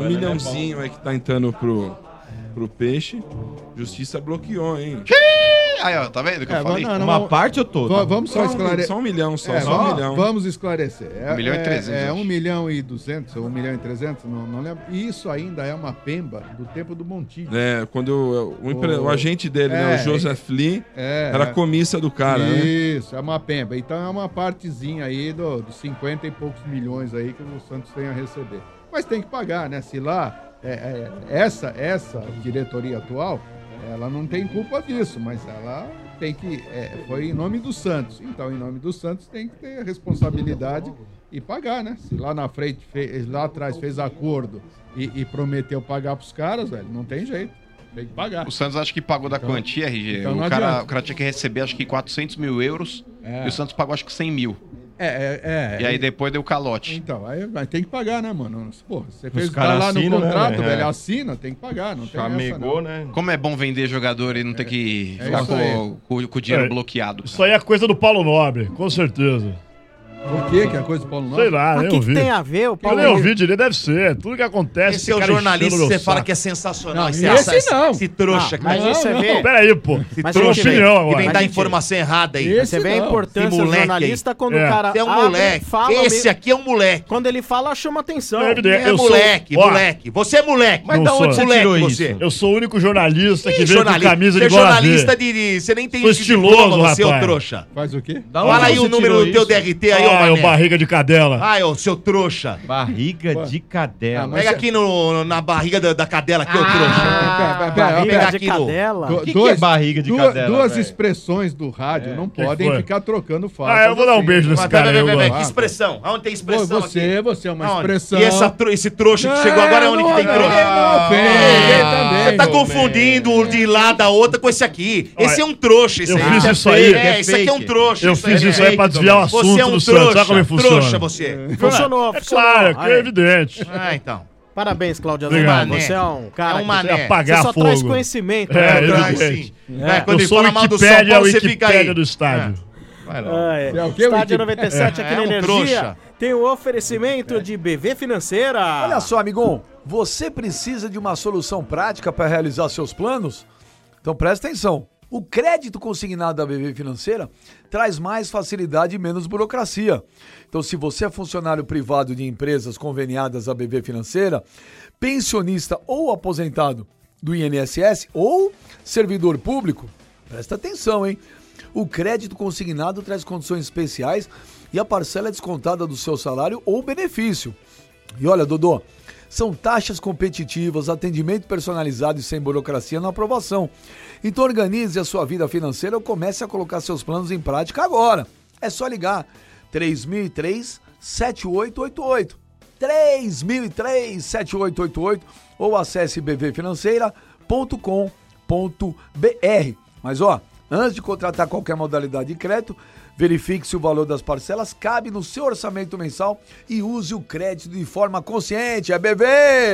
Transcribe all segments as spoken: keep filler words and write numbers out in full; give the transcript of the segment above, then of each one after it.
Um milhãozinho aí que tá entrando pro, pro peixe. Justiça bloqueou, hein? Aí, ó, tá vendo o que É, eu falei? não, não, Uma vamos- parte ou toda? Va- Vamos só Só um, esclarecer. só um milhão, só, É, só um vamos, milhão. vamos esclarecer. É, Um milhão e é- trezentos, É eu um acho. milhão e duzentos, ou um milhão e trezentos, não, não lembro. E isso ainda é uma pemba do tempo do Montijo. É, quando o, o, empre- O- o agente dele, né, É, o Joseph Lee, É, era é. comissa do cara, né? Isso, é uma pemba. Então é uma partezinha aí do- dos cinquenta e poucos milhões aí que o Santos tem a receber. Mas tem que pagar, né? Se lá, é, é, essa, essa diretoria atual, ela não tem culpa disso, mas ela tem que. É, foi em nome do Santos. Então, em nome do Santos, tem que ter a responsabilidade e pagar, né? Se lá na frente, fez, lá atrás fez acordo e, e prometeu pagar pros caras, velho, não tem jeito. Tem que pagar. O Santos acho que pagou da Então- quantia, R G. então o, não cara, adianta. o cara tinha que receber acho que quatrocentos mil euros É. e o Santos pagou acho que cem mil. É, é, é. E aí depois deu calote. Então, aí vai- tem que pagar, né, mano? Pô, você fez tá caras lá no assinam, né, contrato, velho? velho, É. assina, tem que pagar, não tem essa, Chamegou, não. né? Como é bom vender jogador e não ter que É ficar isso com, aí. com- com o dinheiro É. bloqueado. Isso aí é coisa do Paulo Nobre, com certeza. Por que que é coisa do Paulo Nobre? Sei lá, Mas nem o que, que ouvi. tem a ver o Eu Paulo nem Nobre? ouvi direito, deve ser. Tudo que acontece, Esse é o cara jornalista enchendo que meu você fala saco. que é sensacional. Não, esse, esse esse, não. esse trouxa, Ah, mas cara. isso é não. ver. Peraí, pô. Mas Trouxa gente vê- opinião E agora. vem Mas dar gente- informação errada aí. Esse Você vê a não. importância Esse do moleque jornalista aí. quando É. o cara Esse é um abre, moleque. fala Esse mesmo. aqui é um moleque. Quando ele fala, chama atenção. É evidente. É Eu sou- moleque, Ó, moleque. Você é moleque. Mas Não da onde sou. você Moleque, tirou você. isso? Eu sou o único jornalista que Ih, veio com jornalista. camisa Você de é gola jornalista V. de, de... Você nem tem Sou estiloso, você é o rapaz. trouxa. Faz o quê? Da onde Fala aí você o número tirou do teu isso? D R T aí, ô Ah, é o mané. barriga de cadela. Ai, ô, seu trouxa. Barriga de Ah, cadela. mas- Pega aqui no, na barriga da, da cadela aqui, ô trouxa. Pera, pera, pera, Barriga pera. de aqui no- cadela. Do- que dois- é barriga de duas, cadela, Duas velho? expressões do rádio não que podem foi? ficar trocando falas. Ah, eu vou dar um assim. beijo nesse Mas, cara aí. pera, eu pera, pera, gosto. que expressão? Aonde tem expressão Você, aqui? você é uma Aonde? expressão. E essa, tro- esse trouxa que chegou agora, onde que tem não, trouxa? não, ofende ninguém também. Você tá Ô, confundindo o de lá da outra com esse aqui. Esse Olha, é um trouxa, esse eu aí. fiz Esse é isso aí. fake, É, esse aqui é um fake. trouxa. Eu isso fiz aí, isso é aí pra fake desviar o também. assunto Você é um do Santos. trouxa, Sabe como é que funciona? trouxa você. Funcionou, É funcionou. claro, que Aí. é evidente. Ah, então. Parabéns, Cláudio Obrigado. Azevedo. Você é um cara É um que- mané. Você ia apagar Você só fogo. traz conhecimento. É, né? Traz, evidente. sim. É, quando Eu ele sou fala mal do São Wikipédia, Paulo, você fica aí. Wikipédia do estádio. Vai lá. Ah, é. É o quê, Estádio Wiki? noventa e sete aqui É, na é um Energia. trouxa. Tem o oferecimento de B V Financeira. Olha só, amigão, você precisa de uma solução prática para realizar seus planos? Então presta atenção. O crédito consignado da B V Financeira traz mais facilidade e menos burocracia. Então, se você é funcionário privado de empresas conveniadas à B V Financeira, pensionista ou aposentado do I N S S ou servidor público, presta atenção, hein? O crédito consignado traz condições especiais e a parcela é descontada do seu salário ou benefício. E olha, Dodô, são taxas competitivas, atendimento personalizado e sem burocracia na aprovação. Então organize a sua vida financeira ou comece a colocar seus planos em prática agora. É só ligar três mil e três, sete oito oito oito. três mil e três, sete oito oito oito ou acesse b v financeira ponto com ponto b r. Mas ó, antes de contratar qualquer modalidade de crédito, verifique se o valor das parcelas cabe no seu orçamento mensal e use o crédito de forma consciente. É B V!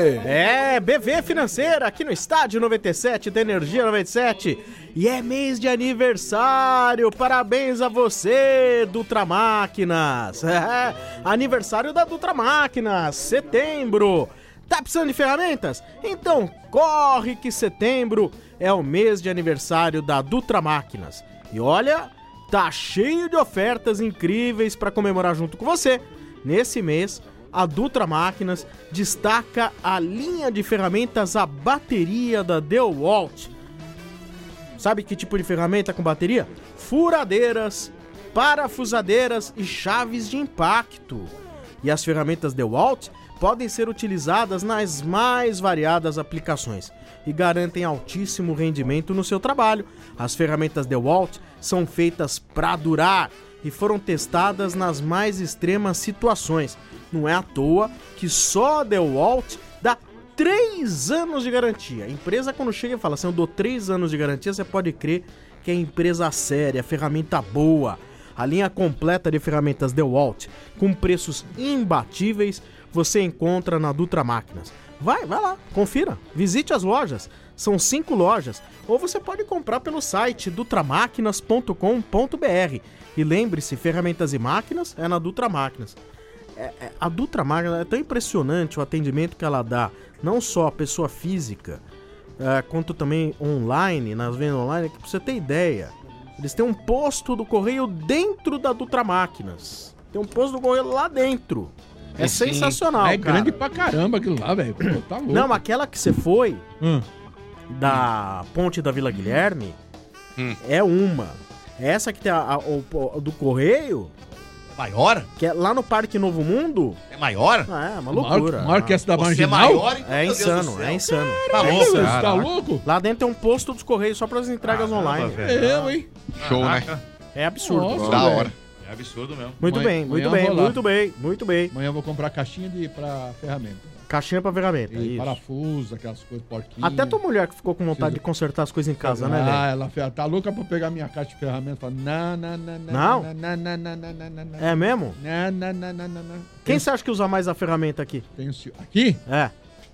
É, B V Financeira, aqui no Estádio noventa e sete, da Energia noventa e sete. E é mês de aniversário, parabéns a você, Dutra Máquinas. É, aniversário da Dutra Máquinas, setembro. Tá precisando de ferramentas? Então corre que setembro é o mês de aniversário da Dutra Máquinas. E olha, tá cheio de ofertas incríveis para comemorar junto com você. Nesse mês, a Dutra Máquinas destaca a linha de ferramentas a bateria da DeWalt. Sabe que tipo de ferramenta com bateria? Furadeiras, parafusadeiras e chaves de impacto. E as ferramentas DeWalt podem ser utilizadas nas mais variadas aplicações e garantem altíssimo rendimento no seu trabalho. As ferramentas DeWalt são feitas para durar e foram testadas nas mais extremas situações. Não é à toa que só a DeWalt dá três anos de garantia. A empresa, quando chega e fala assim, eu dou três anos de garantia, você pode crer que é empresa séria, ferramenta boa. A linha completa de ferramentas DeWalt, com preços imbatíveis, você encontra na Dutra Máquinas. Vai, vai lá, confira, visite as lojas. São cinco lojas, ou você pode comprar pelo site dutramáquinas ponto com ponto b r. E lembre-se, ferramentas e máquinas é na Dutra Máquinas. é, é, a Dutra Máquina é tão impressionante o atendimento que ela dá, não só a pessoa física, é, quanto também online, nas vendas online, que pra você ter ideia, eles têm um posto do correio dentro da Dutra Máquinas. Tem um posto do correio lá dentro. É Sim. sensacional, É cara. grande pra caramba aquilo lá, velho. Pô, tá louco. Não, aquela que você foi, Hum. da ponte da Vila Guilherme, Hum. é uma. Essa que tem a, a- o, o- do correio, Maior? que é lá no Parque Novo Mundo, É maior? ah, é uma Maior, loucura. maior que essa da Você é Marginal? maior? então, É meu Deus do insano, céu. é insano. Tá É louco? isso, tá Caraca. louco? Lá dentro tem um posto dos correios só para as entregas online. É eu, hein? Show, né? É absurdo. Nossa, Da velho. hora. É absurdo mesmo. Muito Amanhã- bem, muito amanhã eu bem, vou lá. muito bem, muito bem. Amanhã eu vou comprar caixinha de, pra ferramenta. Caixinha pra ferramenta. E isso. parafuso, aquelas coisas porquinhas. Até tua mulher que ficou com vontade de consertar as coisas em casa, né, Ah, velho? ela fe- tá louca pra pegar minha caixa de ferramenta. Fala, não, não, não, não. Não? Não, não, não, não, não, não, não. É mesmo? Não, não, não, não, não, não. Quem você acha que usa mais a ferramenta aqui? Tem o senhor- Aqui? É.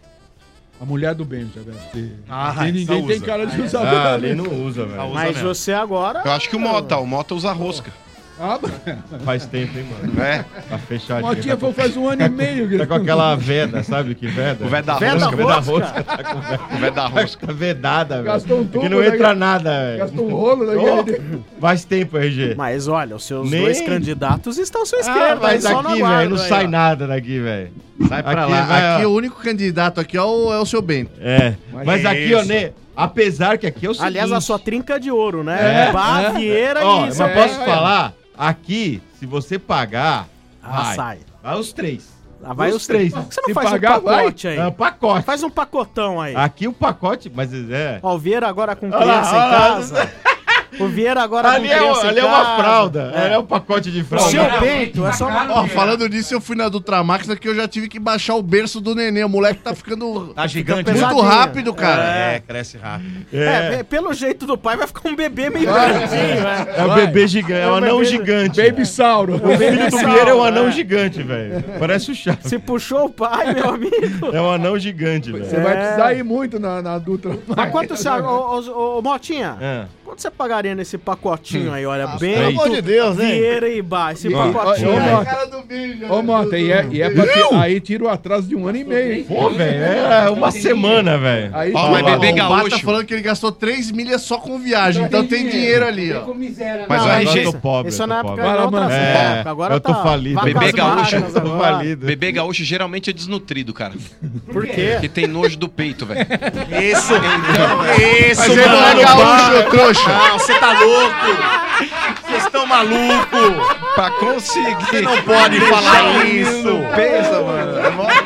A mulher do bem, já deve ter. Ah, Tem ninguém essa tem usa. cara de usar Ah, ali ferramenta. não usa, velho. usa Mas mesmo. você agora. Eu acho que o Mota, o Mota usa rosca. Ah, Faz tempo, hein, mano. É. Tá fechadinho. Motinha Tá, foi faz um ano e meio. que- tá com aquela veda, sabe o que veda? O velho da Veda rosca. Veda rosca? rosca. Tá com veda. O velho da rosca. Tá vedada, velho. Gastou um tubo, Porque não né? entra nada, velho. Gastou um rolo daquele. Faz tempo, R G. Mas olha, os seus Nem- dois candidatos estão à sua Ah, esquerda, mas aí só no aqui, aguardo velho, não aí, sai ó. nada daqui, velho. Sai pra Aqui lá. vai, Aqui ó. o único candidato aqui é o, é o seu Bento. É. Mas, é aqui, ó, isso. né? Apesar que aqui é o seguinte... Aliás, a sua trinca de ouro, né? É, Bá, é. Vieira Ó, e mas São posso Paulo. falar? Aqui, se você pagar, Ah, vai. sai. Vai os três. Ah, vai Os os três. três. Por que você não Se faz pagar, um pacote aí? É um pacote. Faz um pacotão aí. Aqui o pacote, mas é... Ó, o Vieira agora com Olha lá, criança olha em lá. casa. O Vieira agora Ali com é, criança em ali é casa. uma fralda. É. É, é um pacote de O fralda. seu Bento é só uma... Ó, falando nisso, eu fui na Dutra Máquina que eu já tive que baixar o berço do neném. O moleque tá ficando Tá gigante. Fica muito pesadinho. rápido, cara. É, cresce rápido. É, é, pelo jeito do pai vai ficar um bebê meio grandinho, né? É o bebê gigante, é um É o anão bebê- gigante. Baby Sauro. O filho do Vieira é um anão é. gigante, velho. Parece o Chaves. Se puxou o pai, meu amigo. É um anão gigante, Você velho. vai É. precisar ir muito na, na Dutra. Mas quanto você... Ô, ô, ô, Motinha, É. quanto você pagaria nesse pacotinho aí? Olha, Pelo Bento, amor de Deus, hein? Vieira e Bá. Esse Ó, pacotinho ó, aí. ó, Cara do vídeo. Ô, Mota, e é, e é pra ti- aí tira o atraso de um ano e meio, hein? Pô, velho, é uma semana, velho. Aí Ó, tira- mas bebê O Bá tá gaúcho. falando que ele gastou três milhas só com viagem, então tem dinheiro ali, ó. Mas Não, o Agora R G, eu tô pobre, Isso eu na tô época pobre. era Fala, outra mano. É, época. Agora eu tô tá falido. vacas Bebê gaúcho, magras eu tô agora. falido. bebê gaúcho geralmente é desnutrido, cara. Por quê? Porque tem nojo do peito, velho. Isso. Isso, Mas ele não é mano. gaúcho, trouxa. Não, você tá louco. Vocês estão malucos. Pra conseguir. Você não pode falar isso. Pensa, mano. É mó-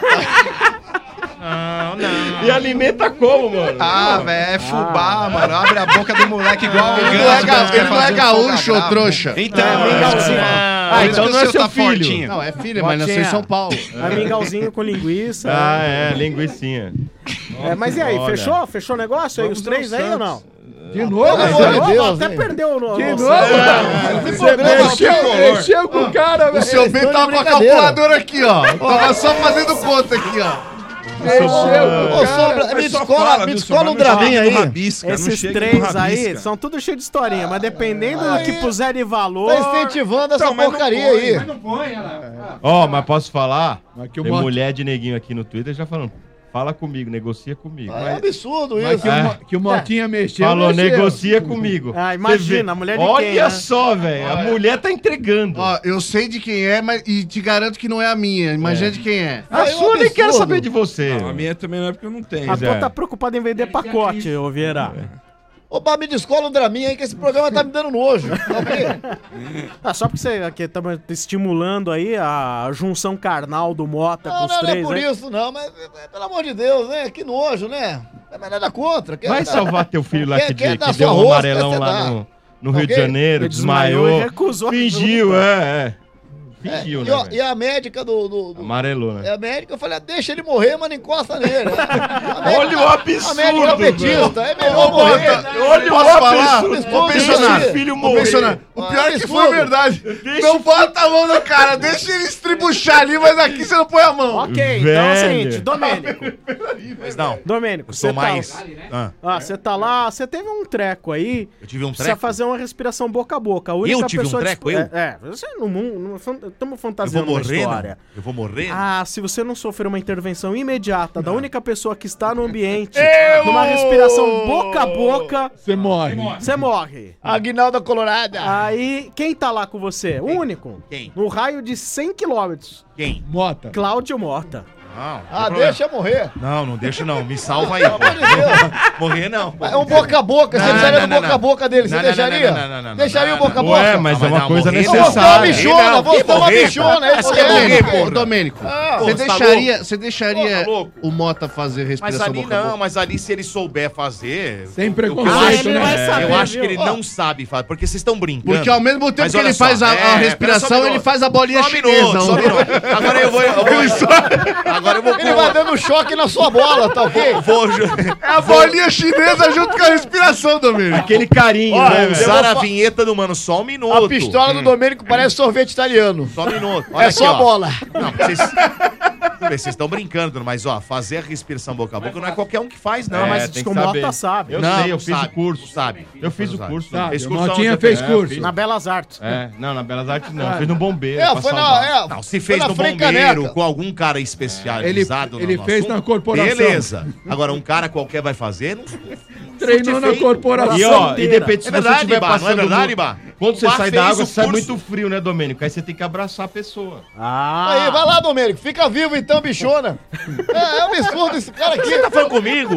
Não, não. E alimenta como, mano? Ah, velho, é fubá, mano. Abre a boca do moleque igual Ele o não é, Gans, ga- quando quer ele não é fazer um gaúcho, folga ô grávida. trouxa. Então, É, mingauzinho. Ah, então não é seu tá filho. fortinho. Não, é filha, mas nasceu em Motinha. São Paulo. É mingauzinho com linguiça. Ah, é, linguicinha. É, mas e aí, olha. fechou? Fechou o negócio aí? Os três aí ou não? De novo, Pelo né? amor de Ô, Deus, até hein? perdeu no. De no- novo, mano. Você mexeu, mexeu com o cara, O velho. seu bem tava com a calculadora aqui, ó. Tava só fazendo conta aqui, ó. Mexeu com Ô, o cara. Sobra, me Mas só descola, fala, me viu, descola só um vai me draminho chamar de aí. rabisca, não Esses chega com três aí rabisca. são tudo cheio de historinha, mas dependendo do que puser de valor. Tá incentivando essa Então, mas não porcaria põe, aí. mas não põe, olha lá. Ó, mas posso falar? Mas que o Tem Mota- mulher de neguinho aqui no Twitter já falando. Fala comigo, negocia comigo. É absurdo Mas isso. que, o, Mo- que o Motinha mexeu, Falou, mexeu. negocia comigo. Ah, Você imagina, vê. a mulher de Olha quem, né? só, velho. A mulher tá entregando. Ó, eu sei de quem é, mas e te garanto que não é a minha. Imagina de quem é. a É um sua nem quero absurdo. saber de você. Não, a minha também não é porque eu não tenho. A Zé. tua tá preocupada em vender pacote, ô Vieira. Ô, Bá, me descola um draminha aí que esse programa tá me dando nojo. Tá ok? Ah, só porque você aqui tá estimulando aí a junção carnal do Mota com Não, os não, não é três, por hein? isso, não. Mas, é, pelo amor de Deus, né? Que nojo, né? Não é nada contra. quer- Vai salvar teu filho lá Quer- que, quer de- dar que sua deu um rosca, amarelão você lá dá. no, no Rio Ok? de Janeiro, Ele desmaiou desmaiou. e recusou a Fingiu, ajuda. é, é. É, Fingiu, e, né? ó, velho? e a médica do. do, do Amarelou, né? é a médica, eu falei, ah, deixa ele morrer, mas não encosta nele. A médica- Olha o absurdo, A médica é o petista, é melhor Ô, morrer. Mota, Olha, posso falar? Ô, Deixa pensionário. esse filho Ô, morrer. pensionário. O pior é que foi Absurdo. verdade. Não bota a mão no cara, deixa ele estribuchar ali, mas aqui você não põe a mão. Ok, então é o Velho. seguinte, Domênico. Mas não, Domênico, eu sou você tá... mais... Ah, Ah, você tá lá, você teve um treco aí. eu tive um Precisa treco. fazer uma respiração boca a boca. A única Eu tive um pessoa treco, dispo- eu? É, é, você no mundo. Estamos Eu vou fantasiando uma morrer, história. não? Eu vou morrer? Ah, se você não sofrer uma intervenção imediata da única pessoa que está no ambiente, Eu! numa respiração boca a boca, Você morre. você morre. Aguinalda Colorada. Aí, quem tá lá com você? O único. Quem? No raio de cem quilômetros. Quem? Mota. Cláudio Mota. Não, não tem Ah, problema. deixa morrer. Não, não deixa não. Me salva aí, pô. Morrer não. pô. É um boca a boca. Você Não, deixaria não, no não, boca a não. boca dele. Você Não, não, deixaria? não, não, não, não, Deixaria não, o boca a não. boca? Ué, mas é uma não, coisa morrer, Você é uma necessária. bichona, Não, você é uma morrer, bichona. É pô. isso Você quer aí. morrer, Ô, porra. Domênico, Ah, você você tá deixaria, você deixaria Pô, tá louco? o Mota fazer Mas respiração ali boca a não, boca? mas ali se ele souber fazer... Sem eu- preconceito, eu acho, né? vai saber, Eu acho que viu? ele Ó. não sabe fazer, porque vocês estão brincando. Porque ao mesmo tempo Mas que olha ele só, faz a, a é, pera respiração, só um ele minuto. faz a bolinha Só um chinesa. minuto, só um minuto. Agora eu vou... Eu vou agora eu vou... Ele vai dando choque na sua bola, tá ok? Vou, É a bolinha chinesa junto com a respiração, Domênico. Aquele carinho, Ó, né, eu velho? vou usar a fa- vinheta do mano, só um minuto. A pistola do Domênico parece sorvete italiano. Só um minuto. É só a bola. Não, vocês... Vocês estão brincando, mas ó, fazer a respiração boca a boca não é qualquer um que faz, não. Não, É, mas tem diz que que o Mota saber. sabe. Eu Não, sei, eu não fiz sabe, o curso. não sabe. Eu fiz o Não curso. Sabe, Fez o curso Motinha aonde? fez É, curso. fiz. Na Belas Artes. É, não, na Belas Artes não. Eu fiz no bombeiro. É, pra foi na. salvar. É, Não, se foi fez na no Frei bombeiro Caneca. com algum cara especializado Ele- ele no fez assunto, na corporação. Beleza. Agora, um cara qualquer vai fazer, não Treinou na feito. corporação. E ó, e inteira. depende se É você verdade, estiver Iba, não é passando... verdade, mu- Iba? Quando você O Iba sai da fez água, o sai curso. muito frio, né, Domênico? Aí você tem que abraçar a pessoa. Ah, Aí, vai lá, Domênico. Fica vivo então, bichona. É, é um absurdo esse cara aqui. Você tá falando comigo?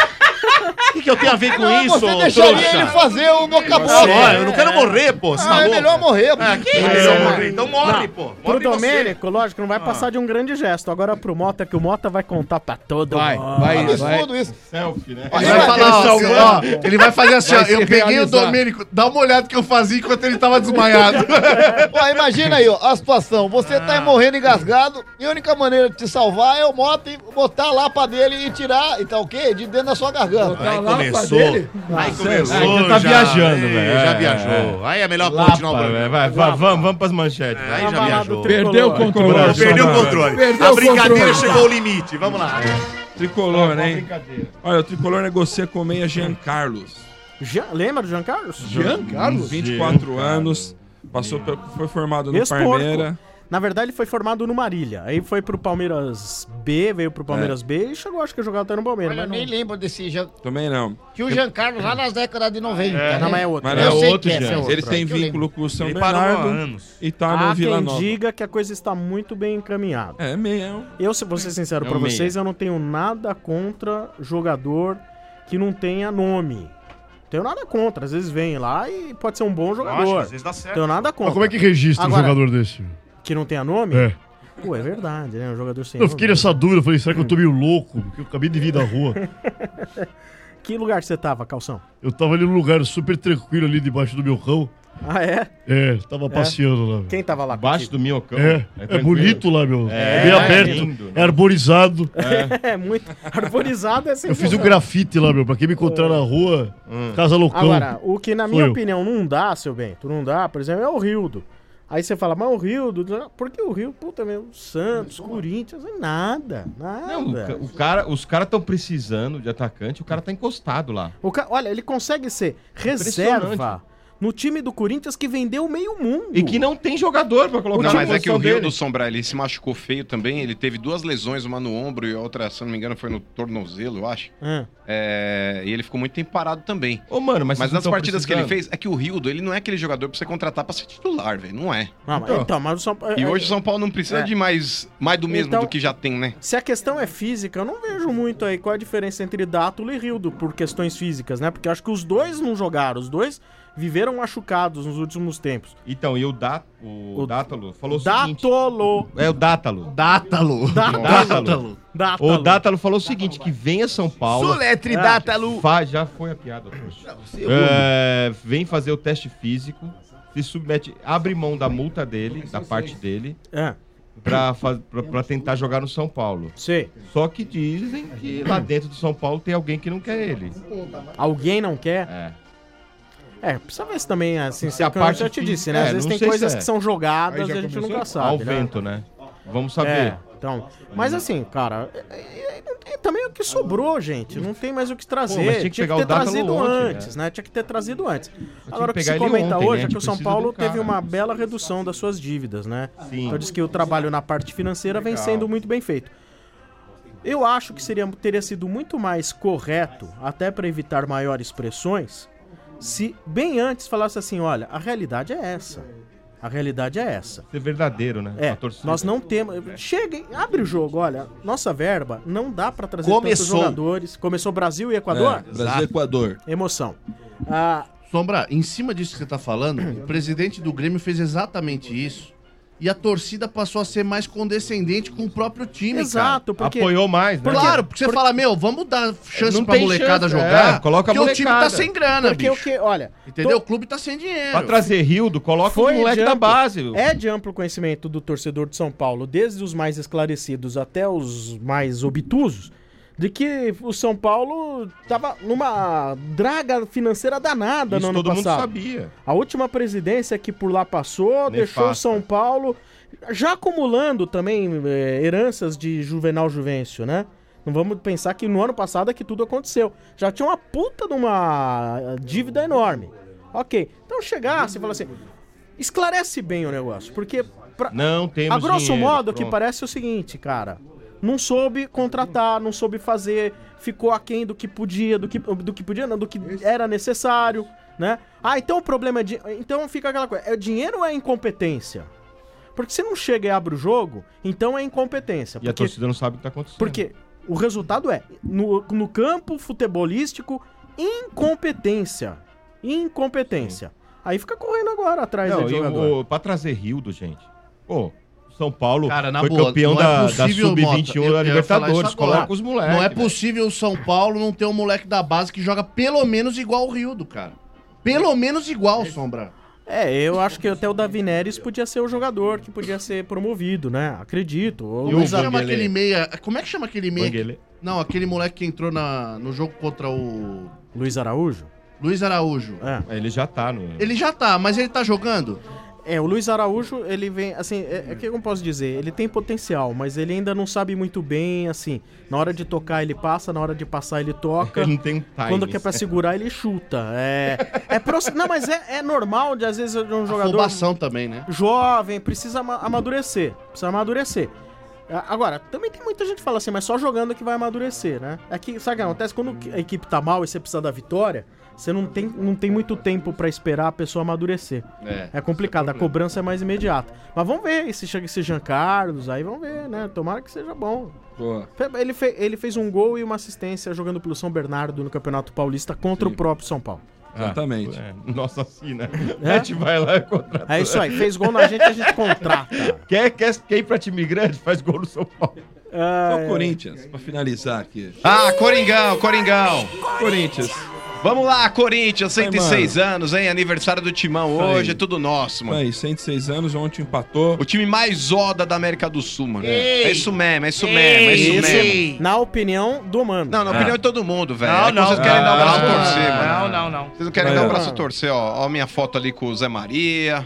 O que, que eu tenho a ver com Não, isso, você deixaria trouxa? ele fazer o boca a Só, boca. eu não quero morrer, pô. Você tá Ah, é louco? melhor morrer. Ah, que É. melhor morrer? Então morre, pô. Pro Morre você. Domênico, lógico, não vai passar de um grande gesto. Agora pro Mota, que o Mota vai contar pra todo Vai, mundo. vai, vai. Absurdo isso. Selfie, né? Ele vai falar, ó, assim, ó, ele vai fazer assim, ó, Vai se eu peguei realizar. o Domênico, dá uma olhada que eu fazia enquanto ele tava desmaiado. Ó, imagina aí, ó, a situação. Você tá aí morrendo engasgado e a única maneira de te salvar é o moto e botar a lapa dele e tirar, então o quê? De dentro da sua garganta. Botar Aí a lapa começou. dele. Aí começou. Aí já tá viajando, é, velho. Já É, viajou. Aí é melhor Lapa, continuar o velho. programa. Vai, vai, vamos, vamos pras manchetes. Aí Tá já viajou. Perdeu o controle. Perdeu o controle. Perdeu A o brincadeira controle. chegou ao limite. Vamos lá. Tricolor, Uma né? brincadeira. Olha, o Tricolor negocia com o meia Jean Carlos. Jean- lembra do Jean Carlos? Jean Carlos? vinte e quatro anos. Passou pelo- foi formado no Ex-porco. Parmeira. Na verdade, ele foi formado no Marília. Aí foi pro Palmeiras B, veio pro Palmeiras B e chegou, acho que a jogar até no Palmeiras. Olha, eu Mas nem não... lembro desse Jean... Também não. Que o Jean Carlos lá nas décadas de noventa. É, né? não, mas é outro. Mas Eu não é sei outro que é, Jean. é outro. Ele tem Eu lembro. vínculo com o São Ele parou há Bernardo anos. e tá no Há Vila quem Nova. diga que a coisa está muito bem encaminhada. É, meia. Eu, se vou ser sincero É pra um meia. vocês, eu não tenho nada contra jogador que não tenha nome. Tenho nada contra. Às vezes vem lá e pode ser um bom jogador. às vezes dá certo. Tenho nada contra. Mas como é que registra Agora- um jogador desse? Que não tenha nome? É. Pô, é verdade, né? Um jogador sem Eu nome. fiquei nessa dúvida, falei, será que eu tô meio louco? Porque eu acabei de vir da rua. Que lugar você tava, Calção? Eu tava ali num lugar super tranquilo ali debaixo do meu cão. Ah, é? É, tava passeando lá. Quem tava lá Baixo contigo? do minhocão. É, é, tranquilo. bonito lá, meu. É, É, bem é aberto, lindo, né? é arborizado. É, muito arborizado é Eu fiz um sensacional. grafite lá, meu, pra quem me encontrar na rua, Casa Loucão. Agora, o que na Sou minha eu. opinião não dá, seu Bento, não dá, por exemplo, é o Rildo. Aí você fala, mas o Rildo, por que o Rio, puta, meu, Santos, Corinthians, nada, Não, o, nada. ca- o cara, os caras estão precisando de atacante, o cara tá encostado lá. O ca- Olha, ele consegue ser Impressionante. reserva no time do Corinthians que vendeu meio mundo. E que não tem jogador pra colocar Não, na mas é que o posição Rio dele. do Sombra, ele se machucou feio também. Ele teve duas lesões, uma no ombro e a outra, se não me engano, foi no tornozelo, eu acho. Ah. É, e ele ficou muito tempo parado também. Ô, mano, mas, Mas vocês nas não tão partidas que ele precisando? fez, é que o Rildo, ele não é aquele jogador pra você contratar pra ser titular, velho. Não é. Ah, mas- então, mas o São Paulo... E hoje o São Paulo não precisa É. de mais, mais do mesmo Então- do que já tem, né? Se a questão é física, eu não vejo muito aí qual a diferença entre Dátulo e Rildo por questões físicas, né? Porque eu acho que os dois não jogaram, os dois viveram machucados nos últimos tempos. Então, e o, da, o, O- Dátalo falou o seguinte... Dátolo! É o Dátalo. Dátalo. Dátalo. Dátalo. O Dátalo falou o seguinte, que vem a São Paulo... Suletre Ah. Dátalo. Fa- já foi a piada, poxa. É, vem fazer o teste físico, se submete, abre mão da multa dele, da parte dele, É. pra, faz- pra, pra tentar jogar no São Paulo. Sim. Só que dizem que lá dentro do São Paulo tem alguém que não quer ele. Alguém não quer? É. É, precisa ver se também, assim, se a a parte parte eu te fi- disse, né? é, Às vezes não tem sei coisas se é. que são jogadas Aí já e a gente começou? nunca Ao sabe, né? vento, né? Vamos saber. É, então. Mas assim, cara, é, é, não tem também o que sobrou, gente. Não tem mais o que trazer. Pô, mas tinha que tinha que pegar ter o Dátalo trazido ontem, antes, né? Tinha que ter trazido antes. que Agora, o que pegar se ele comenta ontem, hoje né? é que A o gente São precisa Paulo do cara. teve uma bela redução das suas dívidas, né? Sim. Então diz que o trabalho na parte financeira vem sendo muito bem feito. Eu acho que seria, teria sido muito mais correto, até para evitar maiores pressões, se bem antes falasse assim, olha, a realidade é essa. A realidade é essa. Ser verdadeiro, né? É, A torcida. nós não temos... Cheguem, abre o jogo, olha, nossa verba não dá pra trazer Começou. tantos jogadores. Começou Brasil e Equador? É, Brasil e Equador. Emoção. Ah, Sombra, em cima disso que você tá falando, o presidente do Grêmio fez exatamente isso. E a torcida passou a ser mais condescendente com o próprio time, exato, porque... Apoiou mais, né? cara. Claro, porque você fala, meu, vamos dar chance Não pra tem molecada chance, jogar, é, coloca a porque o time tá molecada. sem grana, Porque bicho. o que, olha... Entendeu? to- O clube tá sem dinheiro. Pra trazer Rildo, coloca Foi o moleque de da amplo- base. É de amplo conhecimento do torcedor de São Paulo, desde os mais esclarecidos até os mais obtusos, de que o São Paulo tava numa draga financeira danada Isso no ano todo mundo passado. sabia. A última presidência que por lá passou deixou o Nefasta. São Paulo já acumulando também eh, heranças de Juvenal Juvencio, né? Não vamos pensar que no ano passado é que tudo aconteceu. Já tinha uma puta de uma dívida enorme. Ok, então chegasse e falar assim, esclarece bem o negócio, porque pra, Não temos a grosso dinheiro, modo o que pronto. parece é o seguinte, cara, não soube contratar, não soube fazer, ficou aquém do que podia, do que, do que podia, não, do que era necessário, né? Ah, então o problema é de, então fica aquela coisa, é dinheiro ou é incompetência? Porque se não chega e abre o jogo, então é incompetência. E a Porque, torcida não sabe o que tá acontecendo. porque o resultado é, no, no campo futebolístico, incompetência. Incompetência. Aí fica correndo agora atrás Não, do e jogador. o, pra trazer Rildo, gente. Pô, São Paulo Cara, na foi boa, campeão não é da, da possível, sub vinte e um Mota, da eu- eu ia falar Libertadores. isso agora. Coloca os moleques. Não é velho. possível o São Paulo não ter um moleque da base que joga pelo menos igual o Rildo, cara. Pelo menos igual, Sombra. É, eu acho que até o Davi Neres podia ser o jogador que podia ser promovido, né? Acredito. O Como é Luiz que chama Vanguelê? aquele meia? Como é que chama aquele meia? Vanguelê. Não, aquele moleque que entrou na, no jogo contra o Luiz Araújo? Luiz Araújo. É. Ele já tá no... Ele já tá, mas ele tá jogando? É, o Luiz Araújo, ele vem, assim, é, é que eu posso dizer, ele tem potencial, mas ele ainda não sabe muito bem, assim, na hora de tocar ele passa, na hora de passar ele toca. Ele não tem time. Quando quer pra segurar, ele chuta. É, é pro- Não, mas é, é normal de, às vezes, um jogador Afobação também, né? jovem, precisa ama- amadurecer. Precisa amadurecer. É, agora, também tem muita gente que fala assim, mas só jogando que vai amadurecer, né? É que, sabe o que acontece? Quando a equipe tá mal e você precisa da vitória, você não tem, não tem muito tempo pra esperar a pessoa amadurecer. É. É complicado, a cobrança é mais imediata. Mas vamos ver, se chega esse Jean Carlos, aí vamos ver, né? Tomara que seja bom. Boa. Fe- Ele, fe- ele fez um gol e uma assistência jogando pelo São Bernardo no Campeonato Paulista contra Sim. o próprio São Paulo. Exatamente. É, nossa, assim, né? É? A gente vai lá e contrata. É isso aí, fez gol na gente, a gente contrata. Quer, quer, quer ir pra time grande, faz gol no São Paulo. Ah, Então, Corinthians, pra finalizar aqui. Ah, Coringão, Coringão. Corinthians. Vamos lá, Corinthians, cento e seis Aí, anos, hein? Aniversário do Timão Isso aí. hoje, é tudo nosso, mano. Aí, cento e seis anos, ontem empatou. O time mais oda da América do Sul, mano. Ei. É isso mesmo, é isso mesmo, é isso Isso, mesmo. na opinião do mano. Não, na opinião de todo mundo, velho. Não, É que não. vocês querem dar o braço a Ah, torcer, mano. Não, não, não. Vocês não querem Aí, dar o ó. braço a torcer, ó. Ó a minha foto ali com o Zé Maria.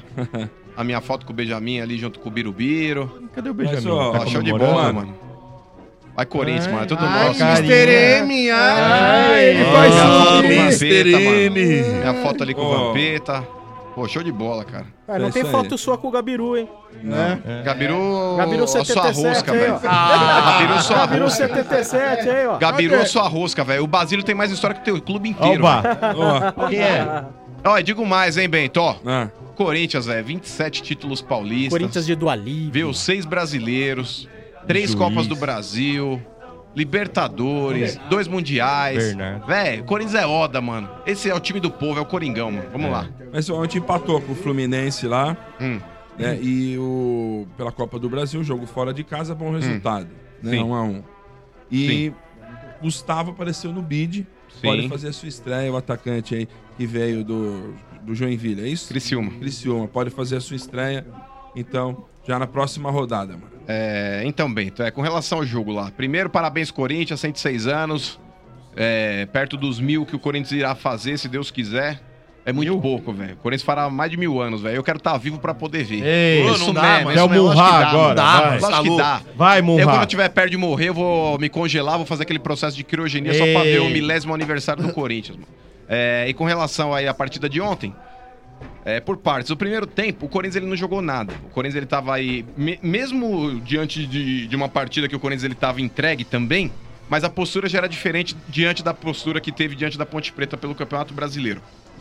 A minha foto com o Benjamin ali junto com o Birubiru. Cadê o Mas, Benjamin? ó, Ó, Tá show de comemorando? bola, mano. Vai, Corinthians, mano. É tudo Ai, nosso. mister M, ai. ele Ó, vai minha foto com o mister Vampeta, mano. M. Minha foto ali com o Ó. Vampeta. Pô, show de bola, cara. Ah, não É tem isso foto aí. sua com o Gabiru, hein? Não. Gabiru, Gabiru ó, sua setenta e sete rosca, aí, velho. ó. Gabiru, sua Gabiru rosca. setenta e sete aí, ó. Gabiru, a sua rosca, velho. O Basílio tem mais história que o teu clube inteiro. Oba! velho. Ó, Quem é? Ó, e digo mais, hein, Bento? Ó, ah, Corinthians, velho. vinte e sete títulos paulistas. Corinthians de Dualib. Viu? Seis brasileiros. Três Juiz. Copas do Brasil. Libertadores. Dois Mundiais. Bernardo. Velho, Corinthians é Oda, mano. Esse é o time do povo, é o Coringão, mano. Vamos lá. mas ontem empatou com o Fluminense lá, Hum. né? E o pela Copa do Brasil, jogo fora de casa, bom resultado, né? Sim. Um a um. E Gustavo apareceu no bid, Sim. pode fazer a sua estreia, o atacante aí que veio do, do Joinville, é isso? Criciúma. Criciúma, pode fazer a sua estreia Então, já na próxima rodada, mano. É, então, Bento, é, com relação ao jogo lá. Primeiro, parabéns, Corinthians, cento e seis anos. É, perto dos mil que o Corinthians irá fazer, se Deus quiser. É muito pouco, velho. O Corinthians fará mais de mil anos, velho. Eu quero estar vivo pra poder ver. Ei, Isso não dá, mesmo, mano. isso Quer mesmo, murrar lógico que dá, agora, não dá, vai. mano, lógico que dá. Vai, Eu, quando murrar. eu estiver perto de morrer, eu vou me congelar, vou fazer aquele processo de criogenia só pra Ei. ver o milésimo aniversário do Corinthians, mano. É, e com relação aí à partida de ontem, é, por partes. O primeiro tempo, o Corinthians ele não jogou nada. O Corinthians ele tava aí, me- mesmo diante de, de uma partida que o Corinthians ele tava entregue também, mas a postura já era diferente diante da postura que teve diante da Ponte Preta pelo Campeonato Brasileiro.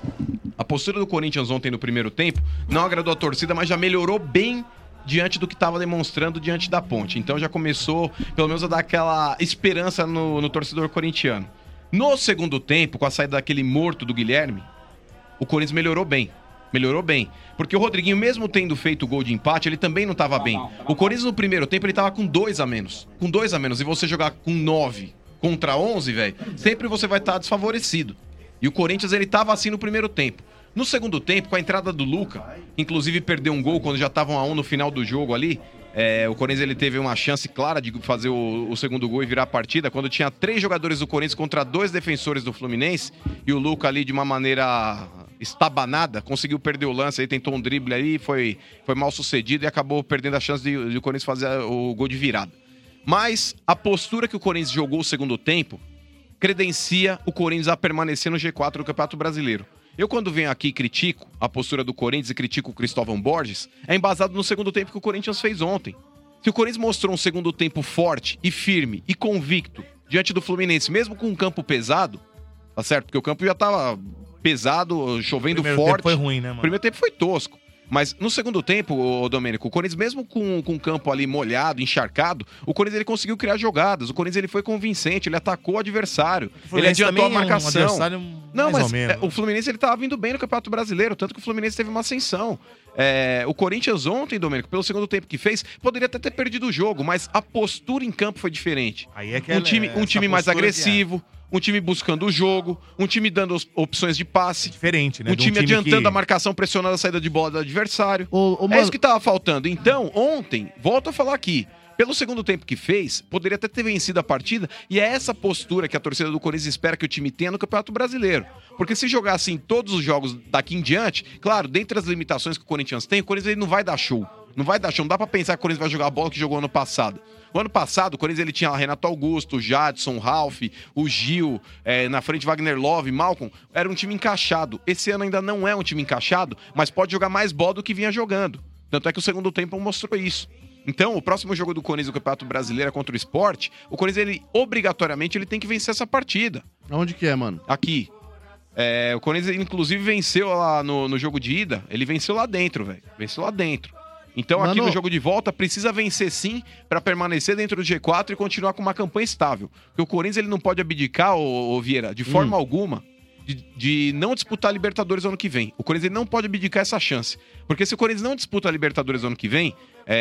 A postura do Corinthians ontem no primeiro tempo não agradou a torcida, mas já melhorou bem diante do que estava demonstrando diante da Ponte. Então já começou, pelo menos, a dar aquela esperança no, no torcedor corintiano. No segundo tempo, com a saída daquele morto do Guilherme, o Corinthians melhorou bem. Melhorou bem. Porque o Rodriguinho, mesmo tendo feito o gol de empate, ele também não estava bem. O Corinthians no primeiro tempo, ele estava com dois a menos. Com dois a menos. E você jogar com nove contra onze, velho, sempre você vai estar desfavorecido. E o Corinthians, ele estava assim no primeiro tempo. No segundo tempo, com a entrada do Luca, que inclusive perdeu um gol quando já estavam a um no final do jogo ali, é, o Corinthians ele teve uma chance clara de fazer o, o segundo gol e virar a partida, quando tinha três jogadores do Corinthians contra dois defensores do Fluminense, e o Luca ali de uma maneira estabanada, conseguiu perder o lance, aí tentou um drible aí, foi, foi mal sucedido e acabou perdendo a chance de, de o Corinthians fazer o gol de virada. Mas a postura que o Corinthians jogou o segundo tempo credencia o Corinthians a permanecer no G quatro do Campeonato Brasileiro. Eu, quando venho aqui e critico a postura do Corinthians e critico o Cristóvão Borges, é embasado no segundo tempo que o Corinthians fez ontem. Se o Corinthians mostrou um segundo tempo forte e firme e convicto diante do Fluminense, mesmo com um campo pesado, tá certo? Porque o campo já tava pesado, chovendo Primeiro forte. tempo foi ruim, né, mano? O primeiro tempo foi tosco. Mas no segundo tempo, ô Domênico, o Corinthians, mesmo com, com o campo ali molhado, encharcado, o Corinthians ele conseguiu criar jogadas. O Corinthians ele foi convincente, ele atacou o adversário. Ele adiantou a marcação. Não, mas é, o Fluminense ele tava vindo bem no Campeonato Brasileiro, tanto que o Fluminense teve uma ascensão. É, o Corinthians ontem, Domênico, pelo segundo tempo que fez, poderia até ter perdido o jogo, mas a postura em campo foi diferente. Aí é que um ela- time, um essa time mais postura que é. agressivo, um time buscando o jogo, um time dando os- opções de passe. Diferente, né? Um de um time, time adiantando que- a marcação, pressionando a saída de bola do adversário. Ô, ô, É mano- isso que tava faltando. Então, ontem, volto a falar aqui, pelo segundo tempo que fez, poderia até ter vencido a partida, e é essa postura que a torcida do Corinthians espera que o time tenha no Campeonato Brasileiro. Porque se jogar assim todos os jogos daqui em diante, claro, dentre as limitações que o Corinthians tem, o Corinthians ele não vai dar show. Não vai dar show, não dá pra pensar que o Corinthians vai jogar a bola que jogou ano passado. O ano passado, o Corinthians ele tinha lá Renato Augusto, o Jadson, o Ralf, o Gil, é, na frente Wagner Love, Malcolm. Era um time encaixado. Esse ano ainda não é um time encaixado, mas pode jogar mais bola do que vinha jogando. Tanto é que o segundo tempo mostrou isso. Então, o próximo jogo do Corinthians no Campeonato Brasileiro é contra o Sport. O Corinthians, ele, obrigatoriamente, ele tem que vencer essa partida. Onde que é, mano? Aqui. É, o Corinthians, inclusive, venceu lá no, no jogo de ida. Ele venceu lá dentro, velho. Venceu lá dentro. Então, aqui Mano- no jogo de volta, precisa vencer sim pra permanecer dentro do G quatro e continuar com uma campanha estável. Porque o Corinthians ele não pode abdicar, ô, ô Vieira, de forma alguma, de, de não disputar a Libertadores ano que vem. O Corinthians ele não pode abdicar essa chance. Porque se o Corinthians não disputa a Libertadores ano que vem,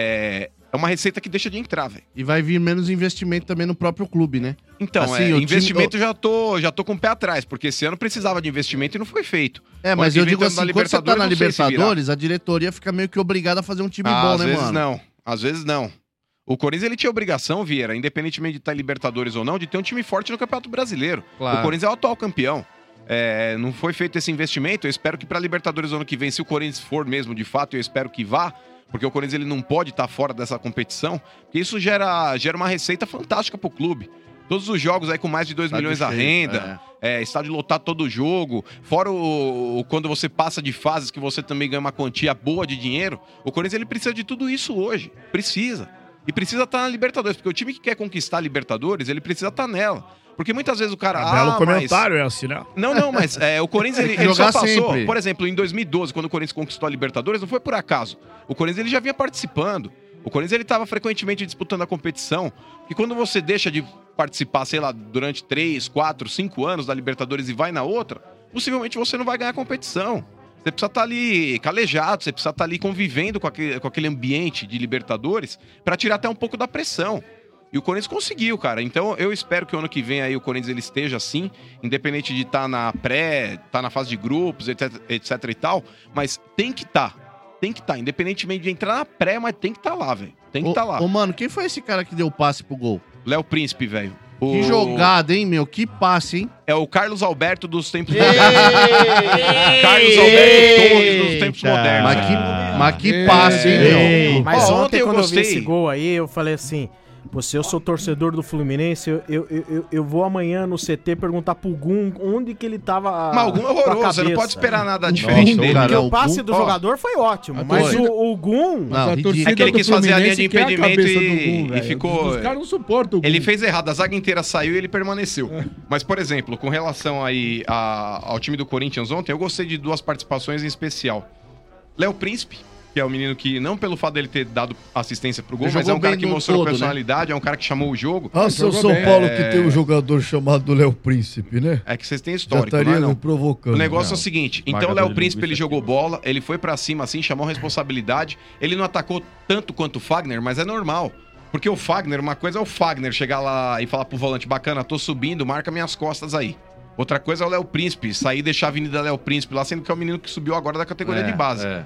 é, é uma receita que deixa de entrar, velho. E vai vir menos investimento também no próprio clube, né? Então, Assim, é, o time- investimento já tô, já tô com o pé atrás, porque esse ano precisava de investimento e não foi feito. É, O mas ano eu que vem digo tamo assim, quando você tá na não sei se virar. Libertadores, a diretoria fica meio que obrigada a fazer um time Ah, bom, às né, vezes mano? não, às vezes não. O Corinthians ele tinha obrigação, Vieira, independentemente de estar em Libertadores ou não, de ter um time forte no Campeonato Brasileiro. Claro. O Corinthians é o atual campeão. É, não foi feito esse investimento. Eu espero que para Libertadores ano que vem, se o Corinthians for mesmo de fato, eu espero que vá, porque o Corinthians ele não pode estar fora dessa competição, porque isso gera, gera uma receita fantástica pro clube. Todos os jogos aí com mais de dois Estádio milhões a cheio, renda, é, estádio lotado todo jogo, fora o, o- quando você passa de fases que você também ganha uma quantia boa de dinheiro, o Corinthians ele precisa de tudo isso hoje. Precisa. E precisa estar na Libertadores, porque o time que quer conquistar a Libertadores, ele precisa estar nela. Porque muitas vezes o cara... Ah, belo ah, comentário mas... é assim, né? Não, não, mas é, o Corinthians ele, Tem que ele só jogar passou... sempre. Por exemplo, em dois mil e doze, quando o Corinthians conquistou a Libertadores, não foi por acaso. O Corinthians ele já vinha participando. O Corinthians ele estava frequentemente disputando a competição. E quando você deixa de participar, sei lá, durante três, quatro, cinco anos da Libertadores e vai na outra, possivelmente você não vai ganhar a competição. Você precisa estar ali calejado, você precisa estar ali convivendo com aquele, com aquele ambiente de Libertadores para tirar até um pouco da pressão. E o Corinthians conseguiu, cara. Então eu espero que o ano que vem aí o Corinthians ele esteja assim, independente de estar na pré, estar na fase de grupos, etc, etc e tal, mas tem que estar. tem que estar. Tá. Independentemente de entrar na pré, mas tem que estar tá lá, velho. Tem que estar tá lá. Ô, mano, quem foi esse cara que deu o passe pro gol? Léo Príncipe, velho. O... Que jogada, hein, meu? Que passe, hein? É o Carlos Alberto dos tempos modernos. Carlos Alberto Torres dos tempos modernos. Mas que, mas que passe, hein, meu? Mas Ó, ontem, ontem eu quando eu vi gostei. esse gol aí, eu falei assim... Você, eu sou torcedor do Fluminense, eu, eu, eu, eu vou amanhã no C T perguntar pro Gum onde que ele tava. Mas o Gum é horroroso, você não pode esperar nada diferente dele. Porque Cara, o passe Gum, do ó, jogador foi ótimo, mas torcida- o, o Gum... Mas a torcida É que ele do quis fazer a linha de Fluminense quer a impedimento cabeça do e, Gum, e velho. ficou... Os caras não suportam o Gum. Ele fez errado, a zaga inteira saiu e ele permaneceu. Mas, por exemplo, com relação aí a- ao time do Corinthians ontem, eu gostei de duas participações em especial. Léo Príncipe, que é o menino que, não pelo fato dele ter dado assistência pro gol, Ele mas é jogou um cara bem que no mostrou todo, né? personalidade, é um cara que chamou o jogo. Ah, seu Jogou São bem. Paulo É. que tem um jogador chamado Léo Príncipe, né? É que vocês têm Já histórico, estaria não é não? provocando. O negócio Não. é o seguinte, então o Marcador Léo de Príncipe, ele linguiça jogou bola, ele foi pra cima assim, chamou a responsabilidade, ele não atacou tanto quanto o Fagner, mas é normal. Porque o Fagner, uma coisa é o Fagner chegar lá e falar pro volante, bacana, tô subindo, marca minhas costas aí. Outra coisa é o Léo Príncipe, sair e deixar a Avenida Léo Príncipe lá, sendo que é o menino que subiu agora da categoria É, de base. é.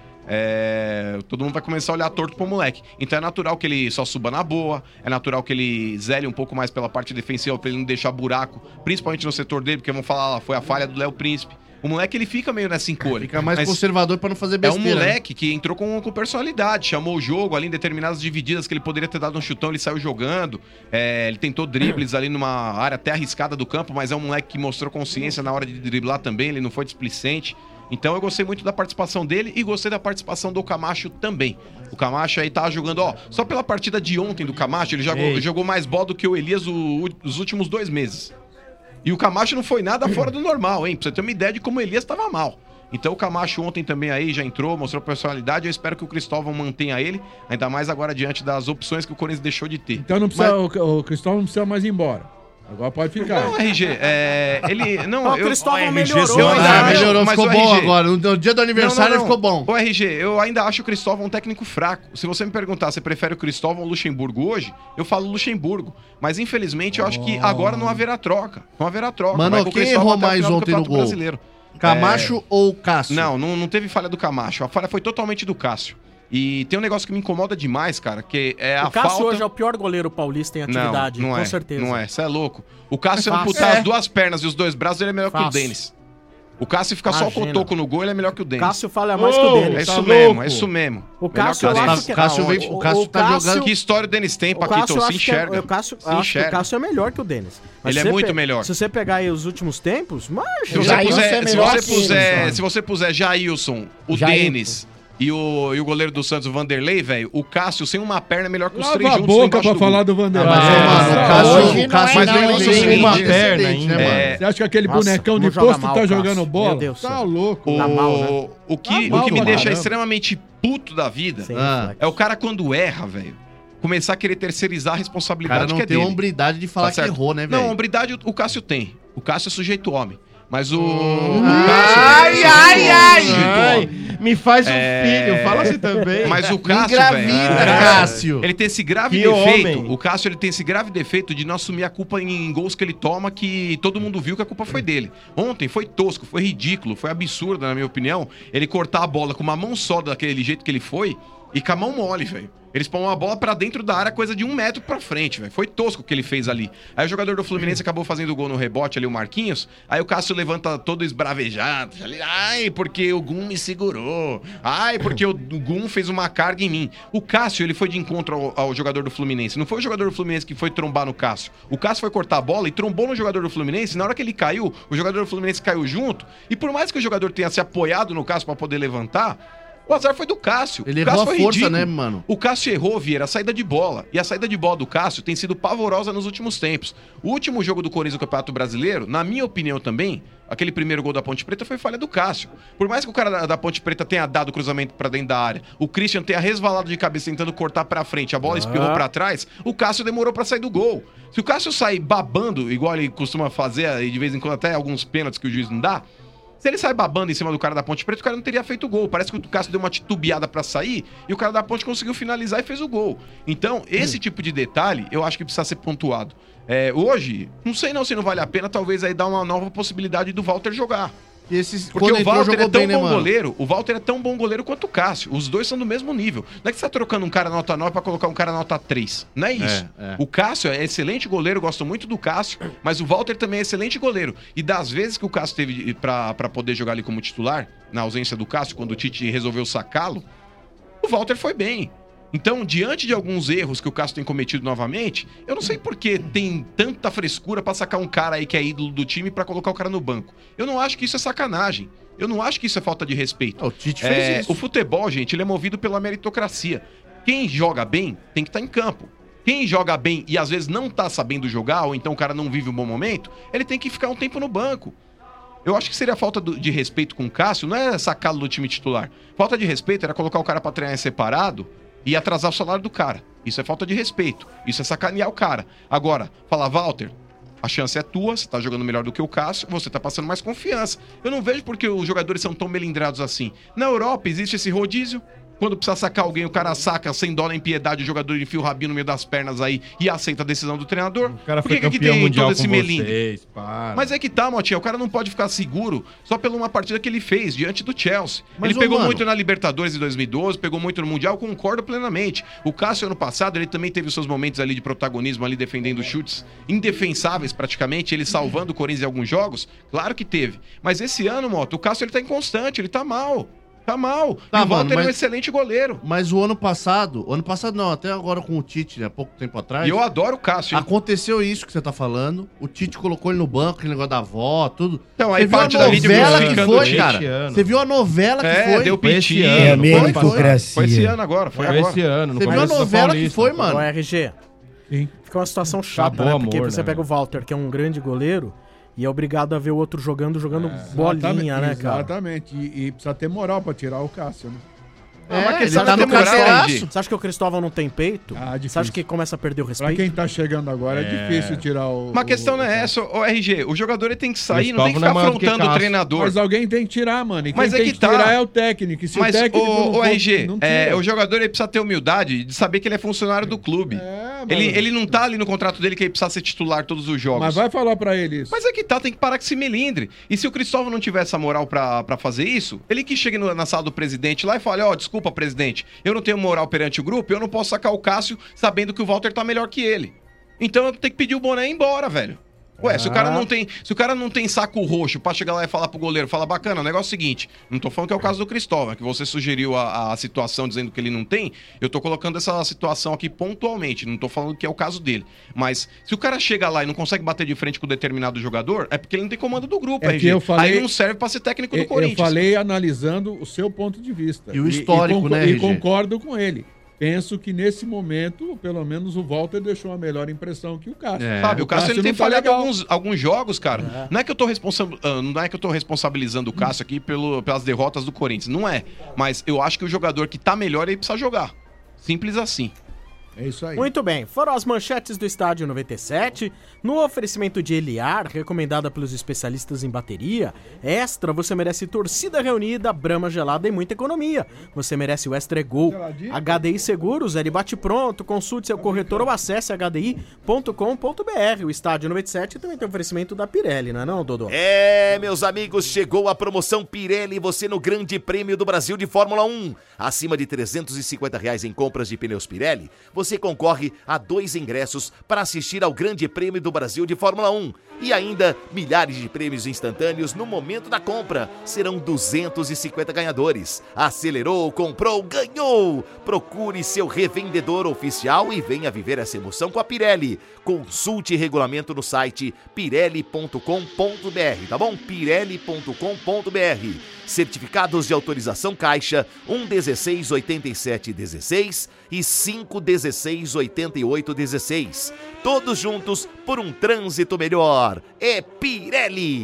É, todo mundo vai começar a olhar torto pro moleque. Então é natural que ele só suba na boa, é natural que ele zele um pouco mais pela parte defensiva pra ele não deixar buraco, principalmente no setor dele, porque vão falar, ah, foi a falha do Léo Príncipe. O moleque, ele fica meio nessa encolha. Fica mais Mas conservador pra não fazer é um besteira. né? moleque que entrou com, com personalidade, chamou o jogo ali em determinadas divididas que ele poderia ter dado um chutão, ele saiu jogando. É, ele tentou dribles ali numa área até arriscada do campo, mas é um moleque que mostrou consciência na hora de driblar também, ele não foi displicente. Então eu gostei muito da participação dele e gostei da participação do Camacho também. O Camacho aí tava jogando, ó, só pela partida de ontem do Camacho, ele jogou, jogou mais bola do que o Elias o- os últimos dois meses. E o Camacho não foi nada fora do normal, hein? Pra você ter uma ideia de como o Elias tava mal. Então o Camacho ontem também aí já entrou, mostrou personalidade. Eu espero que o Cristóvão mantenha ele, ainda mais agora diante das opções que o Corinthians deixou de ter. Então não precisa, o, o Cristóvão não precisa mais ir embora. Agora pode ficar. Não, R G, é, ele... Não, Ó, o eu, Cristóvão Ó, melhorou, eu né? ainda Ah, acho- melhorou, mas ficou o bom R G, agora. No dia do aniversário ele ficou bom. Ô, R G, eu ainda acho o Cristóvão um técnico fraco. Se você me perguntar, você prefere o Cristóvão ou o Luxemburgo hoje? Eu falo Luxemburgo. Mas infelizmente eu acho que agora não haverá troca. Não haverá troca. Mano, Vai com o quem Cristóvão errou até o mais final do ontem no Campeonato gol? Brasileiro. Camacho ou Cássio? Não, não, não teve falha do Camacho. A falha foi totalmente do Cássio. E tem um negócio que me incomoda demais, cara, que é a O Cássio falta... hoje é o pior goleiro paulista em atividade, não, não com é, certeza. Não é, você é louco. O Cássio, se É fácil. amputar É. as duas pernas e os dois braços, ele é melhor Fácil. que o Denis. O Cássio fica só o Imagina. cotoco no gol, ele é melhor que o Denis. Cássio fala mais que o Denis. É isso Tá mesmo, louco. é isso mesmo. O Melhor Cássio, que eu o Denis. acho que... Cássio vem- o- o Cássio tá Cássio- jogando- Que história o Denis tem, O Paquito? Cássio, eu Se acho que é- enxerga. o Cássio, Se eu acho que o enxerga. Cássio é melhor que o Denis. Ele se é você muito pe- melhor. Se você pegar aí os últimos tempos, mas... Se você Jailson puser, é se melhor você que ele, puser, então. se você puser Jailson, o Jailson. Denis e o, e o goleiro do Santos, o Vanderlei, velho, o Cássio sem uma perna é melhor que os Lava três a juntos boca embaixo pra do falar gol. do Vanderlei. Mas, ô, É, mano, o essa- Cássio, hoje o não Cássio é não não, tem hein? uma Precedente, perna hein? né, mano? É, Você acha que aquele Nossa, bonecão de como joga posto mal, tá Cássio. jogando bola? Meu Deus do Tá céu. louco. o, Tá mal, né? o que, Tá o que me mal, deixa caramba. extremamente puto da vida Sim, Ah. moleque. é o cara quando erra, velho, começar a querer terceirizar a O responsabilidade cara não que é tem dele. hombridade de falar Tá que certo? errou, né, velho? Não, hombridade o- o Cássio tem. O Cássio é sujeito homem. Mas o. Hum. o Cássio, Ai, velho, é ai, sujeito ai, homem, sujeito ai. homem. Me faz um É. filho, fala assim também. Mas o Cássio, Engravida, velho, Cássio. Ele tem esse grave Que defeito. homem. O Cássio ele tem esse grave defeito de não assumir a culpa em gols que ele toma, que todo mundo viu que a culpa foi dele. Ontem foi tosco, foi ridículo, foi absurdo, na minha opinião, ele cortar a bola com uma mão só daquele jeito que ele foi e com a mão mole, velho. Eles põem uma bola pra dentro da área, coisa de um metro pra frente, velho. Foi tosco o que ele fez ali. Aí o jogador do Fluminense acabou fazendo o gol no rebote ali, o Marquinhos. Aí o Cássio levanta todo esbravejado. Ali, ai, porque o Gum me segurou. Ai, porque o Gum fez uma carga em mim. O Cássio, ele foi de encontro ao, ao jogador do Fluminense. Não foi o jogador do Fluminense que foi trombar no Cássio. O Cássio foi cortar a bola e trombou no jogador do Fluminense. Na hora que ele caiu, o jogador do Fluminense caiu junto. E por mais que o jogador tenha se apoiado no Cássio pra poder levantar, o azar foi do Cássio. Ele O Cássio errou a foi força, ridículo. né, mano? O Cássio errou, Vieira, a saída de bola. E a saída de bola do Cássio tem sido pavorosa nos últimos tempos. O último jogo do Corinthians no Campeonato Brasileiro, na minha opinião também, aquele primeiro gol da Ponte Preta foi falha do Cássio. Por mais que o cara da, da Ponte Preta tenha dado o cruzamento pra dentro da área, o Christian tenha resvalado de cabeça tentando cortar pra frente, a bola espirrou pra trás, o Cássio demorou pra sair do gol. Se o Cássio sair babando, igual ele costuma fazer, e de vez em quando até alguns pênaltis que o juiz não dá, se ele sai babando em cima do cara da Ponte Preta, o cara não teria feito o gol. Parece que o Cássio deu uma titubeada pra sair e o cara da Ponte conseguiu finalizar e fez o gol. Então, esse tipo de detalhe, eu acho que precisa ser pontuado. É, hoje, não sei não se não vale a pena, talvez aí dar uma nova possibilidade do Walter jogar. E esses, Porque quando o entrou, Walter jogou é tão bem, né, bom mano? goleiro, o Walter é tão bom goleiro quanto o Cássio. Os dois são do mesmo nível. Não é que você tá trocando um cara nota nove pra colocar um cara nota três. Não é isso. É, é. O Cássio é excelente goleiro, gosto muito do Cássio, mas o Walter também é excelente goleiro. E das vezes que o Cássio teve pra, pra poder jogar ali como titular, na ausência do Cássio, quando o Tite resolveu sacá-lo, o Walter foi bem. Então, diante de alguns erros que o Cássio tem cometido novamente, eu não sei por que tem tanta frescura pra sacar um cara aí que é ídolo do time pra colocar o cara no banco. Eu não acho que isso é sacanagem. Eu não acho que isso é falta de respeito. O Tite É, fez isso. o futebol, gente, ele é movido pela meritocracia. Quem joga bem tem que estar em campo. Quem joga bem e às vezes não tá sabendo jogar, ou então o cara não vive um bom momento, ele tem que ficar um tempo no banco. Eu acho que seria falta do- de respeito com o Cássio, não é sacá-lo do time titular. Falta de respeito era colocar o cara pra treinar separado e atrasar o salário do cara. Isso é falta de respeito. Isso é sacanear o cara. Agora, falar, Walter, a chance é tua, você tá jogando melhor do que o Cássio, você tá passando mais confiança. Eu não vejo porque os jogadores são tão melindrados assim. Na Europa existe esse rodízio. Quando precisa sacar alguém, o cara saca sem dó nem piedade, o jogador enfia o rabinho no meio das pernas aí e aceita a decisão do treinador. O cara Por foi que, que aqui campeão tem mundial todo esse com melindre? vocês, para. Mas é que tá, Motinha, o cara não pode ficar seguro só pela uma partida que ele fez diante do Chelsea. Mas, ele ô, pegou mano- muito na Libertadores de dois mil e doze, pegou muito no Mundial, concordo plenamente. O Cássio, ano passado, ele também teve os seus momentos ali de protagonismo, ali defendendo chutes indefensáveis praticamente, ele salvando o Corinthians em alguns jogos, claro que teve. Mas esse ano, Moto, o Cássio ele tá inconstante, ele tá mal. Tá mal. Tá, e o Walter mano, é um mas- excelente goleiro. Mas o ano passado, o ano passado não, até agora com o Tite, né, pouco tempo atrás. E eu adoro o Cássio, hein? Aconteceu isso que você tá falando. O Tite colocou ele no banco, aquele negócio da avó, tudo. Então, aí Você viu a parte dali de novela que criticando foi, ele. cara? Esse ano. Você viu a novela que É, foi? deu Foi esse piti. ano. É a Foi, foi. meritocracia. Foi esse ano agora, foi Foi agora. esse ano, no Você viu a começo da novela que Paulista. foi, mano? Ô, R G, Sim. fica uma situação chata, Acabou né? o Porque amor, você né, pega o Walter, que é um grande goleiro, e é obrigado a ver o outro jogando, jogando bolinha, né, cara? Exatamente. E, e precisa ter moral pra tirar o Cássio, né? É, mas ele questão tá de no ter moral, carceraço. G. Você acha que o Cristóvão não tem peito? Ah, difícil. Você acha que começa a perder o Pra respeito? quem tá chegando agora, é, É. difícil tirar o... Mas a questão o- não é essa, o R G. O jogador ele tem que sair, não Cristóvão tem que não é ficar maior do que afrontando o Cássio. treinador. Mas alguém tem que tirar, mano. E quem Mas é tem que que, tá. tirar é o técnico. E se Mas o técnico o, não o for, R G, não é, tira. o jogador ele precisa ter humildade de saber que ele é funcionário do clube. É, ele, mano. ele não tá ali no contrato dele que ele precisa ser titular todos os jogos. Mas vai falar pra ele isso. Mas é que tá, tem que parar com esse melindre. E se o Cristóvão não tiver essa moral pra, pra fazer isso, ele que chegue no- na sala do presidente lá e fale, ó, desculpa, presidente, eu não tenho moral perante o grupo, eu não posso sacar o Cássio sabendo que o Walter tá melhor que ele. Então eu tenho que pedir o boné e ir embora, velho. Ué, se o cara não tem, se o cara não tem saco roxo pra chegar lá e falar pro goleiro, fala, bacana, o negócio é o seguinte, não tô falando que é o caso do Cristóvão, é que você sugeriu a, a situação dizendo que ele não tem, eu tô colocando essa situação aqui pontualmente, não tô falando que é o caso dele. Mas se o cara chega lá e não consegue bater de frente com determinado jogador, é porque ele não tem comando do grupo, É R G. que eu falei- Aí ele não serve pra ser técnico do Eu- Corinthians. Eu falei analisando o seu ponto de vista. E o histórico, concor- né, E R G? concordo com ele. Penso que nesse momento, pelo menos o Walter deixou uma melhor impressão que o Cássio. É. Sabe, o Cássio, ele tem não tá falhado legal. alguns, alguns jogos, cara. Não é que eu tô responsa- ah, não é que eu tô responsabilizando o Cássio aqui pelo, pelas derrotas do Corinthians. Não é. Mas eu acho que o jogador que tá melhor, ele precisa jogar. Simples assim. É isso aí. Muito bem, foram as manchetes do Estádio noventa e sete, no oferecimento de Eliar, recomendada pelos especialistas em bateria. Extra, você merece torcida reunida, brama gelada e muita economia. Você merece o Extra é Gol. H D I Seguros, ele bate pronto, consulte seu corretor ou acesse h d i ponto com ponto b r. O Estádio noventa e sete também tem oferecimento da Pirelli, não é não, Dodô? É, meus amigos, chegou a promoção Pirelli, você no Grande Prêmio do Brasil de Fórmula um. Acima de trezentos e cinquenta reais em compras de pneus Pirelli, você concorre a dois ingressos para assistir ao Grande Prêmio do Brasil de Fórmula um. E ainda milhares de prêmios instantâneos no momento da compra. Serão duzentos e cinquenta ganhadores. Acelerou, comprou, ganhou! Procure seu revendedor oficial e venha viver essa emoção com a Pirelli. Consulte regulamento no site pirelli ponto com ponto b r, tá bom? pirelli ponto com ponto b r. Certificados de autorização Caixa um dezesseis oitenta e sete dezesseis e cinco dezesseis oitenta e oito dezesseis. Todos juntos por um trânsito melhor. É Pirelli!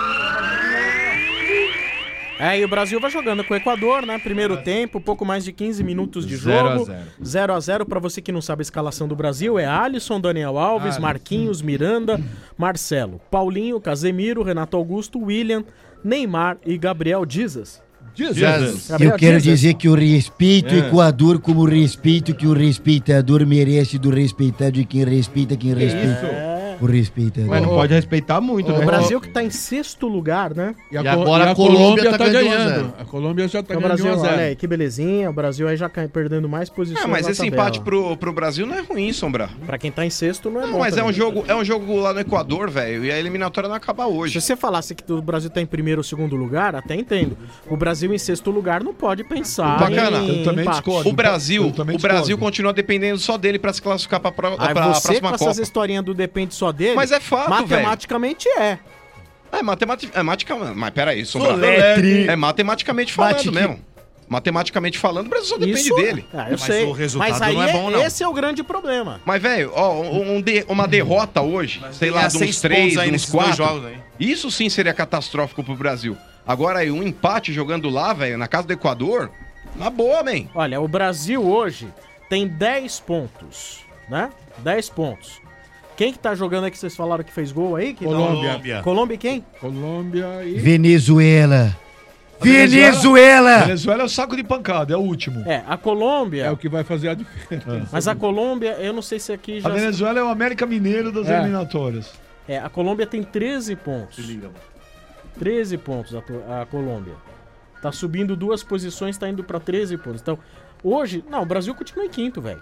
É, e o Brasil vai jogando com o Equador, né? Primeiro tempo, pouco mais de quinze minutos de Zero a jogo. zero. zero a zero, pra você que não sabe a escalação do Brasil, é Alisson, Daniel Alves, Marquinhos, Miranda, Marcelo, Paulinho, Casemiro, Renato Augusto, William, Neymar e Gabriel Jesus. Jesus. Eu quero dizer que eu respeito o É. Equador como respeito que o respeitador merece do respeitado e quem respeita quem respeita. É, é... O respeito é Mas não pode respeitar muito, O né? Brasil que tá em sexto lugar, né? E, a, e agora a Colômbia, Colômbia tá ganhando. A Colômbia já tá então, ganhando Brasil, um a zero. Olha aí, que belezinha. O Brasil aí já cai perdendo mais posições. É, mas na esse tabela. empate pro, pro Brasil não é ruim, Sombra. Pra quem tá em sexto não é Não, bom. mas é também. um, jogo, é um jogo lá no Equador, velho, e a eliminatória não acaba hoje. Se você falasse que o Brasil tá em primeiro ou segundo lugar, até entendo. O Brasil em sexto lugar não pode pensar Bacana. em Eu também empate. discordo. O Brasil, o Brasil continua dependendo só dele pra se classificar pra, pro, Aí pra você próxima com Copa. essas historinhas do depende só dele, Mas é fato, matematicamente é. É, matematicamente. É, matica- mas peraí, Sombra. Soletre. É matematicamente falando Matique. mesmo. Matematicamente falando, o Brasil só depende Isso- dele. Ah, eu sei. Mas aí é- esse é o grande problema. Mas, velho, ó, um- um de- uma derrota hoje, sei lá, ganhar de uns seis três, pontos aí de uns nesses dois quatro. jogos aí. Isso sim seria catastrófico pro Brasil. Agora aí, um empate jogando lá, velho, na casa do Equador, na boa, man. Olha, o Brasil hoje tem dez pontos, né? dez pontos. Quem que tá jogando aí que vocês falaram que fez gol aí? Que Colômbia. Colômbia e quem? Colômbia e... Venezuela. Venezuela. Venezuela! Venezuela é o saco de pancada, é o último. É, a Colômbia... É o que vai fazer a diferença. Mas a Colômbia, eu não sei se aqui já... A Venezuela é o América Mineiro das É. eliminatórias. É, a Colômbia tem treze pontos. treze pontos a, to- a Colômbia. Tá subindo duas posições, tá indo pra treze pontos. Então, hoje... Não, o Brasil continua em quinto, velho.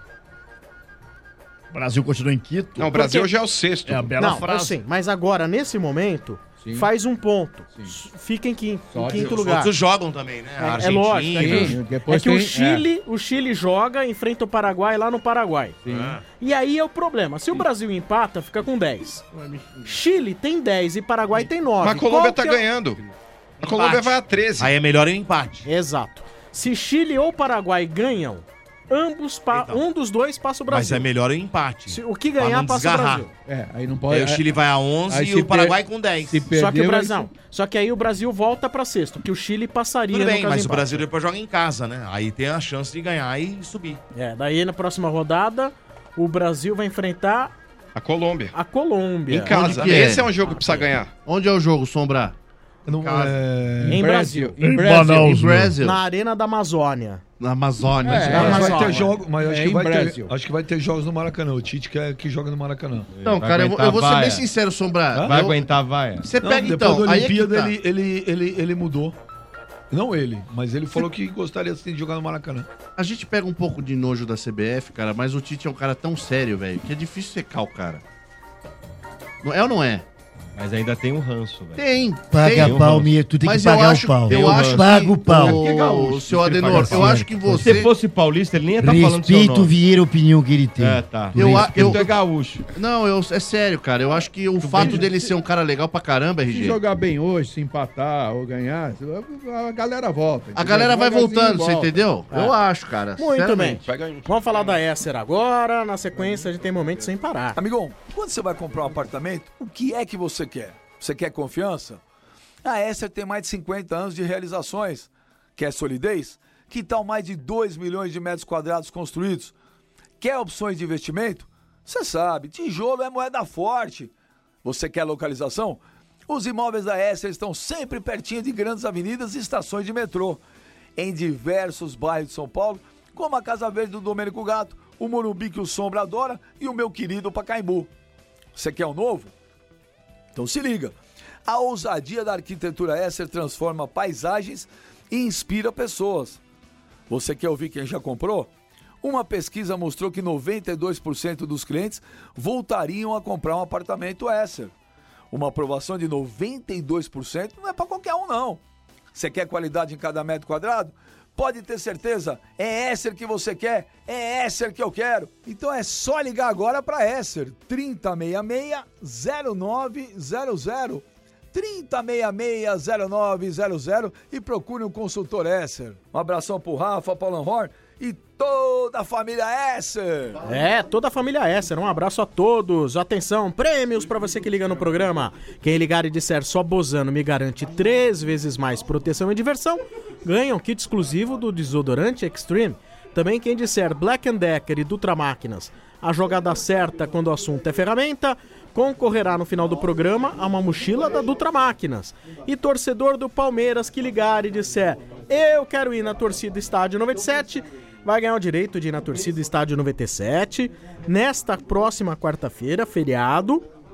O Brasil continua em quinto. Não, o Brasil Porque- hoje é o sexto. É a bela Não, frase. sim, mas agora, nesse momento, Sim. faz um ponto. S- Fica em quinto, Só em que quinto Os lugar. outros jogam também, né? É, é Argentina. lógico. É que, Sim, é depois que o, tem- Chile, o Chile joga, enfrenta o Paraguai lá no Paraguai. Sim. E aí é o problema. Se o Brasil empata, fica com dez. Chile tem dez e Paraguai tem nove. Mas a Colômbia Qual tá que é o- ganhando. A Colômbia vai a treze. Aí é melhor o empate. Exato. Se Chile ou Paraguai ganham, ambos pa... um dos dois passa o Mas Brasil. é melhor o empate. Se- o que Pra ganhar não passa o desgarrar. Brasil. É, aí não pode... Aí o Chile vai a onze aí e se o Paraguai per- com dez. se Só que o perdeu, Brasil, aí- não. Só que aí o Brasil volta pra sexto, que o Chile passaria Tudo no bem, caso mas de o empate. Brasil depois joga em casa, né? Aí tem a chance de ganhar e subir. É, daí na próxima rodada, o Brasil vai enfrentar A Colômbia. a Colômbia. Em casa. que é? Esse é um jogo que precisa ganhar. Onde é o jogo, Sombra? Não, é... Em Brasil. Em Brasil. Brasil. Em Brasil. Na Arena da Amazônia. Na Amazônia. É, Mas é, vai Amazônia. ter jogo, mas acho É que em vai Brasil. ter, acho que vai ter jogos no Maracanã. O Tite quer que joga no Maracanã. Não, Vai cara, eu, vou- eu aguentar vou ser a bem vaia. sincero, Sombra. Vai Eu- aguentar a vaia. Você Não, pega depois então, da aí é que Olimpíada tá. ele, ele, ele, ele mudou. Não ele, mas ele falou que gostaria assim, de jogar no Maracanã. A gente pega um pouco de nojo da C B F, cara, mas o Tite é um cara tão sério, velho, que é difícil secar o cara. Não é ou não é? Mas ainda tem um ranço, velho. Tem. Paga tem. pau, Mia, tu tem Mas que eu pagar acho, o pau. eu acho Paga que o pau. O, seu Adenor, eu acho que Se você... fosse paulista, ele nem ia estar falando seu Respeito o nome. Vieira, a opinião que ele tem. É, tá. Eu, a- eu, Tu é gaúcho. não, eu, é sério, cara. Eu acho que o fato dele ser um cara legal pra caramba, Se R G. jogar bem hoje, se empatar ou ganhar, a galera volta. A entendeu? galera vai Devagarzinho voltando, você volta. entendeu? É. Eu acho, cara. Muito bem. sinceramente. Vamos falar da Esser agora. Na sequência, a gente tem momentos sem parar. Amigão, quando você vai comprar um apartamento, o que é que você quer? Você quer confiança? A Esser tem mais de cinquenta anos de realizações. Quer solidez? Que tal mais de dois milhões de metros quadrados construídos? Quer opções de investimento? Você sabe, tijolo é moeda forte. Você quer localização? Os imóveis da Esser estão sempre pertinho de grandes avenidas e estações de metrô. Em diversos bairros de São Paulo, como a Casa Verde do Domênico Gato, o Morumbi que o Sombra adora e o meu querido Pacaembu. Você quer um novo? Então se liga. A ousadia da arquitetura Esser transforma paisagens e inspira pessoas. Você quer ouvir quem já comprou? Uma pesquisa mostrou que noventa e dois por cento dos clientes voltariam a comprar um apartamento Esser. Uma aprovação de noventa e dois por cento não é para qualquer um, não. Você quer qualidade em cada metro quadrado? Pode ter certeza, é Esser que você quer, é Esser que eu quero. Então é só ligar agora para Esser, trinta sessenta e seis, zero nove zero zero. trinta sessenta e seis, zero nove zero zero e procure um consultor Esser. Um abração pro Rafa, Paulo Horn e toda a família Esser. É, toda a família Esser. Um abraço a todos. Atenção, prêmios pra você que liga no programa. Quem ligar e disser só Bozano me garante três vezes mais proteção e diversão, ganha um kit exclusivo do desodorante Extreme. Também quem disser Black and Decker e Dutra Máquinas, a jogada certa quando o assunto é ferramenta, concorrerá no final do programa a uma mochila da Dutra Máquinas. E torcedor do Palmeiras que ligar e disser eu quero ir na torcida Estádio noventa e sete, vai ganhar o direito de ir na torcida Estádio noventa e sete nesta próxima quarta-feira, feriado,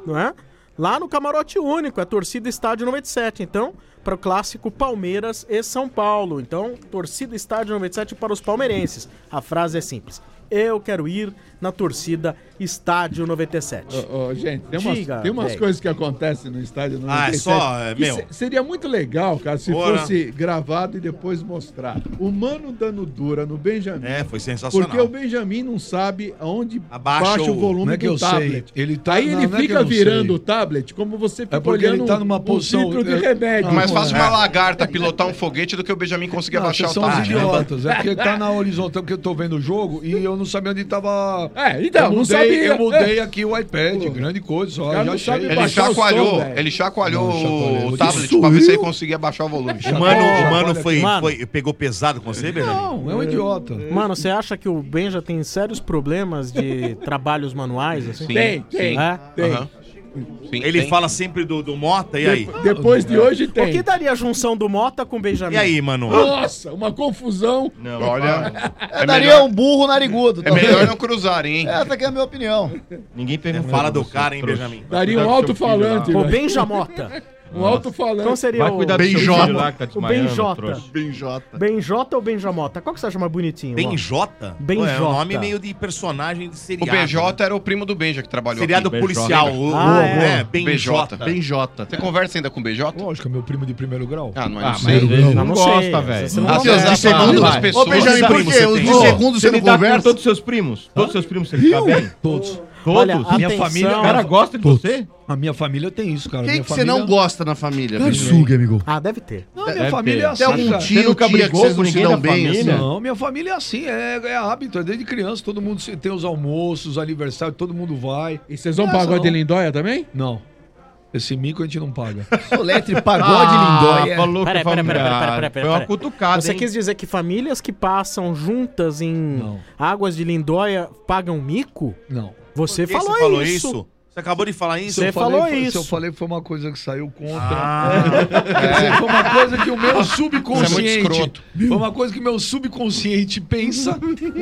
não é? Lá no Camarote Único, a torcida Estádio noventa e sete. Então, para o clássico Palmeiras e São Paulo. Então, torcida Estádio noventa e sete para os palmeirenses. A frase é simples. Eu quero ir na torcida Estádio noventa e sete. Ô, ô, gente, tem umas, Diga, tem umas véio. coisas que acontecem no Estádio noventa e sete. Ah, é só, é, que meu. se- seria muito legal, cara, se Ora. fosse gravado e depois mostrar. O Mano dando dura no Benjamin. É, foi sensacional. Porque o Benjamin não sabe aonde Abaixa baixa o o- volume Não é que do eu sei. tablet. Ele tá- Aí não, ele não é que fica eu não virando sei. o tablet como você fica É porque olhando ele tá numa um, posição- um litro de é- remédio. É mais fácil uma É. lagarta pilotar um foguete do que o Benjamin conseguir Não, abaixar vocês o são os tablet. idiotas. É porque tá na horizontal que eu tô vendo o jogo e eu não sabia onde tava. É, então, eu não mudei, sabia. Eu mudei É. aqui o iPad, grande coisa, só. cara Já não achei. sabe Ele baixar o chacoalhou, som, velho. ele chacoalhou Não, chacoalhou. o tablet Isso pra ver se ele eu? conseguia abaixar o volume. O mano, o mano, Olha, foi, mano. foi- pegou pesado com você, Benjamin? Não, é um idiota. Mano, você acha que o Benja tem sérios problemas de trabalhos manuais? Assim? Sim, Tem, tem, sim. É? tem. Aham. Sim, Ele tem. fala sempre do, do Mota, e aí? De- depois de hoje O tem. que daria a junção do Mota com o Benjamin? E aí, mano? Nossa, uma confusão. Não, olha, Eu é daria melhor, um burro narigudo. é melhor não cruzarem, hein? Essa aqui é a minha opinião. Ninguém perguntou. Fala do você, cara, hein, trouxa. Benjamin? Daria um alto-falante. O velho. Benjamota. Um alto-falante. Qual seria Vai o... cuidar do seu Benjota. filho lá que tá O desmaiando, Benjota. trouxa. Benjota. Benjota ou Benjamota? Qual que você acha mais bonitinho? Ben ó? Jota? Benjota. É um nome meio de personagem de O seriado. B J era o primo do Benja que trabalhou Seriado aqui. policial. Benjota. O, Ah, o- é. é, Ben B J. Jota. Benjota. Você conversa ainda com o B J? Lógico, é meu primo de primeiro grau. Ah, não, Ah, não sei. mas ele Eu não não gosta, sei, velho. você não Às vezes conversa. de segundo vai. as Ô, pessoas... Benjamin, por primos quê? você Os tem? de Ô, segundo você não lidar com conversa? todos os seus primos? Todos os seus primos você fica bem? Todos. Todos? Olha, Minha atenção. família- O cara gosta de você? A minha família tem isso, cara. Quem minha que você família... não gosta na família? Benjamin? Suga, amigo. Ah, deve ter. Não, minha Deve família ter. é assim, Tem algum cara. tio, nunca tia que brigou vocês com não se ninguém dão da bem? família? assim? Não, minha família é assim, é, é hábito, é desde criança, todo mundo se- tem os almoços, aniversário, todo mundo vai. E vocês vão Essa pagode não. de Lindóia também? Não. Esse mico a gente não paga. Soletre pagode Lindóia. Ah, falou Peraí, que foi peraí, peraí, peraí, peraí, peraí, Foi uma peraí. cutucada, Você hein? quis dizer que famílias que passam juntas em Não. águas de Lindóia pagam mico? Não. Você Por que falou, você falou isso. isso? Você acabou de falar isso? Você Eu falei, falou foi- isso. Se eu falei que foi uma coisa que saiu contra. Ah, Quer dizer, foi uma coisa que o meu Você é muito subconsciente. escroto. Foi uma coisa que meu subconsciente pensa.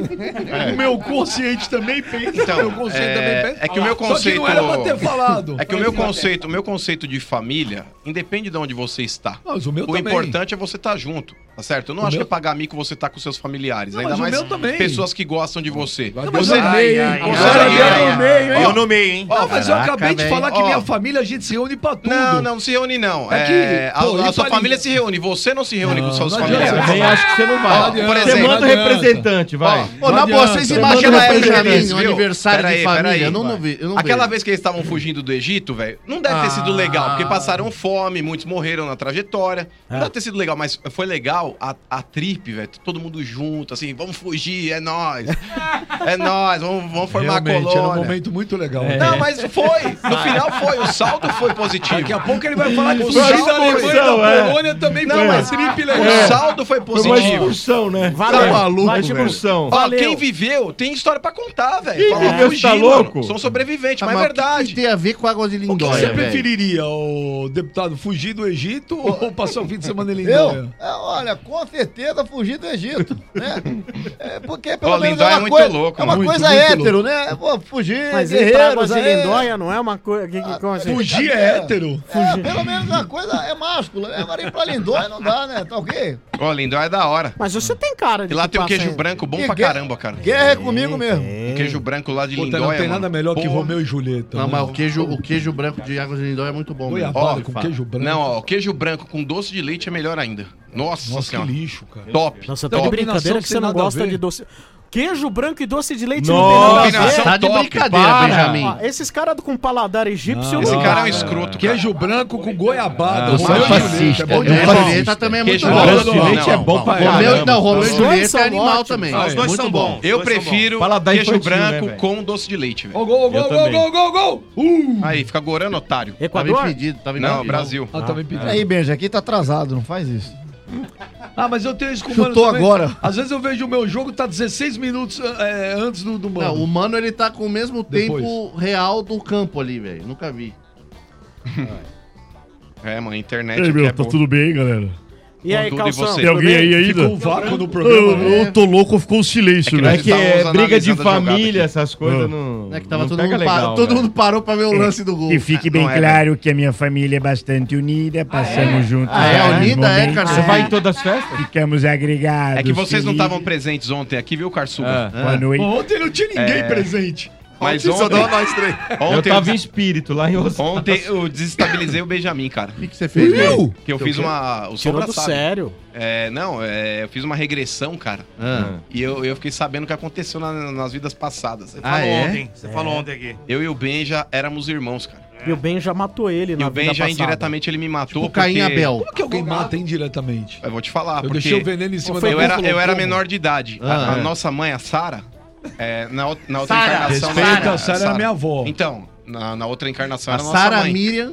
O meu consciente também pensa. Então, meu consciente é- também pensa. é que o meu Só que conceito- não era pra ter falado. É que o meu conceito, o meu conceito de família, independe de onde você está. Mas o meu O também. importante é você estar junto, tá certo? Eu não O acho meu- que é pagar mico você tá com seus familiares. Não, ainda mas o mais meu também. pessoas que gostam de você. Vai mas Deus eu- no meio, hein? ai, Você ai, vai ai, Deus ai, no meio, hein? Eu no meio, hein? Não, mas eu Caraca, acabei de velho. falar que Ó. minha família a gente se reúne pra tudo. Não, não, não se reúne não. É que, É, a, pô, a ir sua pra família Lin- se reúne, você não se reúne Não, com seus não familiares. adianta. Também acho que você não vai. Ó, por Você exemplo, manda o não adianta. representante, vai. Ô, na Não boa, adianta. vocês Você imaginam manda a pra Benjamin eles, no viu? aniversário Pera de aí, família? pera aí. Eu não, não vi. Eu não Aquela vejo. vez que eles estavam fugindo do Egito, velho, não deve ter sido legal, porque passaram fome, muitos morreram na trajetória. Não deve ter sido legal, mas foi legal a, a trip, velho. Todo mundo junto, assim, vamos fugir, é nóis. É nóis, vamos, vamos formar a Realmente, era um colônia. momento muito legal. Não, mas foi. No final foi. O saldo foi positivo. Daqui a pouco ele vai falar que O fugir saldo da Alemanha foi- e da é. Polônia também Não, foi uma mas- trip O legal. saldo foi Foi uma positivo. excursão, né? Valeu. Tá maluco, Vai, velho. Excursão. Ó, Valeu. quem viveu tem história pra contar, velho. Quem Falou, viveu, fugi, tá mano. louco? Sou um sobrevivente, Ah, mas é mas o que verdade. que tem a ver com água de O que Lindóia, você velho? preferiria, o deputado, fugir do Egito ou passar o fim de semana em Eu? Lindóia? É, olha, com certeza fugir do Egito, né? É, porque pelo Ó, menos Lindóia é é uma muito coisa, louco, é uma muito, coisa muito hétero, né? Pô, fugir, Mas ir pra águas guerreiros de aí. Lindóia não é uma coisa... Que, que, como assim? Fugir é hétero. É, pelo menos uma coisa é máscula, né? Agora ir pra Lindóia não dá, né? Tá ok? Ó, Lindóia é da hora. Mas você tem cara de E lá que tem um passa queijo em- branco bom E pra guerra- caramba, cara. Guerra é comigo mesmo. Um queijo branco lá de Puta, Lindóia, não tem mano. nada melhor que Porra. Romeu e Julieta. Não, né? mas o queijo, o queijo branco de água de Lindóia é muito bom. mesmo. Goiabada Ó, com fala. queijo branco. Não, ó, queijo branco com doce de leite é melhor ainda. Nossa, Nossa, que senhora. lixo, cara. Top. Nossa, tá top. de brincadeira Combinação que que você não tem nada a gosta ver. de doce... Queijo branco e doce de leite Nossa, não tem nada a combinação ver. Tá de top, brincadeira, para. Benjamin. Ó, esses caras com paladar egípcio... Não, Esse não cara é dá. um escroto, cara. Queijo branco com goiabada. Você Romeu é e Julieta, fascista, é bom é um Romeu e demais. Julieta também é muito Queijo bom. branco Doce de leite é bom pra Romeu, caramba. não, Romeu e Os dois Julieta são é animal ótimos. também. Os dois muito são bom. bons. Eu Dois são prefiro Paladar queijo infantil, né, branco velho? com doce de leite, velho. Ó, gol, gol, Eu gol, também. gol, gol, gol! Uh! Aí, fica gorando, otário. Tava Equador? impedido, tava Não, impedido. Brasil. Ah, tava impedido. Aí, Benja, aqui tá atrasado, não faz isso. Ah, mas eu tenho isso com o Chutou Mano também. agora. Às vezes eu vejo o meu jogo, tá dezesseis minutos é, antes do, do Mano. Não, o Mano ele tá com o mesmo Depois. tempo real do campo ali, velho. Nunca vi. É, mano, a internet aqui é boa. bem, galera? E aí, com tudo Calção, você. Tem alguém aí ainda? Ficou um vácuo no programa, Eu, né? eu tô louco, ficou um silêncio, É que né? nós É que é estávamos briga de analisando a jogada família, aqui. essas coisas Ah. não. É que tava não todo, pega mundo, legal, parou, todo velho. mundo parou pra ver o lance do gol. Que fique bem Não é, claro que a minha família é bastante unida, passamos juntos. Ah, é? vários Unida, é, momentos, Carson? Você vai em todas as festas? Ficamos agregados. É que vocês não felizes. estavam presentes ontem aqui, viu, Karsuga? Ah. Boa noite. Ontem não tinha ninguém É. presente. Mas Só ontem, dá nós três. Eu ontem, tava em espírito lá em Osasco. ontem eu desestabilizei o Benjamin, cara. O que, que você fez? Eu? Que eu fiz uma... O Tirou Sombra do sabe. sério. É, não, é, eu fiz uma regressão, cara. Ah. E eu, eu fiquei sabendo o que aconteceu na- nas vidas passadas. Ah, Falou é? ontem. Você falou ontem aqui. Eu e o Benja éramos irmãos, cara. E o Ben já matou ele E na o vida Benja, passada. indiretamente, ele me matou Tipo Caim e porque... Abel. Como que alguém mata indiretamente? Eu vou te falar, Eu porque... deixei o veneno em cima eu da era, búfala, eu era como? menor de idade. Ah, a, a é. nossa mãe, a Sara, é, na, o- na outra Sara, encarnação... respeita, na- a Sara era minha avó. Então, na, na outra encarnação A era a nossa Sara mãe. Miriam.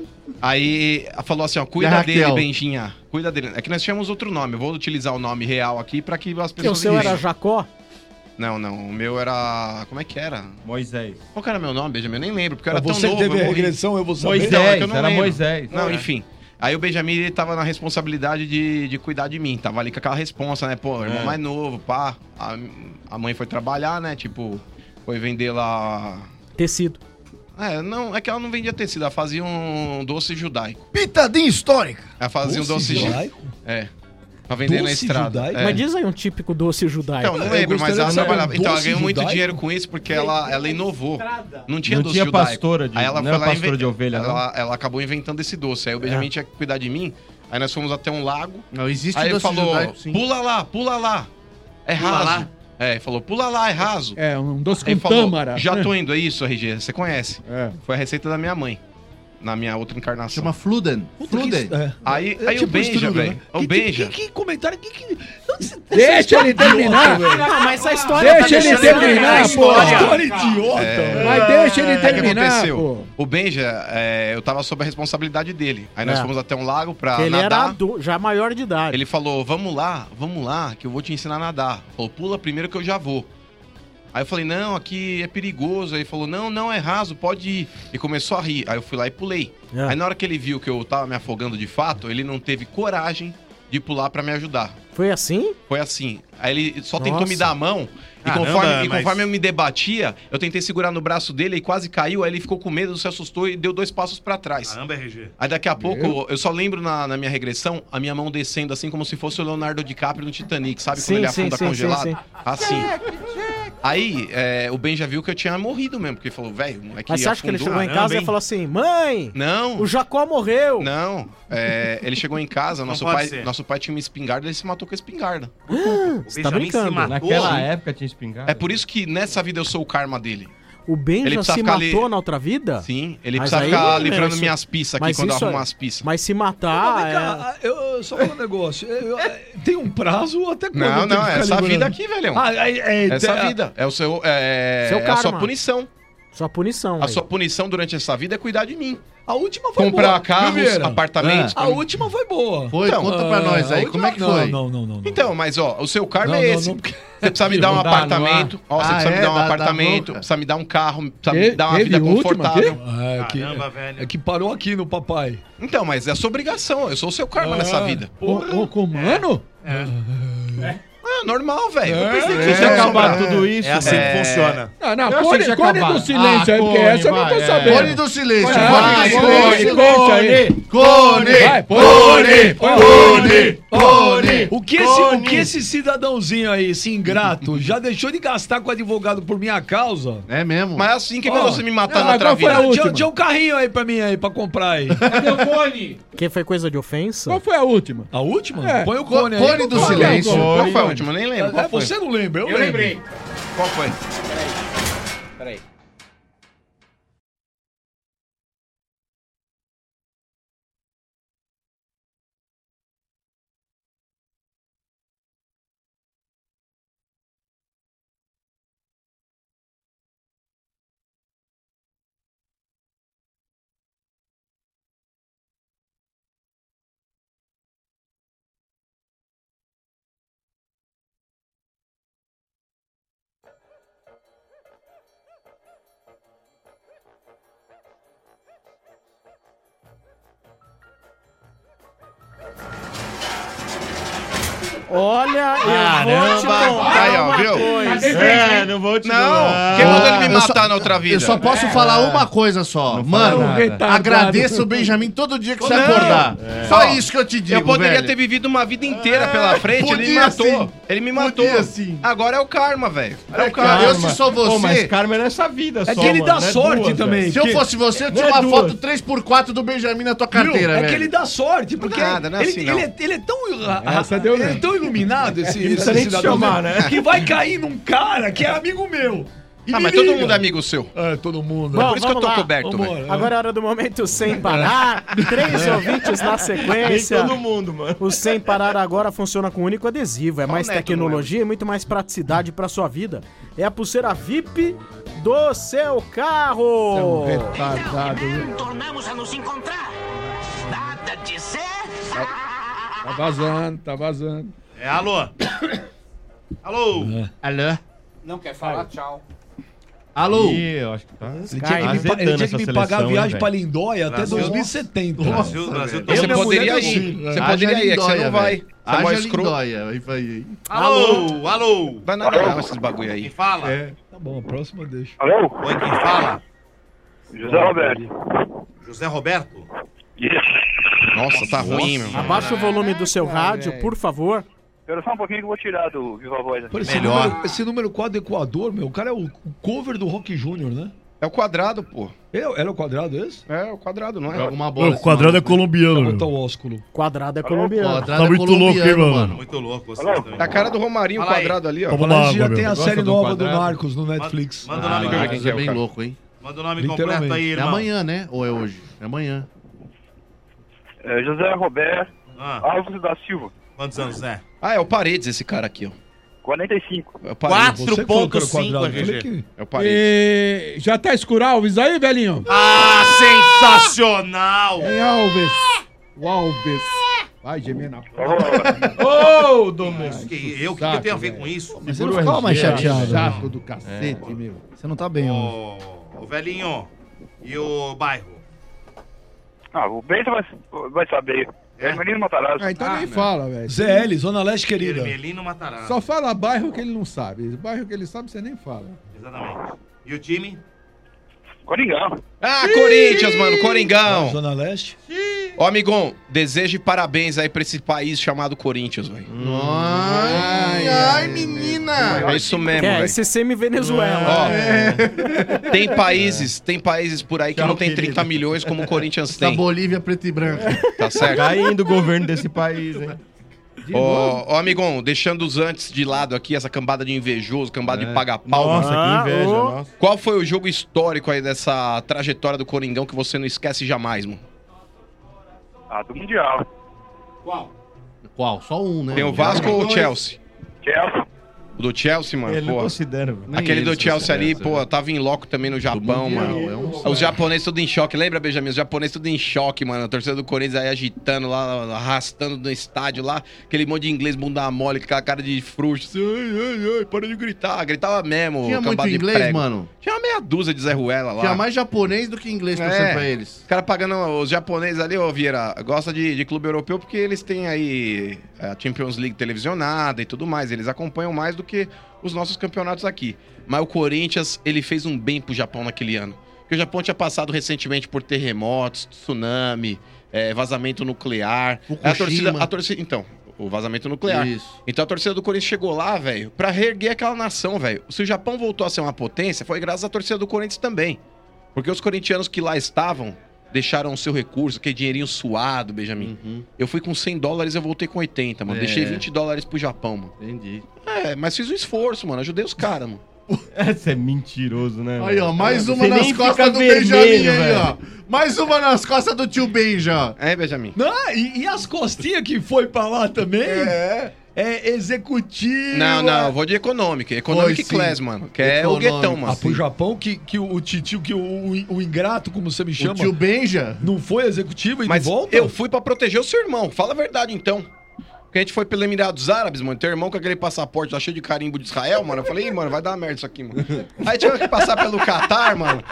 Aí ela falou assim, ó, E a cuida dele, Raquel? Benjinha. Cuida dele. É que nós tínhamos outro nome. Eu vou utilizar o nome real aqui pra que as Que o pessoas... seu era entendam. Jacó? Não, não. O meu era... Como é que era? Moisés. Qual que era meu nome, Benjamin? Eu nem lembro, porque eu era Você tão que novo. teve eu a morri. regressão, eu vou saber. Moisés, Então, é que eu não era lembro. Moisés. Não, É. enfim. Aí o Benjamin, ele tava na responsabilidade de, de cuidar de mim. Tava ali com aquela responsa, né? Pô, irmão É. mais novo, pá. A, a mãe foi trabalhar, né? Tipo, foi vender lá... Tecido. É, não, é que ela não vendia tecido, ela fazia um doce judaico. Pitadinha histórica. Ela fazia um doce judaico? É. Pra vender na Doce estrada. judaico? É. Mas diz aí um típico doce judaico. Então, não Eu lembro, mas gostaria ela de saber, trabalhava. Então, ela doce ganhou muito judaico? dinheiro com isso porque ela, ela inovou. Não tinha Não doce tinha judaico. pastora de- Aí ela não foi era lá e pastora inven- de ovelha, não? ela, ela acabou inventando esse doce. Aí o Benjamin tinha que cuidar de mim. Aí nós fomos até um lago. Não, existe Aí ele doce falou: judaico, sim. pula lá, pula lá. É Pula raso. lá? É, ele falou: pula lá, é raso. É, um doce Aí ele com falou: tâmara. já tô indo, é isso, R G, você conhece. É. Foi a receita da minha mãe. Na minha outra encarnação. Chama Fluden. Puta, Fluden. que- é. Aí, É aí tipo o Benja, estruga, velho. né? O Que- Benja. Que, que comentário? Que, que... Deixa ele terminar, velho. Não, mas a história Deixa ele deixando terminar, a pô. História idiota. velho. Mas deixa ele O que terminar, aconteceu? pô. O Benja, é, eu tava sob a responsabilidade dele. Aí nós É. fomos até um lago pra Que ele era nadar. adu- já maior de idade. Ele falou, vamos lá, vamos lá, que eu vou te ensinar a nadar. Falou, pula primeiro que eu já vou. Aí eu falei, não, aqui é perigoso. Aí ele falou, não, não, é raso, pode ir. E começou a rir. Aí eu fui lá e pulei. É. Aí na hora que ele viu que eu tava me afogando de fato, ele não teve coragem de pular pra me ajudar. Foi assim? Foi assim. Aí ele só tentou Nossa. me dar a mão. E Caramba, conforme, e mas- conforme eu me debatia, eu tentei segurar no braço dele e quase caiu. Aí ele ficou com medo, se assustou e deu dois passos pra trás. Caramba, R G. Aí daqui a pouco, eu só lembro na, na minha regressão, a minha mão descendo assim como se fosse o Leonardo DiCaprio no Titanic, sabe? Sim, Quando ele sim, afunda sim, congelado. sim, sim. Assim. Aí, é, o Ben já viu que eu tinha morrido mesmo, porque ele falou, velho, é que Mas você acha que ele afundou. chegou em casa e falou assim, mãe, Não, o Jacó morreu. não. É, ele chegou em casa, nosso pode pai, ser. nosso pai tinha uma espingarda, ele se matou com a espingarda. Você tá brincando. Naquela época tinha espingarda. É por isso que nessa vida eu sou o karma dele. O Ben Ele já precisa se ficar matou ali- na outra vida? Sim, ele Mas precisa aí, ficar meu, livrando isso- minhas pistas aqui mas quando eu isso arrumo é- as pistas. Mas se Mas matar... vem cá, eu, eu só falo um negócio. Eu- eu- tem um prazo até quando? Não, eu tenho não, que é ficar essa livrando? vida aqui, velhão. Ah, é, é, Essa é- vida. É o seu. É, Seu é a sua karma. punição. Sua punição. A aí. sua punição durante essa vida é cuidar de mim. A última foi Comprar boa. carros, Primeira. apartamentos. A última foi boa. Foi, Então, conta pra Ah, nós aí, a como é que última- foi? Não, não, não, não. Então, mas ó, o seu karma Não, é não, esse. não, porque- Você precisa me dar um Não dá, apartamento. Ó, você Ah, precisa é? me dar um Dá- dá apartamento. bronca. Precisa me dar um carro. Precisa Que? me dar uma Teve vida última, confortável. Ah, é, que, Caramba, velho. é que parou aqui no papai. Então, mas é a sua obrigação. Eu sou o seu karma Ah, nessa vida. Ô, ô, com mano? Ah, normal, velho. Eu É, pensei que Se fosse acabar sobrar. tudo isso. É assim É. que funciona. Ah, não, Eu achei cone, que tinha cone acabado. do silêncio Ah, aí, porque cone, essa eu não tô vai, é. sabendo. Cone do silêncio, Ah, cone do cone, silêncio. silêncio aí. Cone! Vai, põe. Cone! Cone! Cone! O que, esse, o que esse cidadãozinho aí, esse ingrato, já deixou de gastar com advogado por minha causa? É mesmo? Mas assim que Ó, quando você me matar não, na outra agora foi a vida. última. Tinha, tinha um carrinho aí pra mim aí, pra comprar aí. Cadê o fone? Que foi coisa de ofensa? Qual foi a última? A última? É. Põe o cone aí. Cone do Qual foi? silêncio. Qual foi a última? Eu nem lembro. É, Qual foi? você não lembra, eu, Eu lembro. lembrei. Qual foi? Peraí. Olha, eu vou te contar Aí, ó, uma viu? coisa. É, não vou te Não, quem mandou ele me Eu só- matar na outra vida? Eu só posso É. falar uma coisa só. Mano, agradeça o Benjamin todo dia que você Não. acordar. É. Só Ó, isso que eu te digo, Eu poderia velho. ter vivido uma vida inteira pela frente, ele me Podia matou. sim. Ele me matou. Podia sim. Agora é o karma, velho. É É, o cara, karma. eu se sou você... Pô, mas karma é nessa vida É só, que ele mano, dá não é sorte duas, também. velho. Se eu que- fosse você, eu Não tinha é uma duas. foto três por quatro do Benjamin na tua Viu? carteira, É velho. que ele dá sorte, porque Nada, não é ele, assim, ele não. é, ele é tão, Essa deu, ele né? é tão iluminado, esse, Não esse precisa nem te cidadão, chamar, né? que vai cair num cara que é amigo meu. E Ah, me mas todo liga. mundo é amigo seu. É, todo mundo. Bom, Por isso que eu tô vamos lá. coberto, Vambora. velho. Agora é hora do momento sem parar. Três ouvintes na Nem sequência. todo mundo, mano. O Sem Parar agora funciona com um único adesivo. É mais Neto, tecnologia e muito mais praticidade pra sua vida. É a pulseira V I P do seu carro. É um retardado, viu? Tornamos a nos encontrar. Nada de ser. Tá vazando, tá vazando. É, alô? Alô? Alô? Não quer falar tchau. Alô? Ih, eu acho que tá. Ele tinha que me, pa- ele azedando tinha que essa me pagar a seleção, viagem hein, pra velho? Lindóia até Brasil. dois mil e setenta. Brasil, Brasil. Eu Você e minha poderia mulher ir. assim. Você Haja poderia ir, é que você lindóia, não vai. velho. Você é mó Haja escroto. lindóia, aí vai aí. Alô? Alô? Vai na real esses bagulho Quem aí. fala? Tá bom, a próxima deixa. Alô? Oi, quem fala? José Roberto. José Roberto? Nossa, tá ruim, meu. Abaixa o volume do seu rádio, velho. por favor. Espera só um pouquinho que eu vou tirar do Viva Voz. Pô, esse, Melhor. número, esse número quatro do Equador, meu, o cara é o cover do Rock Júnior, né? É o quadrado, pô. Ele, era o quadrado esse? É o quadrado, não é? Joga uma bola. O quadrado é colombiano, Vou botar meu. o ósculo. Quadrado é colombiano. Quadrado Tá é muito louco, hein, colombiano, mano? Muito louco vocês Alô? também. É a cara do Romarinho, o Fala aí. quadrado ali, ó. Toma Mas água, já meu. tem a Gosta série do nova do quadrado? Narcos no Netflix. Manda o Ah, nome, vai completo. ser bem louco, hein? Manda o nome Literalmente. completo aí, É irmão. amanhã, né? Ou é hoje? É amanhã. É, José Roberto Ah, Alves da Silva, quantos anos, Zé? Ah, é o Paredes esse cara aqui, ó. quarenta e cinco. É o Paredes. Você que falou que era o quatro ponto cinco, quadrado. Eu falei R G. que- É o Paredes. E... Já tá escuro Alves aí, velhinho? Ah, sensacional! Em Alves. O Alves. Vai gemer na Ô, Domênico. Que eu, o que, que eu tenho a ver com isso? Mas você não ficava mais chateado, Chato do cacete, meu. Você não tá bem, ó. Ô, ô, velhinho, e o bairro? Ah, o Bento vai, vai saber. É Menino Matarazzo. Ah, então Ah, nem né? fala, velho. Zé L, Zona Leste querida. Ermelino Matarazzo. Só fala bairro que ele não sabe. Bairro que ele sabe, você nem fala. Exatamente. E o time? Coringão. Ah, Corinthians, mano, Coringão. Zona Leste. Ó, amigão, desejo parabéns aí pra esse país chamado Corinthians, velho. Ai, ai, menina! É isso mesmo, Que é velho. esse semi-Venezuela. Ó, tem países, tem países por aí que Tchau, não tem querido. trinta milhões como o Corinthians Essa tem, Bolívia preto e branco. tá certo? Caindo o governo desse país, hein? Ó, ó, amigão, deixando os antes de lado aqui, essa cambada de invejoso, cambada de paga-pau. Nossa, Ah, que inveja, ô. nossa. Qual foi o jogo histórico aí dessa trajetória do Coringão que você não esquece jamais, mano? Ah, do Mundial. Qual? Só um, né? Tem o Vasco ou o Chelsea? Chelsea. O do Chelsea, mano, Ele não pô. considera, velho. Nem Aquele eles do Chelsea ali, consideram, pô, né? tava em loco também no Japão, Mundial, mano. é um- Os japoneses tudo em choque. Lembra, Benjamin? Os japoneses tudo em choque, mano. A torcida do Corinthians aí agitando lá, arrastando no estádio lá. Aquele monte de inglês, bunda mole, com aquela cara de frouxo. Assim, ai, ai, ai, para de gritar. Gritava mesmo. Tinha muito cambada de inglês, prego. mano? Tinha uma meia dúzia de Zé Ruela lá. Tinha mais japonês do que inglês pra É. ser pra eles. Os caras pagando, os japoneses ali, ô Vieira, gosta de, de clube europeu porque eles têm aí a Champions League televisionada e tudo mais. Eles acompanham mais do que os nossos campeonatos aqui. Mas o Corinthians, ele fez um bem pro Japão naquele ano. Porque o Japão tinha passado recentemente por terremotos, tsunami, é, vazamento nuclear. Fukushima. A torcida, a torcida, então, o vazamento nuclear. Isso. Então a torcida do Corinthians chegou lá, velho, pra reerguer aquela nação, velho. Se o Japão voltou a ser uma potência, foi graças à torcida do Corinthians também. Porque os corintianos que lá estavam deixaram o seu recurso, aquele dinheirinho suado, Benjamin. Uhum. Eu fui com cem dólares, eu voltei com oitenta, mano. É. Deixei vinte dólares pro Japão, mano. Entendi. É, mas fiz um esforço, mano. Ajudei os caras, mano. Esse é mentiroso, né? Aí, ó, mais uma Você nas nem costas fica do vermelho, Benjamin aí, velho. ó. Mais uma nas costas do tio Benja. É, Benjamin. Não, e, e as costinhas que foi pra lá também? É. É executivo. Não, não, eu vou de econômica. Economic Foi, sim. class, mano. Que é o Econômico, guetão, mano. Ah, pro Japão, que, que o, o titio, que o, o, o ingrato, como você me chama, O tio Benja. não foi executivo e Mas de volta? eu fui pra proteger o seu irmão. Fala a verdade, então. Porque a gente foi pelo Emirados Árabes, mano. Teu irmão com aquele passaporte lá cheio de carimbo de Israel, mano. Eu falei, ih, mano, vai dar merda isso aqui, mano. Aí tinha que passar pelo Catar, mano.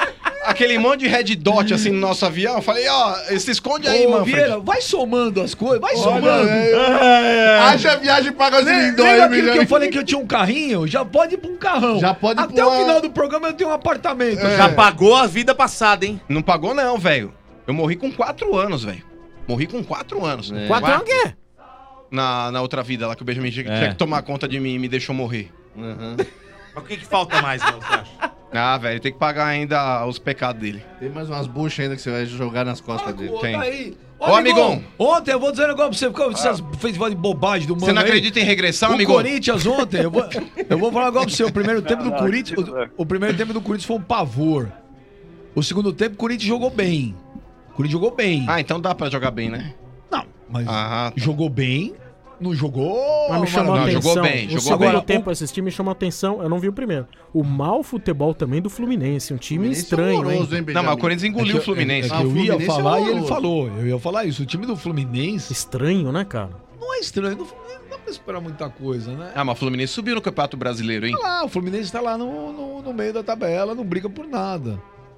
aquele monte de red dot assim no nosso avião. Eu falei, ó, se esconde aí, Ô, mano. Vieira, vai somando as coisas, vai Olha, somando. é, Haja viagem pra gasolindó Lembra aí, aquilo milhão. que eu falei que eu tinha um carrinho? Já pode ir pra um carrão. Já pode ir Até pra o uma- final do programa eu tenho um apartamento. É. Já pagou a vida passada, hein? Não pagou não, velho. Eu morri com quatro anos, velho. Morri com quatro anos. É. Quatro anos o quê? Na, na outra vida lá que o Benjamin tinha É. tinha que tomar conta de mim e me deixou morrer. Uhum. Mas o que, que falta mais, não, você acha? Ah, velho, tem que pagar ainda os pecados dele. Tem mais umas buchas ainda que você vai jogar nas costas dele. Tem. Aí. Ô, amigão. Ontem, eu vou dizer um negócio pra você, porque você fez de bobagem do mano. Você não aí. acredita em regressão, o amigão? Corinthians ontem, eu vou, eu vou falar um negócio pra você. O primeiro tempo do Não, Corinthians. isso é. O, o primeiro tempo do Corinthians foi um pavor. O segundo tempo, o Corinthians jogou bem. O Corinthians jogou bem. Ah, então dá pra jogar bem, né? Não, mas Ah, tá. jogou bem. Não jogou. Mas me chamou a Não, atenção. jogou bem, o jogou segundo bem. tempo assisti me chamou a atenção. Eu não vi o primeiro. O mau futebol também do Fluminense. Um time Fluminense estranho, hein? horroroso, hein, Não, mas o Benjamin? Corinthians engoliu É que o Fluminense. É que Ah, o eu ia Fluminense falar é e ele horroroso. falou. Eu ia falar isso. O time do Fluminense Estranho, né, cara? não é estranho. No Fluminense não dá pra esperar muita coisa, né? Ah, mas o Fluminense subiu no Campeonato Brasileiro, hein? Tá lá, o Fluminense tá lá no, no, no meio da tabela, não briga por nada.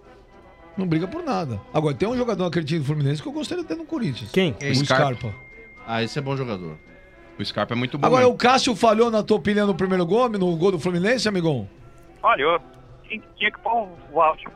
Não briga por nada. Agora, tem um jogador naquele time do Fluminense que eu gostaria de ter no Corinthians. Quem? O Scarpa. Ah, esse é bom jogador. O Scarpa é muito bom. Agora, mesmo. o Cássio falhou na tua opinião no primeiro gol, no gol do Fluminense, amigão? Olha, eu tinha, tinha que pôr o Walter.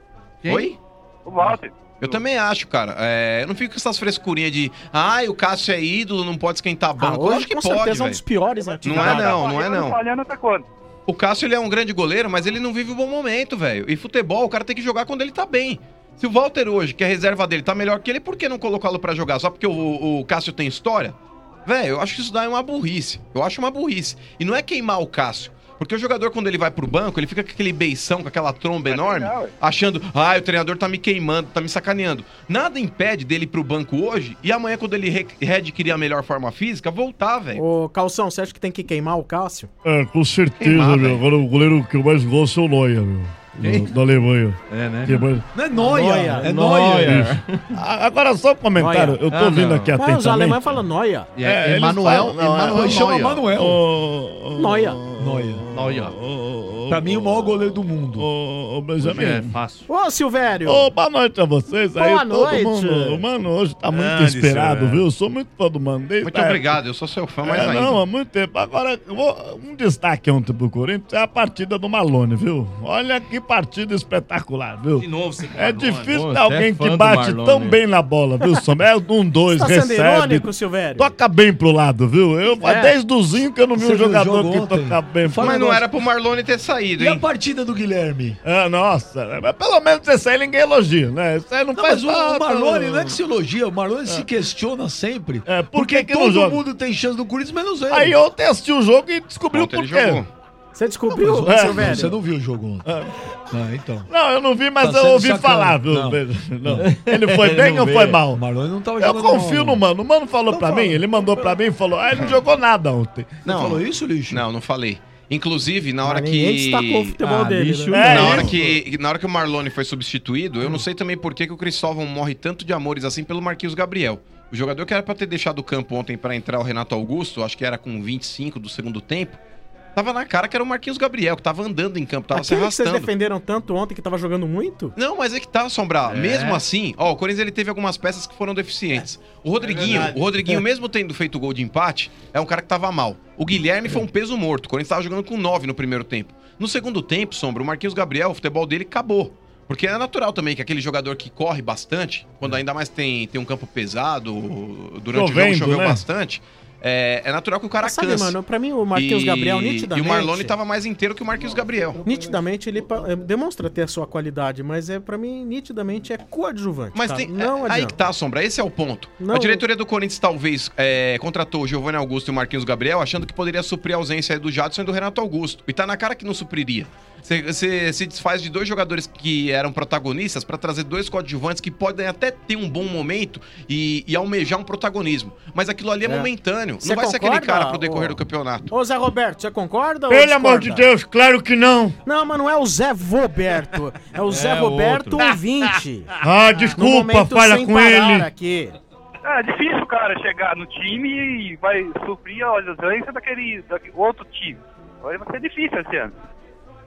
Oi? O Walter. Eu também acho, cara. É, eu não fico com essas frescurinhas de ai, o Cássio é ídolo, não pode esquentar Ah, banco. hoje, Acho que com pode, certeza, é um velho. dos piores, né? Não é não, não é Falhando, não. Falhando até quando? O Cássio, ele é um grande goleiro, mas ele não vive um bom momento, velho. E futebol, o cara tem que jogar quando ele tá bem. Se o Walter hoje, que é a reserva dele, tá melhor que ele, por que não colocá-lo pra jogar? Só porque o, o Cássio tem história? Velho, eu acho que isso daí é uma burrice. Eu acho uma burrice. E não é queimar o Cássio. Porque o jogador, quando ele vai pro banco, ele fica com aquele beição, com aquela tromba enorme, legal, ué. achando, ah, o treinador tá me queimando, tá me sacaneando. Nada impede dele ir pro banco hoje e amanhã, quando ele re- readquirir a melhor forma física, voltar, velho. Ô, Calção, você acha que tem que queimar o Cássio? É, com certeza, Queimar, meu. velho. Agora o goleiro que eu mais gosto é o Neuer, meu. Quem? Da, da Alemanha. É, né? Que é mais- Não é Noia, Noia. é Noia. Isso. A- Agora, só um comentário. Noia. Eu tô Ah, ouvindo não. aqui Mas os atentamente. alemães falam Noia. E É, é, eles Emanuel, falam- não, Emanuel Chama Neuer. Manuel. Ô, ô, Noia. Noia. Neuer. ô, ô, Pra mim, o maior goleiro do mundo. Ô, ô, Hoje é Benjamin. fácil. Ô, Silvério. Ô, boa noite a vocês. Aí, Boa todo noite. mundo. O Mano, hoje tá muito Grande, esperado, senhor. viu? Eu sou muito fã do Mano. desde Muito a época- obrigado, eu sou seu fã, mais É, ainda. não, há muito tempo. Agora, eu vou- um destaque ontem pro Corinthians é a partida do Malone, viu? Olha que partida espetacular, viu? De novo, você É difícil Pô, ter você alguém é fã que do bate Marlone. tão bem na bola, viu, Sombra? É um, dois, Você tá sendo recebe, irônico, Silvério? toca bem pro lado, viu? Eu, É. Desde o Zinho que eu não vi Você um viu o jogador jogo que ontem? toca bem. Fala Mas não negócio. era pro Marlone ter saído, E a hein? partida do Guilherme? Ah, nossa, mas pelo menos esse aí ninguém elogia, né? Esse aí não, Não, faz mas o, o falta. Marlone não é que se elogia, o Marlone se questiona sempre. É, por porque que que não todo joga? mundo tem chance do Corinthians, menos ele. Aí ontem assisti o jogo e descobriu Ontem por ele quê. jogou. Você descobriu, Não, mas- é, Silvério? Você não viu o jogo ontem. Ah, então. Não, eu não vi, mas Tá eu sendo ouvi sacana. falar, viu? Não. Não. Ele foi Ele bem não ou vê. foi mal? O Marlone não tava Eu jogando confio mal, no Mano. O Mano falou Então pra fala. mim, ele mandou pra mim e falou, ah, ele não jogou nada ontem. Você Não. falou isso, lixo? Não, não falei. Inclusive, na hora Mas ninguém que... destacou o futebol Ah, dele, lixo né? É, na, hora isso. que, na hora que o Marlone foi substituído, eu não sei também por que, que o Cristóvão morre tanto de amores assim pelo Marquinhos Gabriel. O jogador que era pra ter deixado o campo ontem pra entrar o Renato Augusto, acho que era com vinte e cinco do segundo tempo, tava na cara que era o Marquinhos Gabriel, que tava andando em campo, tava se Aquele que vocês arrastando. defenderam tanto ontem que tava jogando muito? Não, mas é que tá, Sombra. É. Mesmo assim, ó, o Corinthians ele teve algumas peças que foram deficientes. O Rodriguinho, verdade. o Rodriguinho, mesmo tendo feito gol de empate, é um cara que tava mal. O Guilherme foi um peso morto. O Corinthians tava jogando com nove no primeiro tempo. No segundo tempo, Sombra, o Marquinhos Gabriel, o futebol dele acabou. Porque é natural também que aquele jogador que corre bastante, quando ainda mais tem, tem um campo pesado, durante Chovendo, o jogo choveu né? bastante, é, é natural que o cara Mas sabe, canse. mano, pra mim o Marquinhos E- Gabriel, E nitidamente... o Marlone tava mais inteiro que o Marquinhos Gabriel. Nitidamente ele pa- eh, demonstra ter a sua qualidade, mas é pra mim, nitidamente, é coadjuvante. Mas cara. tem, não é, aí adianta. que tá, Sombra, esse é o ponto. Não. A diretoria do Corinthians talvez é, contratou o Giovanni Augusto e o Marquinhos Gabriel achando que poderia suprir a ausência do Jadson e do Renato Augusto. E tá na cara que não supriria. Você se desfaz de dois jogadores que eram protagonistas pra trazer dois coadjuvantes que podem até ter um bom momento e, e almejar um protagonismo. Mas aquilo ali é, É. momentâneo. Cê não vai ser aquele concorda, cara pro decorrer ô- do campeonato. Ô, Zé Roberto, você concorda ou Pelo discorda? amor de Deus, claro que não. Não, mas não é o Zé Roberto. É o Zé É Roberto outro. ouvinte. Ah, No desculpa, momento fala sem com parar ele. aqui. É difícil o cara chegar no time e vai suprir a ausência daquele, daquele outro time. Agora vai ser difícil esse ano.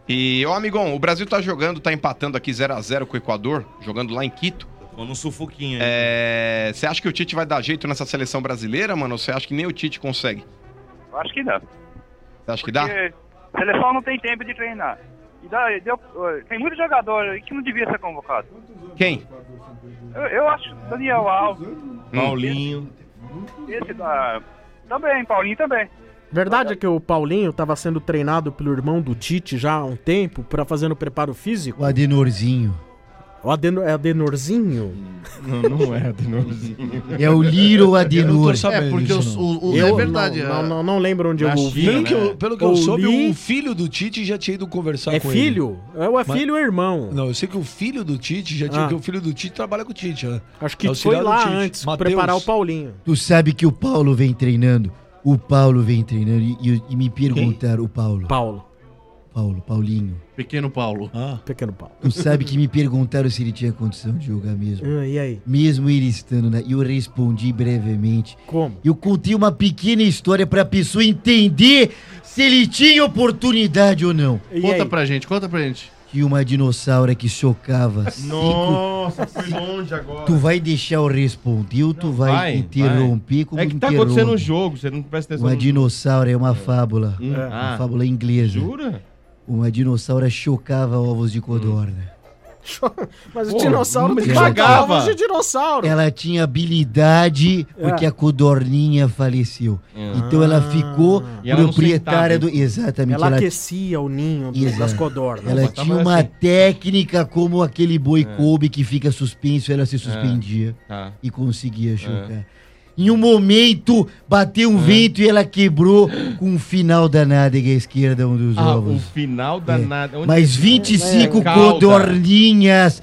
E, ô amigão, o Brasil tá jogando, tá empatando aqui zero a zero com o Equador, jogando lá em Quito. Ficou num sufoquinho aí. É... Você acha que o Tite vai dar jeito nessa seleção brasileira, mano? Ou você acha que nem o Tite consegue? Eu acho que dá. Você acha que dá? Porque a seleção não tem tempo de treinar. E dá, deu, tem muito jogador aí que não devia ser convocado. Quem? Eu, eu acho Daniel Alves. Paulinho. Esse da... Também, Paulinho também. Verdade é que o Paulinho estava sendo treinado pelo irmão do Tite já há um tempo para fazendo preparo físico? O Adenorzinho. O Adenor, é Adenorzinho? Não, não é Adenorzinho. É o Little Adenor. É, porque os- o, o- Eu é verdade. Não, não, não, não lembro onde eu ouvi. Pelo que eu, pelo que eu Eu soube, li- o filho do Tite já tinha ido conversar É com filho? ele. É, ou é Mas- filho ou irmão? Não, eu sei que o filho do Tite já tinha, Ah. que o filho do Tite trabalha com o Tite, né? Acho que Auxiliar foi do lá Tite. antes, Mateus. preparar o Paulinho. Tu sabe que o Paulo vem treinando. O Paulo vem treinando e, e- e me perguntaram, o Paulo. Paulo. Paulo, Paulinho. Pequeno Paulo. Ah. Pequeno Paulo. Tu sabe que me perguntaram se ele tinha condição de jogar mesmo. Ah, e aí? Mesmo ele estando na... E eu respondi brevemente. Como? Eu contei uma pequena história pra pessoa entender se ele tinha oportunidade ou não. Conta pra gente, conta pra gente. Que uma dinossauro que chocava Nossa, foi longe agora. Tu vai deixar eu responder ou tu vai, vai, interromper vai. como É que tá interrompe? acontecendo um jogo, você não presta atenção Uma no dinossauro é uma fábula. Hum. Uma Ah. fábula inglesa. Jura? Uma dinossauro chocava ovos de codorna. Mas o Pô, dinossauro mas não ela- pagava de dinossauro. Ela tinha habilidade porque É. a codorninha faleceu. Então ela ficou E ela não proprietária sentava, do... Exatamente. Ela aquecia o ninho do- Exato. das codornas. Ela tinha uma técnica como aquele boi Kobe que fica suspenso, ela se suspendia Tá. e conseguia chocar. Em um momento, bateu um vento e ela quebrou com um final da nádega esquerda um dos Ah, ovos. o final da nada. Onde- Mas vinte e cinco É, cauda. codorninhas,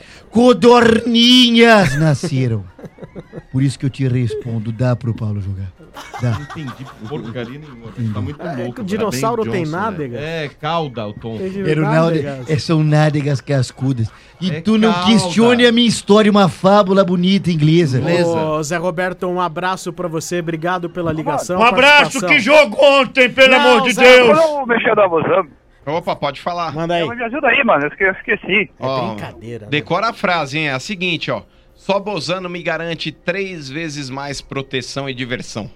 codorninhas nasceram. Por isso que eu te respondo, dá pro Paulo jogar. Dá. Não entendi porcaria nenhuma. Tá muito É louco. que o dinossauro Parabéns, tem Johnson, nádega? né? É, cauda o tom. Era o nádegas. É, são nádegas cascudas. E É tu não cauda. questione a minha história, uma fábula bonita inglesa. Ô, Zé Roberto, um abraço pra você. Obrigado pela ligação. Um abraço, participação. que jogo ontem, pelo Não, amor de Zé, Deus! Vamos mexer da Bozão. Opa, pode falar. Manda aí. Me ajuda aí, mano. Eu esque- eu esqueci. Ó, brincadeira, né? Decora a frase, hein? É a seguinte, ó. Só Bozano me garante três vezes mais proteção e diversão.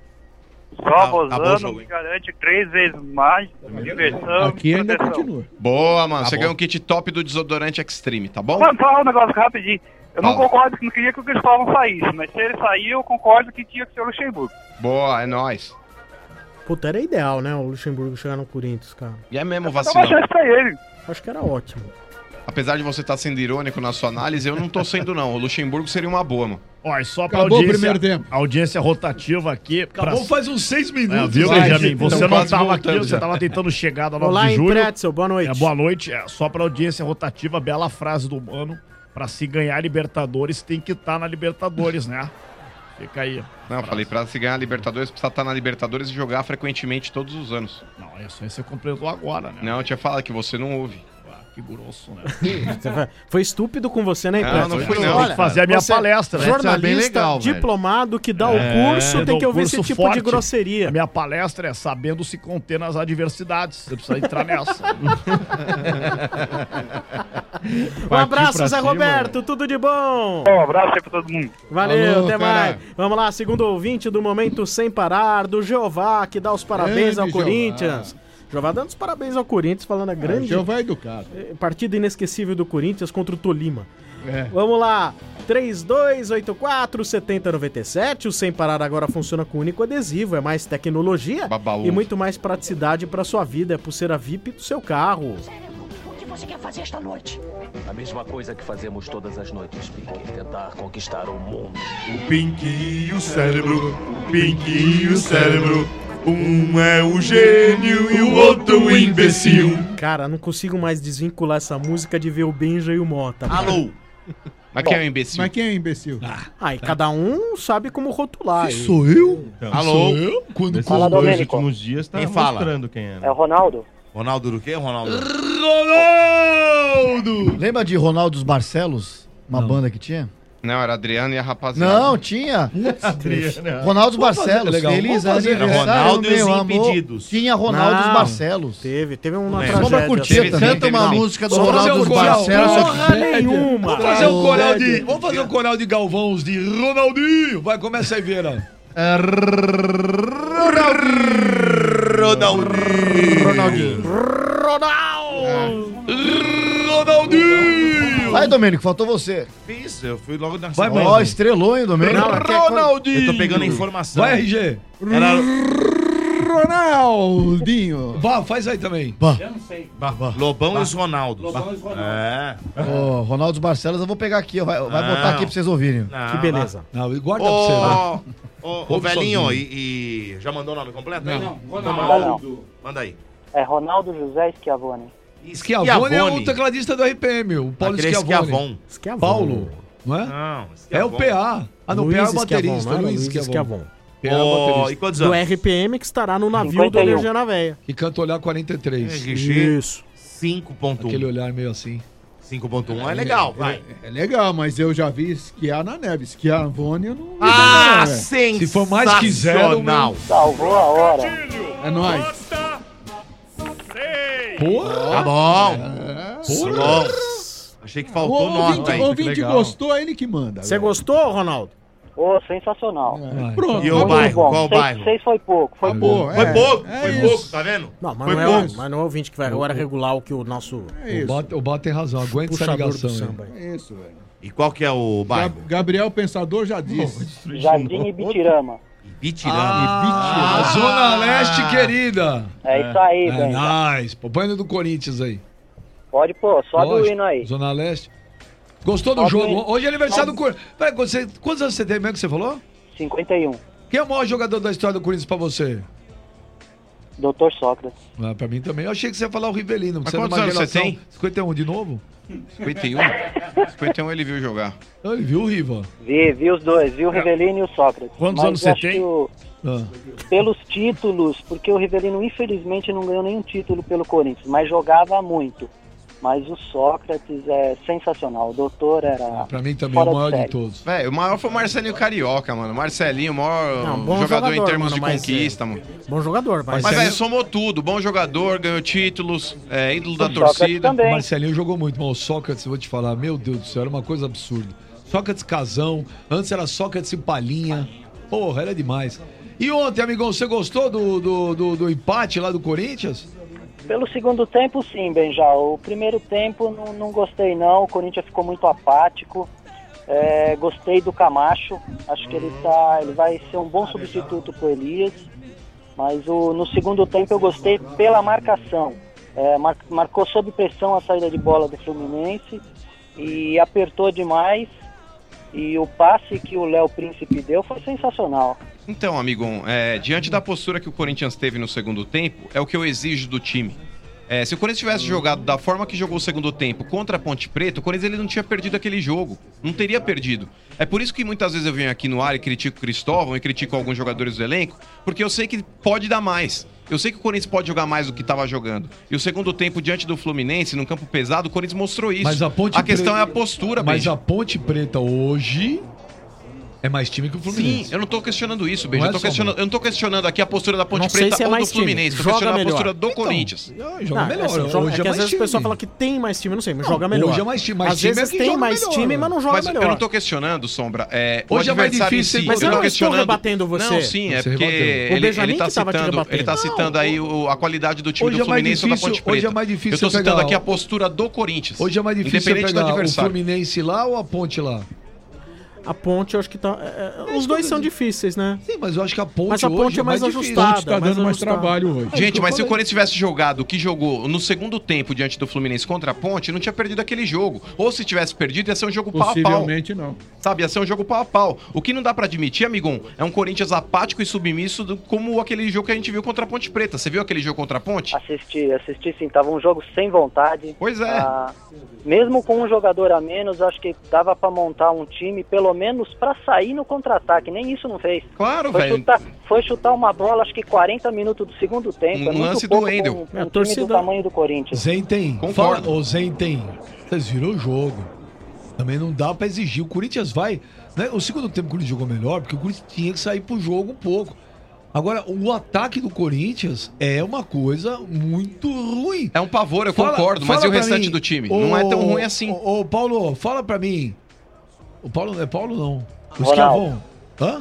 Só acabou o Bozano jogo, me garante três vezes mais diversão. Aqui ainda proteção. continua. Boa, mano. Tá Você bom. ganhou um kit top do desodorante Extreme, tá bom? Mano, falar um negócio rapidinho. Eu não Fala. concordo, não queria que o Cristóvão saísse, mas se ele sair, eu concordo que tinha que ser o Luxemburgo. Boa, é nóis. Puta, era ideal, né? O Luxemburgo chegar no Corinthians, cara. E é mesmo Dá uma vacilão. chance pra ele. Acho que era ótimo. Apesar de você estar sendo irônico na sua análise, eu não tô sendo, não. O Luxemburgo seria uma boa, mano. Olha, só pra Acabou o audiência, primeiro tempo. audiência rotativa aqui. Acabou pra- faz uns seis minutos. É, viu, vai. Benjamin? Você Então, não quase tava aqui, voltando você já. tava tentando chegar da nove Olá, de em julho. Pretzel, boa noite. É, boa noite. É, só pra audiência rotativa, bela frase do Mano. Pra se ganhar Libertadores, tem que estar na Libertadores, né? Fica aí. Não, eu falei pra se ganhar a Libertadores, precisa estar na Libertadores e jogar frequentemente todos os anos. Não, isso aí você completou agora, né? Não, eu tinha falado que você não ouve. Que grosso, né? Foi estúpido com você, né, Não, Pretzel? não fui, não. Tem que fazer a minha você- palestra, né? Jornalista, Isso é bem legal, velho. diplomado, que dá o É, curso, tem dou que ouvir esse curso tipo forte. de grosseria. A minha palestra é sabendo se conter nas adversidades. Você precisa entrar nessa. Um abraço, Zé Roberto, tudo de bom. Um abraço aí pra todo mundo. Valeu, Falou, até cara. mais. Vamos lá, segundo ouvinte do Momento Sem Parar, do Jeová, que dá os parabéns Grande ao Jeová. Corinthians. Jeová dando os parabéns ao Corinthians, falando a grande Jeová é educado. eh, partida inesquecível do Corinthians contra o Tolima. É. Vamos lá, três dois oito quatro, sete zero nove sete. O Sem Parar agora funciona com único adesivo, é mais tecnologia Babaú. e muito mais praticidade para sua vida, é pulseira V I P do seu carro. O que você quer fazer esta noite? A mesma coisa que fazemos todas as noites, Pink. Tentar conquistar o mundo. O Pink e o cérebro, o Pink e o cérebro. Um é o gênio e o outro o imbecil. Cara, não consigo mais desvincular essa música de ver o Benja e o Mota. Alô? Mas quem é o imbecil? Mas quem é imbecil? Ah, e cada um sabe como rotular. Que sou eu? Então, Alô? sou eu? Quando Nesses Fala, dois Domênico. últimos dias tá Quem fala? mostrando quem é. É o Ronaldo? Ronaldo do quê, Ronaldo? Ronaldo! Lembra de Ronaldo dos Barcelos? Uma banda que tinha? Não, era Adriano e a rapaziada. Não, tinha. Adriano. Ronaldo Vamos fazer, Barcelos. legal. Feliz Vamos fazer. aniversário, Ronaldo e os meu amor. Impedidos. Tinha Ronaldo Não. Barcelos. Teve, teve uma Lembra. tragédia. Sombra curtida Teve, também. Canta uma teve, música do Vamos fazer Ronaldo um coral. Barcelos. Porra nenhuma. Vamos fazer um coral de. Tragédia. Vamos fazer um coral de Galvãos de Ronaldinho. Vai, começa aí, Vieira. É, Ronaldinho. Ronaldinho. Ronaldo! Ronaldinho! Vai, Domênico, faltou você. Isso, eu fui logo na Vai, sequência. Ó, estrelou, hein, Domênico? Não, aqui é Ronaldinho! Eu tô pegando a informação. Vai, R G. Era... Ronaldinho. Vá, faz aí também. Eu não sei. Lobão e os Ronaldos. Lobão e os Ronaldos. É. Ô, Ronaldo Barcelos, eu vou pegar aqui, ó. Vai, vai Não. botar aqui pra vocês ouvirem. Não, Que beleza. Não, guarda pra você, vai. Ô, ô, ô, Ouve velhinho, sozinho. e, e já mandou o nome completo? aí? Não, Ronaldo. Manda aí. É Ronaldo José Schiavone. Schiavone é o tecladista do R P M, o Paulo Aquele Schiavone. Schiavon. Paulo, não é? Não, É o P A. Ah, não, P A é o Luiz baterista, Schiavon, não Luiz era? Luiz Schiavon. P A é o Ô, baterista. e quantos Do anos? R P M que estará no navio cinquenta do e um. Energia na Veia. Que canta Olhar quarenta e três. Isso. cinco ponto um. Aquele olhar meio assim. cinco ponto um é legal, vai. É legal, mas eu já vi esquiar na neve. Schiavone eu não vi. Ah, não, é. sensacional. Se for mais que zero, meu... Salvou a hora. É nóis. Porra! Tá bom. Porra. Bom. Achei que O faltou ouvinte, nota aí. o ouvinte legal. gostou, é ele que manda. Você gostou, Ronaldo? Ô, sensacional. É, pronto. E o Muito bairro? bom. Qual o seis, bairro? seis foi pouco, foi Acabou, pouco. é. Foi pouco, É foi isso. pouco, tá vendo? Não, mas Foi não, é, pouco. mas não é o ouvinte que vai agora regular o que o nosso É O isso. Bota, o Bota tem razão, aguenta essa puxador ligação do aí. samba. aí. É isso, velho. E qual que é o bairro? Gab- Gabriel Pensador já disse. Jardim Ibitirama. Ibitirama. Ah, Zona Leste, querida. É isso aí, É velho. nice. Pô, põe no do Corinthians aí. Pode pôr, sobe Lógico. o hino aí. Zona Leste. Gostou do Sobe jogo? o hino. Hoje é aniversário Sobe. do Corinthians. Peraí, você, quantos anos você tem mesmo que você falou? cinquenta e um. Quem é o maior jogador da história do Corinthians pra você? doutor Sócrates. Ah, pra mim também. Eu achei que você ia falar o Rivelino. Mas Você é de quantos uma anos você geração- tem? cinquenta e um de novo? cinquenta e um? cinquenta e um ele viu jogar. Ah, ele viu o Riva. Vi, vi os dois, vi o Rivelino e o Sócrates. Quantos Mas anos você acho tem? que o- Ah. pelos títulos, porque o Rivelino infelizmente não ganhou nenhum título pelo Corinthians, mas jogava muito. Mas o Sócrates é sensacional. O doutor era. Pra mim também fora é o maior de série. todos. Velho, o maior foi o Marcelinho Carioca, mano. Marcelinho, o maior Não, bom jogador, em jogador, termos mano, de mas, conquista, é, mano. Bom jogador, mas... Mas, velho, somou tudo. Bom jogador, ganhou títulos, é ídolo da O Sócrates torcida. também. O Marcelinho jogou muito, mas o Sócrates, eu vou te falar, meu Deus do céu, era uma coisa absurda. Sócrates Casão, antes era Sócrates e Palhinha. Porra, era demais. E ontem, amigão, você gostou do, do, do, do empate lá do Corinthians? Pelo segundo tempo, sim, Benja. O primeiro tempo não, não gostei, não. O Corinthians ficou muito apático. É, gostei do Camacho. Acho que ele, tá, ele vai ser um bom substituto pro Elias. Mas o, no segundo tempo eu gostei pela marcação. É, mar, marcou sob pressão a saída de bola do Fluminense e apertou demais. E o passe que o Léo Príncipe deu foi sensacional. Então, amigão, é, diante da postura que o Corinthians teve no segundo tempo, é o que eu exijo do time. É, se o Corinthians tivesse jogado da forma que jogou o segundo tempo contra a Ponte Preta, o Corinthians ele não tinha perdido aquele jogo. Não teria perdido. É por isso que muitas vezes eu venho aqui no ar e critico o Cristóvão e critico alguns jogadores do elenco, porque eu sei que pode dar mais. Eu sei que o Corinthians pode jogar mais do que estava jogando. E o segundo tempo, diante do Fluminense, num campo pesado, o Corinthians mostrou isso. Mas a Ponte a questão Preta- é a postura, Mas Benja. a Ponte Preta hoje é mais time que o Fluminense. Sim, eu não tô questionando isso, Benja. Não Eu, tô é só, questionando- eu não tô questionando aqui a postura da Ponte Não sei Preta se é ou do mais time. Fluminense. Tô Joga questionando melhor. a postura do Então, Corinthians. Joga Não, melhor. é assim, joga- hoje é é que às mais vezes o pessoal time. fala que tem mais time, não sei, mas Não, joga melhor. hoje é mais time, mais Às time é vezes quem tem joga mais melhor, time, né? mas não joga Mas melhor. eu não tô questionando, Sombra. É, o Hoje é mais adversário em difícil si. Mas eu tô não estou questionando... rebatendo você. Não, sim, é Você porque rebateu. O ele, Benjamin ele tá que tava te citando, rebatendo. ele tá citando aí o- a qualidade do time Hoje do é mais Fluminense ou da difícil- Ponte Preta. hoje é mais difícil eu tô você citando pegar aqui a o- postura do Corinthians. Hoje é mais difícil você Independente do pegar o adversário. Fluminense lá ou a Ponte lá? A Ponte, eu acho que tá... é, é, os dois são difíceis, né? Sim, mas eu acho que a Ponte Mas a Ponte hoje é mais difícil. ajustada. Ponte tá mais dando mais ajustada. trabalho hoje. Gente, eu mas se o falei. Corinthians tivesse jogado o que jogou no segundo tempo diante do Fluminense contra a Ponte, não tinha perdido aquele jogo. Ou se tivesse perdido, ia ser um jogo pau a pau. Possivelmente não. Sabe, ia ser um jogo pau a pau. O que não dá pra admitir, amigão, é um Corinthians apático e submisso do- como aquele jogo que a gente viu contra a Ponte Preta. Você viu aquele jogo contra a Ponte? Assisti, assisti sim, tava um jogo sem vontade. Pois é. Ah, mesmo com um jogador a menos, acho que dava pra montar um time, pelo menos pra sair no contra-ataque. Nem isso não fez. Claro, Foi velho. chutar, foi chutar uma bola, acho que quarenta minutos do segundo tempo. Um é muito lance do pouco Wendel. com- com É, a um time torcida- do tamanho do Corinthians. Zentem, Concordo. fala, ô Zentem, vocês viram o jogo. Também não dá pra exigir. O Corinthians vai... Né? O segundo tempo o Corinthians jogou melhor, porque o Corinthians tinha que sair pro jogo um pouco. Agora, o ataque do Corinthians é uma coisa muito ruim. É um pavor, eu Fala- concordo, mas fala e o pra restante mim, do time? ô, Não é tão ruim assim. Ô, ô, Paulo, fala pra mim. O Paulo não é Paulo, não. O Ronaldo. Schiavon. Hã?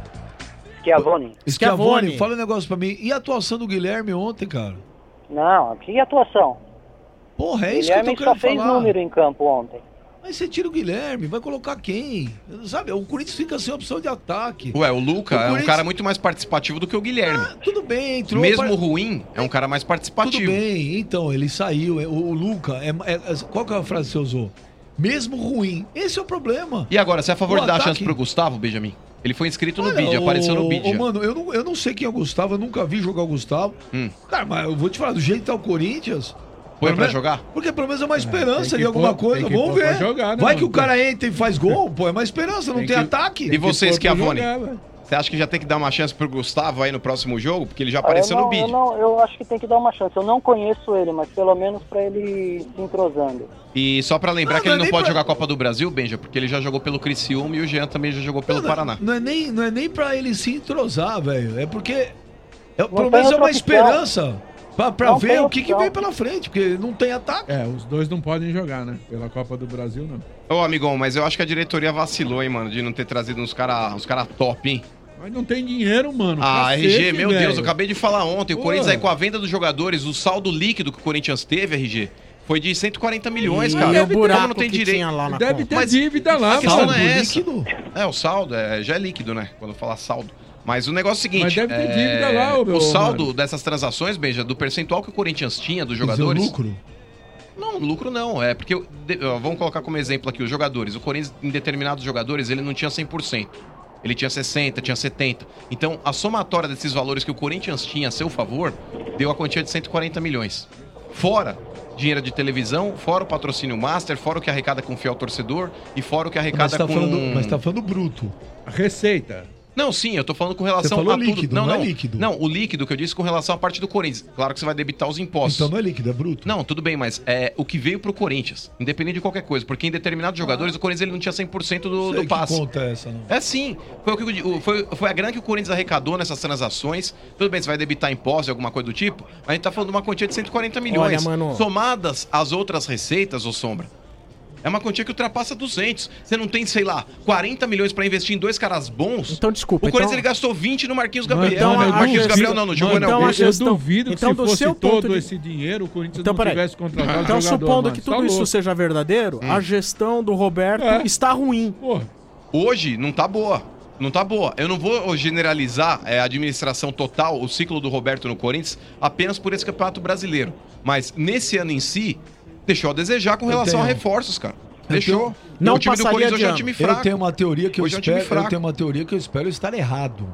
Schiavone. Schiavone, fala um negócio pra mim. E a atuação do Guilherme ontem, cara? Não, que atuação? Porra, é O isso que eu tô Guilherme só querendo fez falar. número em campo ontem. Mas você tira o Guilherme, vai colocar quem? Sabe, o Corinthians fica sem opção de ataque. Ué, o Luca O é um Corinthians- cara muito mais participativo do que o Guilherme. Ah, tudo bem, entrou... Mesmo par- ruim, é um cara mais participativo. Tudo bem, então, ele saiu. O, o Luca, é, é- qual que é a frase que você usou? Mesmo ruim. Esse é o problema. E agora, você é a favor O de dar a ataque- chance pro Gustavo, Benjamin? Ele foi inscrito no Olha, bid, apareceu no ô, bid ô, já. Mano, eu não, eu não sei quem é o Gustavo, eu nunca vi jogar o Gustavo. Hum. Cara, mas eu vou te falar, do jeito que tá o Corinthians... Põe pelo pra menos- jogar? Porque pelo menos é uma tem esperança que de alguma pôr- coisa, tem que vamos pôr pra ver. jogar, né, Vai que mano? o cara entra e faz gol, pô, é uma esperança, não tem, Tem que- ataque. E você, pôr pra Schiavone? jogar, velho. Você acha que já tem que dar uma chance pro Gustavo aí no próximo jogo? Porque ele já Ah, apareceu eu no não, eu, bid. não, eu acho que tem que dar uma chance. Eu não conheço ele, mas pelo menos pra ele se entrosando. E só pra lembrar Não, que ele não é não nem pode pra- jogar a Copa do Brasil, Benja, porque ele já jogou pelo Criciúma e o Jean também já jogou pelo Não, Paraná. Não é nem, não é nem pra ele se entrosar, velho. É porque. É, Não pelo tem menos é outra uma opção. esperança. Pra, pra Não ver tem o que, que opção. vem pela frente, porque não tem ataque. É, os dois não podem jogar, né? Pela Copa do Brasil, não. Ô, amigão, mas eu acho que a diretoria vacilou, hein, mano, de não ter trazido uns caras uns cara top, hein? Mas não tem dinheiro, mano. Ah, Cacete, R G, meu velho. Deus, eu acabei de falar ontem. O Pô. Corinthians aí com a venda dos jogadores, o saldo líquido que o Corinthians teve, R G, foi de cento e quarenta milhões, E cara. o buraco Como não tem que direito? tinha lá na Deve conta. ter dívida lá, A questão mano. não é essa. líquido? É, o saldo é, já é líquido, né? Quando falar saldo. Mas o negócio é o seguinte... Mas deve ter é, dívida lá, ô, meu O saldo mano. dessas transações, Benja, do percentual que o Corinthians tinha dos Quer dizer, o jogadores... lucro. Não, lucro não. É porque, de- ó, vamos colocar como exemplo aqui os jogadores. O Corinthians, em determinados jogadores, ele não tinha cem por cento. Ele tinha sessenta, tinha setenta. Então, a somatória desses valores que o Corinthians tinha a seu favor, deu a quantia de cento e quarenta milhões. Fora dinheiro de televisão, fora o patrocínio master, fora o que arrecada com o fiel torcedor e fora o que Mas arrecada tá, com... falando, mas tá falando bruto. A receita. Não, sim, eu tô falando com Você relação falou a tudo. líquido, não é líquido. Não, o líquido que eu disse com relação à parte do Corinthians. Claro que você vai debitar os impostos. Então não é líquido, é bruto. Não, tudo bem, mas é o que veio pro Corinthians, independente de qualquer coisa, porque em determinados jogadores o Corinthians ele não tinha cem por cento do, Sei do passe. que conta é essa, não. É sim, foi, o que, eu digo, foi, foi a grana que o Corinthians arrecadou nessas transações. Tudo bem, você vai debitar impostos, alguma coisa do tipo, mas a gente tá falando de uma quantia de cento e quarenta milhões. Olha, mano. Somadas as outras receitas, ô Sombra. É uma quantia que ultrapassa duzentos. Você não tem, sei lá, quarenta milhões pra investir em dois caras bons? Então, desculpa. O Corinthians então... ele gastou vinte no Marquinhos Gabriel. Então, no a- Marquinhos a Gabriel gestão- não, no Jogo Então, Enel. a eu gestão- duvido que então, se do fosse seu todo ponto de- esse dinheiro, o Corinthians Então, não peraí. tivesse contratado Então, jogador, supondo mano. que Tá tudo isso louco. seja verdadeiro, Hum. a gestão do Roberto É. está ruim. Porra. Hoje não tá boa. Não tá boa. Eu não vou generalizar é, a administração total, o ciclo do Roberto no Corinthians, apenas por esse campeonato brasileiro. Mas nesse ano em si, deixou a desejar com Eu relação a tenho- reforços, cara. Eu Deixou. tenho- Não o time do passaria Corinthians hoje é um de time ano. fraco. Eu tenho uma teoria que eu Hoje é um time espero, fraco. eu tenho uma teoria que eu espero estar errado.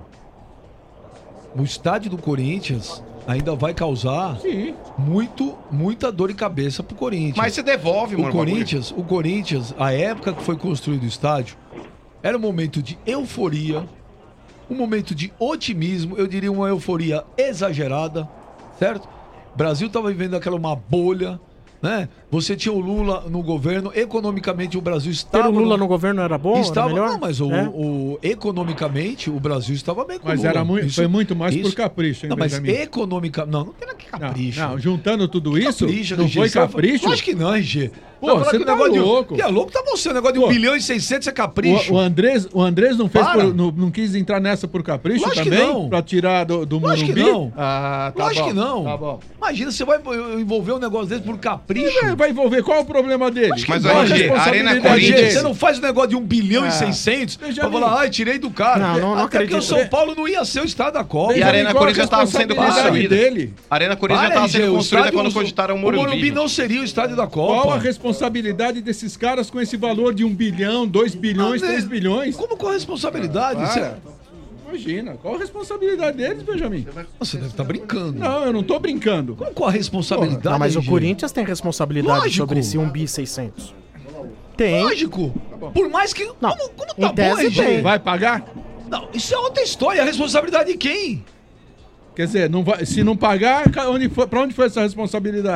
O estádio do Corinthians ainda vai causar Sim. muito, muita dor de cabeça pro Corinthians. Mas você devolve, mano. o Corinthians, o Corinthians, a época que foi construído o estádio, era um momento de euforia, um momento de otimismo, eu diria uma euforia exagerada, certo? O Brasil estava vivendo aquela uma bolha, né? Você tinha o Lula no governo, economicamente o Brasil Ter estava o Lula no governo era bom? estava, era melhor? não, mas o, É? o- economicamente o Brasil estava bem com Mas o Lula. era muito, Isso- foi muito mais por isso- capricho, hein, Não, mas Benjamin? economicamente, não, não tem nada que capricho. Não, não, juntando tudo isso, Capricho, não R G, foi você vai- capricho? Acho que não, R G. Pô, Vai falar você que o tá negócio de- louco. Que é louco, tá você, o negócio de Pô, um bilhão e seiscentos é capricho. O, o Andrés, o Andrés não fez Para. por- não, não quis entrar nessa por capricho Lógico que também? não. Pra tirar do, do Lógico que Morumbi? não. Ah, tá Lógico bom, que não. Tá bom. Imagina, você vai envolver um negócio desse por capricho. Vai- Vai envolver qual o problema dele? Mas, Qual ó, a R G, a Arena responsabilidade Corinthians- dele? Você não faz um negócio de um bilhão Ah. e seiscentos pra Benjamin. falar, ai, tirei do cara. Não, não, não Até porque o acredito. São Paulo não ia ser o estado da Copa. E a Arena Qual a Corinthians já estava sendo responsabilidade construída. dele? A Arena Corinthians já Para, estava R G, sendo o construída estádio- quando cogitaram o O Morumbi. Morumbi não seria o estádio da Copa. Qual a responsabilidade desses caras com esse valor de um bilhão, dois bilhões, Ah, né? três bilhões? Como qual a responsabilidade? Para. Você... Imagina, qual a responsabilidade deles, Benjamin? Você deve estar brincando. Não, eu não tô brincando. Como qual a responsabilidade? Não, mas o R G? Corinthians tem responsabilidade Lógico. sobre esse um bi seiscentos. Tem. Lógico. Por mais que... Não, Como, como em tá bom, tese R G? tem. Vai pagar? Não, isso é outra história. A responsabilidade de quem? Quer dizer, não vai, se não pagar, ca- onde foi, pra onde foi essa responsabilidade? É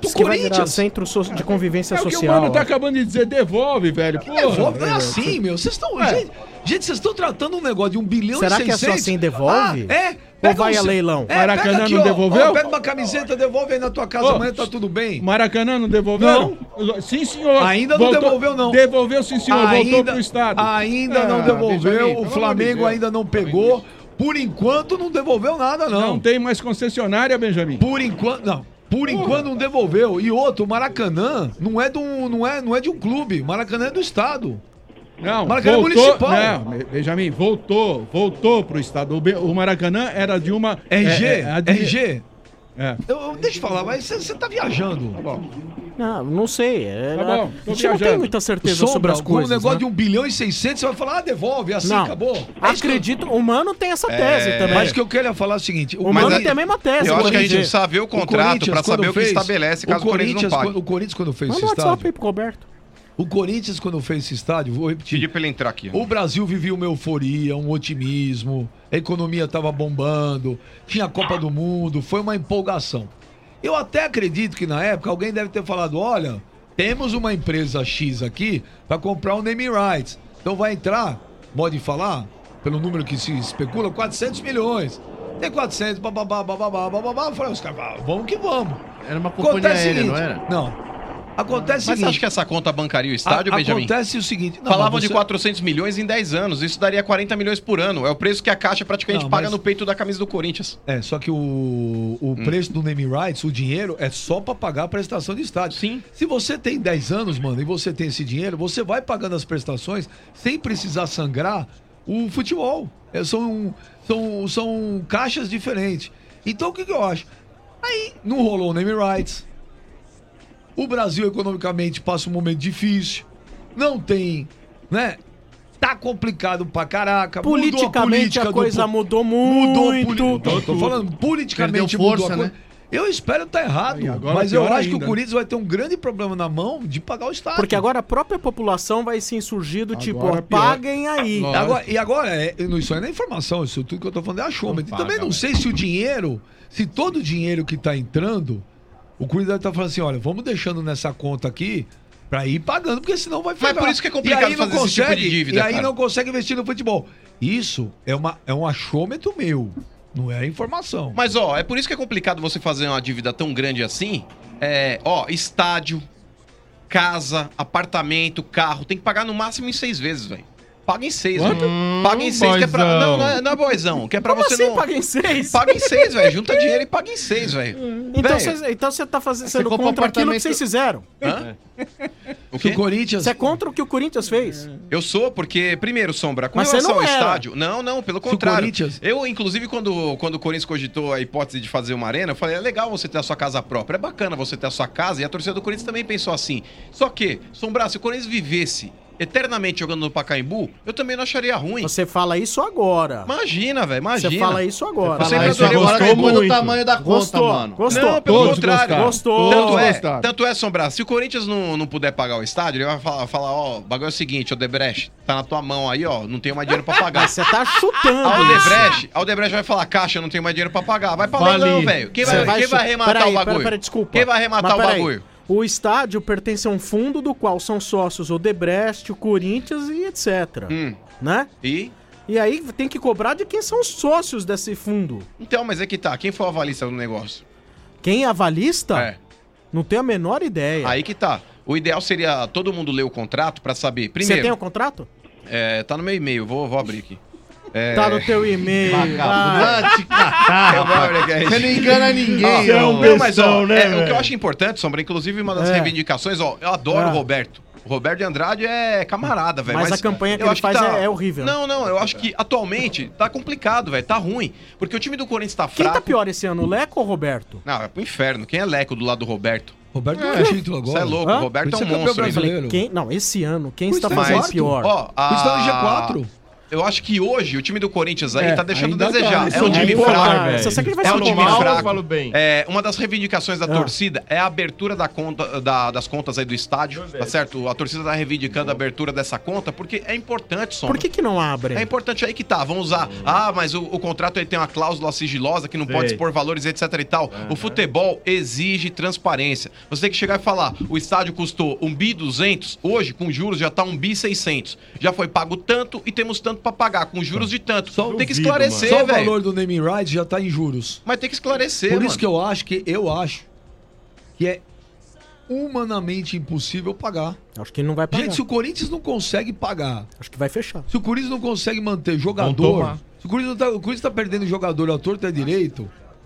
pro Diz que vai virar Corinthians. centro so- de convivência É o que o social. mano tá acabando de dizer, devolve, velho. Porra, Devolve, não é velho. assim, meu. Vocês estão. É. Gente, gente, vocês estão tratando um negócio de um bilhão Será e que é seiscentos. só assim, devolve? Ah, é? Ou Pega vai um- a leilão? É, Maracanã pega aqui, não ó, devolveu? ó, pega uma camiseta, devolve aí na tua casa, Ô, amanhã tá tudo bem. Maracanã não devolveu? Sim, senhor. Ainda não Voltou- devolveu, não. Devolveu, sim, senhor. Voltou Ainda- pro estado. Ainda não Ah, devolveu, Benjamin, o pelo Flamengo amor de Deus. ainda não pegou. Por enquanto não devolveu nada, não. Não tem mais concessionária, Benjamin? Por enquanto, não. Por enquanto não devolveu. E outro, o Maracanã não é, do, não, é, não é de um clube. Maracanã é do estado. Não, Maracanã voltou, é municipal. Não, Benjamin, voltou, voltou pro estado. O, Be- o Maracanã era de uma... R G? é, é, a de- R G? É. Eu, eu- deixa eu falar, mas você tá viajando. Tá bom. Não, não sei. É, Tá bom, a tô gente não viajando. tem muita certeza Sombra, sobre as com coisas. um negócio né? de um bilhão e seiscentos, você vai falar, ah, devolve, assim, Não. acabou. É isso que eu- Acredito, o Mano tem essa tese É, também. Mas o que eu queria falar é o seguinte... O Mano Corinthians- tem a mesma tese. Eu acho que a gente Corinthians. precisa ver o contrato Corinthians, pra saber quando o que fez- estabelece caso o Corinthians não pague. quando- O Corinthians, quando fez Manda esse um WhatsApp estádio... aí pro Roberto. O Corinthians, quando fez esse estádio, vou repetir. Pedi pra ele entrar aqui. ó. O Brasil vivia uma euforia, um otimismo, a economia estava bombando, tinha a Copa do Mundo, foi uma empolgação. Eu até acredito que na época alguém deve ter falado: olha, temos uma empresa X aqui para comprar um naming rights. Então vai entrar, pode falar, pelo número que se especula, quatrocentos milhões. Tem quatrocentos, bababá, bababá, bababá. Eu falei, os caras, ah, vamos que vamos. Era uma companhia Acontece o aérea, não seguinte- era? Não. Acontece o Mas você seguinte. acha que essa conta bancaria o estádio, A- Benjamin? Acontece o seguinte. não, Falavam mas de você- quatrocentos milhões em dez anos. Isso daria quarenta milhões por ano. É o preço que a Caixa praticamente Não, paga mas- no peito da camisa do Corinthians. É, só que o, o Hum. preço do naming rights, o dinheiro, é só pra pagar a prestação de estádio. Sim. Se você tem dez anos, mano, e você tem esse dinheiro, você vai pagando as prestações sem precisar sangrar o futebol. É, são, são, são caixas diferentes. Então o que, que eu acho? Aí não rolou o naming rights. O Brasil economicamente passa um momento difícil. Não tem, né? Tá complicado pra caraca. Mudou Politicamente a, política do coisa po- mudou Mudou muito. poli- Tô, tô falando, politicamente Perdeu mudou força, a coisa. né? Eu espero estar errado, E agora mas eu pior acho que ainda. o Corinthians vai ter um grande problema na mão de pagar o estádio. Porque agora a própria população vai se insurgir do tipo, Agora ó, pior. paguem aí. Lógico. Agora- e agora, é, isso aí não é informação, isso tudo que eu tô falando é achômetro. E também não sei se o dinheiro, se todo o dinheiro que tá entrando, o Corinthians deve estar falando assim, olha, vamos deixando nessa conta aqui pra ir pagando, porque senão vai Mas ficar. por isso que é complicado e aí não fazer esse tipo de consegue, dívida, E aí cara. não consegue investir no futebol. Isso é, uma, é um achômetro meu, não é informação. Mas, ó, é por isso que é complicado você fazer uma dívida tão grande assim. É, ó, estádio, casa, apartamento, carro. Tem que pagar no máximo em seis vezes, velho. Paga em seis, Quanto? velho. Paga em seis, que é pra... boizão. Não, não é, não é boizão. Que é pra Como você assim não... paga em seis? Paga em seis, velho. Junta dinheiro e paga em seis, velho. Então Velho, você então você tá fazendo, Você sendo compra um contra aquilo que apartamento- vocês fizeram. Hã? O Se quê? o Corinthians... Você é contra o que o Corinthians fez. Eu sou, porque, primeiro, Sombra, com Mas você relação não ao era. estádio... Não, não, pelo o contrário. Corinthians- Eu, inclusive, quando, quando o Corinthians cogitou a hipótese de fazer uma arena, eu falei, é legal você ter a sua casa própria, é bacana você ter a sua casa, e a torcida do Corinthians também pensou assim. Só que, Sombra, se o Corinthians vivesse eternamente jogando no Pacaembu, eu também não acharia ruim. Você fala isso agora. Imagina, velho, imagina. Você fala isso agora. Eu sempre Fala isso adorei o agora Pacaembu. depois do muito. tamanho da conta, Gostou, mano. gostou. Não, pelo Todos contrário. gostaram. Gostou. Tanto Todos é, gostaram. tanto é, Sombra, se o Corinthians não, não puder pagar o estádio, ele vai falar, falar, ó, o bagulho é o seguinte, Odebrecht, tá na tua mão aí, ó, não tenho mais dinheiro pra pagar. Mas você tá chutando. A isso. Odebrecht, a Odebrecht vai falar, caixa, eu não tenho mais dinheiro pra pagar. Vai pra Fale. leilão, velho. Quem vai, Você vai quem vai chu- arrematar Peraí, o bagulho? Pera, pera, desculpa. Quem vai arrematar Mas o peraí. bagulho? O estádio pertence a um fundo do qual são sócios o Odebrecht, o Corinthians e etcétera. Hum, Né? e? E aí tem que cobrar de quem são os sócios desse fundo. Então, mas é que tá, quem foi o avalista do negócio? Quem é avalista? É. Não tenho a menor ideia. Aí que tá. O ideal seria todo mundo ler o contrato pra saber. Você Primeiro, tem o contrato? é, tá no meu e-mail, vou, vou abrir aqui. É... Tá no teu e-mail. Vagabundo. vai. Ah, te catar, Eu vou rapaz. abrir aqui. Você não engana ninguém, Você é um ó. Não, mas ó, bestão, né, é, o que eu velho? acho importante, Sombra, inclusive uma das É. reivindicações, ó, eu adoro É. o Roberto. O Roberto de Andrade é camarada, velho. Mas a campanha que eu ele acho faz tá- é- é horrível. Não, não, eu acho que atualmente tá complicado, velho. Tá ruim. Porque o time do Corinthians tá Quem fraco. tá pior esse ano, o Leco ou o Roberto? Não, é pro inferno. Quem é Leco do lado do Roberto? Roberto ganhou título agora. Você é louco, Hã? o Roberto é Por um isso é campeão monstro. hein? brasileiro. Quem, não, esse ano, quem Pois está tá fazendo quarto. pior? Ó, a... Por isso tá no G quatro. eu acho que hoje o time do Corinthians aí É, tá deixando a ainda desejar. tá. É um time Pô, fraco. cara, Você sabe que ele vai É ser um time mal, fraco. eu falo bem. É, uma das reivindicações da Ah. torcida é a abertura da conta, da- das contas aí do estádio, tá certo? A torcida tá reivindicando a abertura dessa conta porque é importante, Sombra. Por que que não abre? É importante aí que tá. Vamos usar. Ah, mas o, o contrato aí tem uma cláusula sigilosa que não Sei. pode expor valores, etc e tal. O futebol exige transparência. Você tem que chegar e falar: o estádio custou um bi duzentos, hoje com juros já tá um bi seiscentos. Já foi pago tanto e temos tanto pra pagar, com juros de tanto. Tem que esclarecer, Só o velho. valor do naming rights já tá em juros. Mas tem que esclarecer, Por mano. isso que eu acho que eu acho que é humanamente impossível pagar. Acho que não vai pagar. Gente, se o Corinthians não consegue pagar, acho que vai fechar. Se o Corinthians não consegue manter Vão jogador, tomar. se o Corinthians, não tá, o Corinthians tá perdendo jogador à torta e à direito,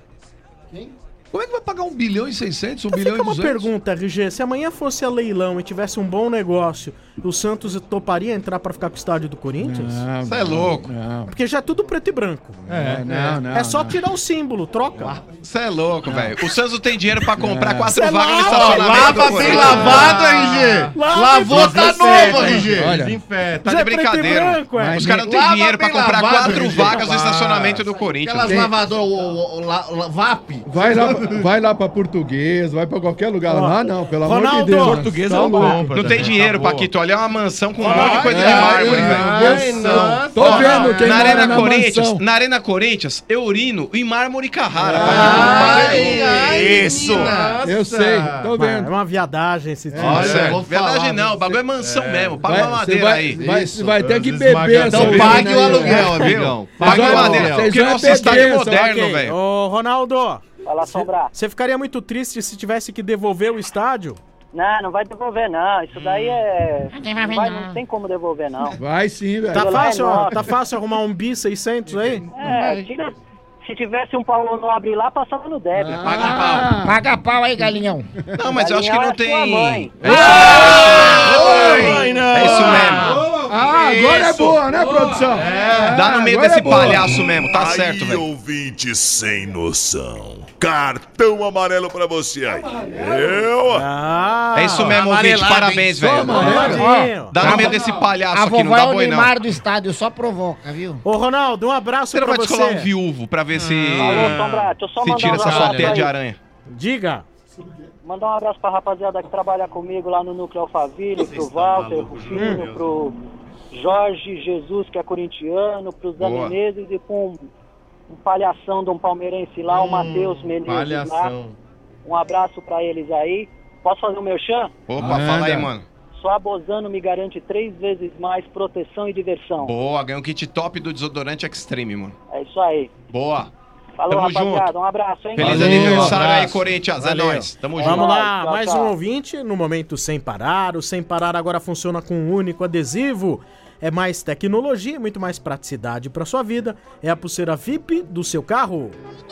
como é que vai pagar um bilhão e seiscentos, um Então bilhão fica e uma duzentos? pergunta, R G. Se amanhã fosse a leilão e tivesse um bom negócio, o Santos toparia entrar pra ficar com o estádio do Corinthians? Não, Você é louco. Não. Porque já é tudo preto e branco. É, não, não, É só não. tirar o símbolo, troca. Você é louco, velho. O Santos tem dinheiro pra comprar É. quatro Cê vagas no lava, estacionamento. lava do bem Corinthians. lavado, R G. Lava Lavou, bem tá desinfeta, novo, R G. Olha, Desinfeta. Tá Já de é preto e brincadeira. branco, é. Os caras não têm Lava dinheiro pra bem comprar lavado, quatro R G. vagas no estacionamento do Corinthians. Aquelas Tem- lavadoras, o, o, o, la- la- V A P. Vai lá, vai lá pra Português, vai pra qualquer lugar. Ó, Ah, não, pelo amor Ronaldo, de Deus. Português tá é louco. bom. Não tem dinheiro, Paquito. Ali é uma mansão com um Ai, monte de coisa de ai, mármore, ai, velho. não. Tô Ó, vendo quem na mora Arena na Corinthians, mansão. na Arena Corinthians, eu urino em mármore Carrara. Ai, ai, Isso. menina. Eu sei, tô Mano, é vendo. uma viadagem esse time. Olha, eu vou verdade falar, não, viu? o bagulho é mansão mesmo. Paga Vai- uma cê madeira vai, aí. Vai, Isso. vai ter que Os beber essa Então urina pague aí, o aluguel, né? amigão. Paga Mas, uma ó, madeira. vocês Porque vão nosso beber estádio é essa- moderno, Ok. velho. Ô, Ronaldo, Fala, Sombra. você ficaria muito triste se tivesse que devolver o estádio? Não, não vai devolver, não. Isso daí é. Não, vai- não tem como devolver, não. Vai sim, velho. Tá Lá é fácil, ó, nosso. tá fácil arrumar um bi seiscentos aí? É, tira- se tivesse um Paulo Nobre lá, passava no débito. Ah, Paga pau aí, galinhão. Não, mas eu acho que Galinhão não é sua tem. mãe. É isso mesmo. É isso mesmo. ah, agora é boa, né, produção? Dá no meio agora desse é boa. palhaço mesmo, tá Aí, certo, velho. ouvinte sem noção. Cartão amarelo pra você aí. Eu? Ah, É isso mesmo, ouvinte. Parabéns, Só velho. amarelo. Dá no meio desse palhaço A aqui, não vovó dá é o boi não. Neymar do estádio, só provoca, viu? Ô, Ronaldo, um abraço Você não pra vai você. descolar um viúvo pra ver se. Alô, Sombra, deixa eu só Se mandar tira um essa sua abraço teia de aí. aranha. Diga. Mandar um abraço pra rapaziada que trabalha comigo lá no Núcleo Alphaville, pro Walter, pro Rufino, pro Jorge Jesus, que é corintiano, pro Zé Boa. Menezes e pro um, um palhação de um palmeirense lá, o Matheus Menezes lá. Palhação. Um abraço pra eles aí. Posso fazer o meu chão? Opa, Manda. fala aí, mano. Só a Bozano me garante três vezes mais proteção e diversão. Boa, ganhou um kit top do desodorante Extreme, mano. É isso aí. Boa. Falou, Tamo rapaziada. junto. Um abraço, hein? Feliz Valeu, aniversário aí, abraço. Corinthians. Valeu. É nóis. Tamo É junto. Vamos nóis, lá, tchau, mais tchau. um ouvinte no momento Sem Parar. O Sem Parar agora funciona com um único adesivo. É mais tecnologia, muito mais praticidade para sua vida. É a pulseira V I P do seu carro.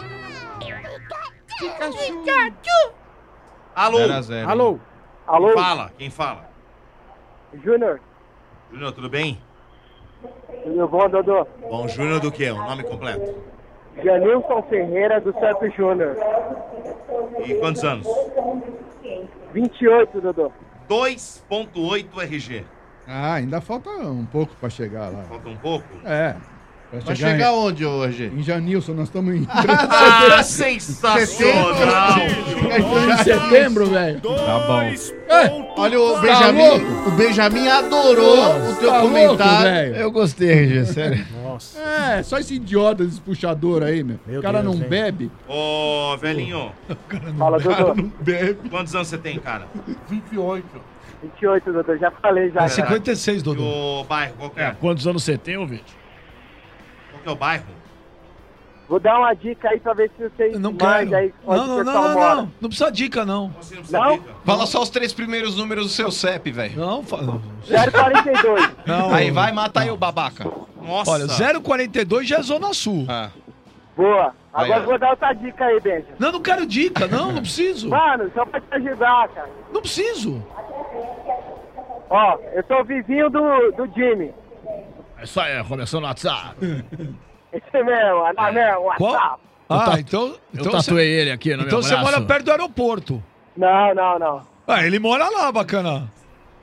Alô? zero a zero. Alô? Alô, Quem fala? Quem fala? Júnior. Júnior, tudo bem? Tudo bom, Dodô? Bom, Júnior do quê? O nome completo. Janilson Ferreira do Santos Júnior. E quantos anos? vinte e oito, Dodô. dois ponto oito R G. Ah, ainda falta um pouco pra chegar lá. Falta um pouco? É. Pra Vai chegar onde, ô R G? em Janilson, nós estamos em... Ah, sensacional! em setembro, velho. Tá bom. É, Olha, o Tá Benjamin, louco? o Benjamin adorou o teu tá louco, comentário. velho. Eu gostei, R G, sério. Nossa. É, só esse idiota desse puxador aí, meu. Meu o cara Deus, não hein? bebe. Ô, velhinho, Fala, Dodô. quantos anos você tem, cara? vinte e oito, Dodô. Já falei já. É cinquenta e seis, E Dodô. o bairro, qual que é? Quantos anos você tem, ouvinte? Qual que é o bairro? Vou dar uma dica aí pra ver se vocês Não mais quero. aí onde Não, não, o não, pessoal não, mora. não. Não precisa dica, não. Como assim não precisa Não? dica? Fala só os três primeiros números do seu C E P, velho. Não, fa- zero quarenta e dois. não. Aí vai, mata aí o babaca. Nossa! Olha, zero quarenta e dois já é Zona Sul. Ah. Boa. Agora Aí, ó. eu vou dar outra dica aí, Benja. Não, não quero dica, não, não preciso. Mano, só pra te ajudar, cara. Não preciso. Ó, eu sou o vizinho do, do Jimmy. É isso aí, começou no WhatsApp. Esse mesmo, anel, Qual? WhatsApp. Ah, então. Eu então tatuei ele aqui no Então meu você braço. mora perto do aeroporto. Não, não, não. Ah, ele mora lá, bacana.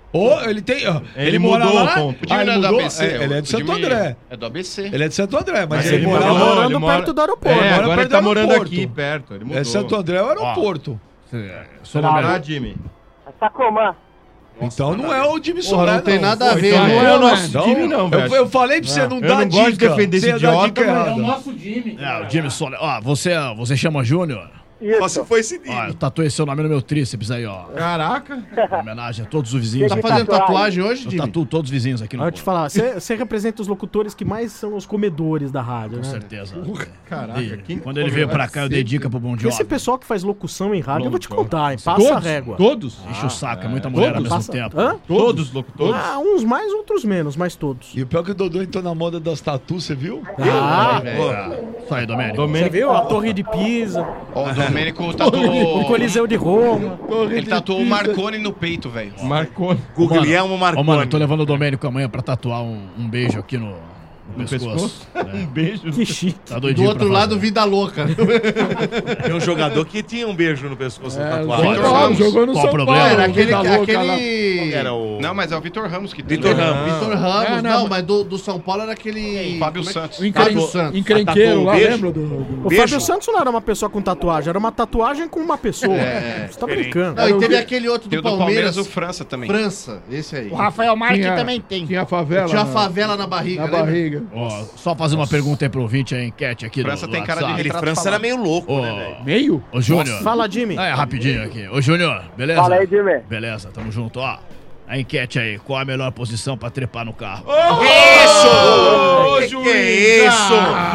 Ou ele tem. ó, Ele, Ele mora mudou lá. o ponto. O time Ah, não ele é do mudou? A B C. É, ele é o de Santo time André. É do A B C. Ele é de Santo André, mas, Mas ele, ele mora mudou, lá. morando ele mora- perto do aeroporto. É, Mora agora perto ele tá do morando aeroporto. aqui, perto. Ele mudou. É Santo André é o aeroporto. Seu Ó, nome tá, é... Jimmy. Sacomã. Então não é o Jimmy Porra, Solé, não tem nada a ver, Então não né? é o nosso Então, time, não, eu, velho. eu falei pra você não Eu dar não dica. gosto de defender esse Você ia dar idiota, dica mas- errada. É o nosso Jimmy. É, o Jimmy Soler. Ó, você, você chama Júnior? Isso. Só se for esse Ó, eu tatuei seu nome no meu tríceps aí, ó. Caraca. Em homenagem a todos os vizinhos. Tá aqui. fazendo tatuagem hoje, Eu Jimmy? tatuo todos os vizinhos aqui no Olha eu te falar, você você representa os locutores que mais são os comedores da rádio, Com né? certeza. Caraca. E quem quando ele veio pra cá, eu dei dica pro Bon Jovi. Esse pessoal que faz locução em rádio, eu vou te contar, hein? Passa Todos? a régua. Todos? Enche o saco, é muita mulher ao Todos? mesmo Passa- tempo. Hã? Todos os locutores? Ah, uns mais, outros menos, mas todos. E o pior é que o Dodô entrou na moda das tatus, você viu? Ah, Isso aí, Domênico. você Domênico. viu? A Torre de Pisa, Ó, o Domênico o tatuou... Coliseu de Roma. Ele tatuou o Marconi no peito, velho. Marcou. Guglielmo Ô, Marconi. mano, eu tô levando o Domênico amanhã pra tatuar um, um beijo aqui no, no No pescoço. pescoço? Um beijo. Que chique. Tá Do doidinho outro pra lado, fazer. vida louca. Tem um jogador que tinha um beijo no pescoço É, tatuado. Vitor Ramos. Ramos jogou no Qual São o problema? Paulo. Era aquele... vida louca lá. aquele... Era o... Não, mas é o Vitor Ramos que tem. Vitor né? Ramos. Vitor Ramos, É, não, não, mas- mas do, do São Paulo era aquele... Fábio como é que- Santos. O encren... Fábio Santos. encrenqueiro Tatuou lá, o beijo? lembra do... do- O Beijo. Fábio Santos não era uma pessoa com tatuagem, era uma tatuagem com uma pessoa. É, Você tá diferente. brincando. Não, e teve aquele outro Tem do o do Palmeiras, Palmeiras, o França também. França, esse aí. O Rafael Marques Tinha- também tem. Tinha a favela. Tinha a na- favela na barriga, Na lembra? barriga. Ó, só fazer uma pergunta aí pro ouvinte, a enquete aqui França do tem cara de WhatsApp. Aquele retrato França falado. era meio louco, Ô, né, velho? Meio? Ô, Júnior. Fala, Jimmy. É, rapidinho aqui. Ô, Júnior, beleza? Fala aí, Jimmy. Beleza, tamo junto, ó. A enquete aí, qual a melhor posição pra trepar no carro? Isso! Que, que é isso?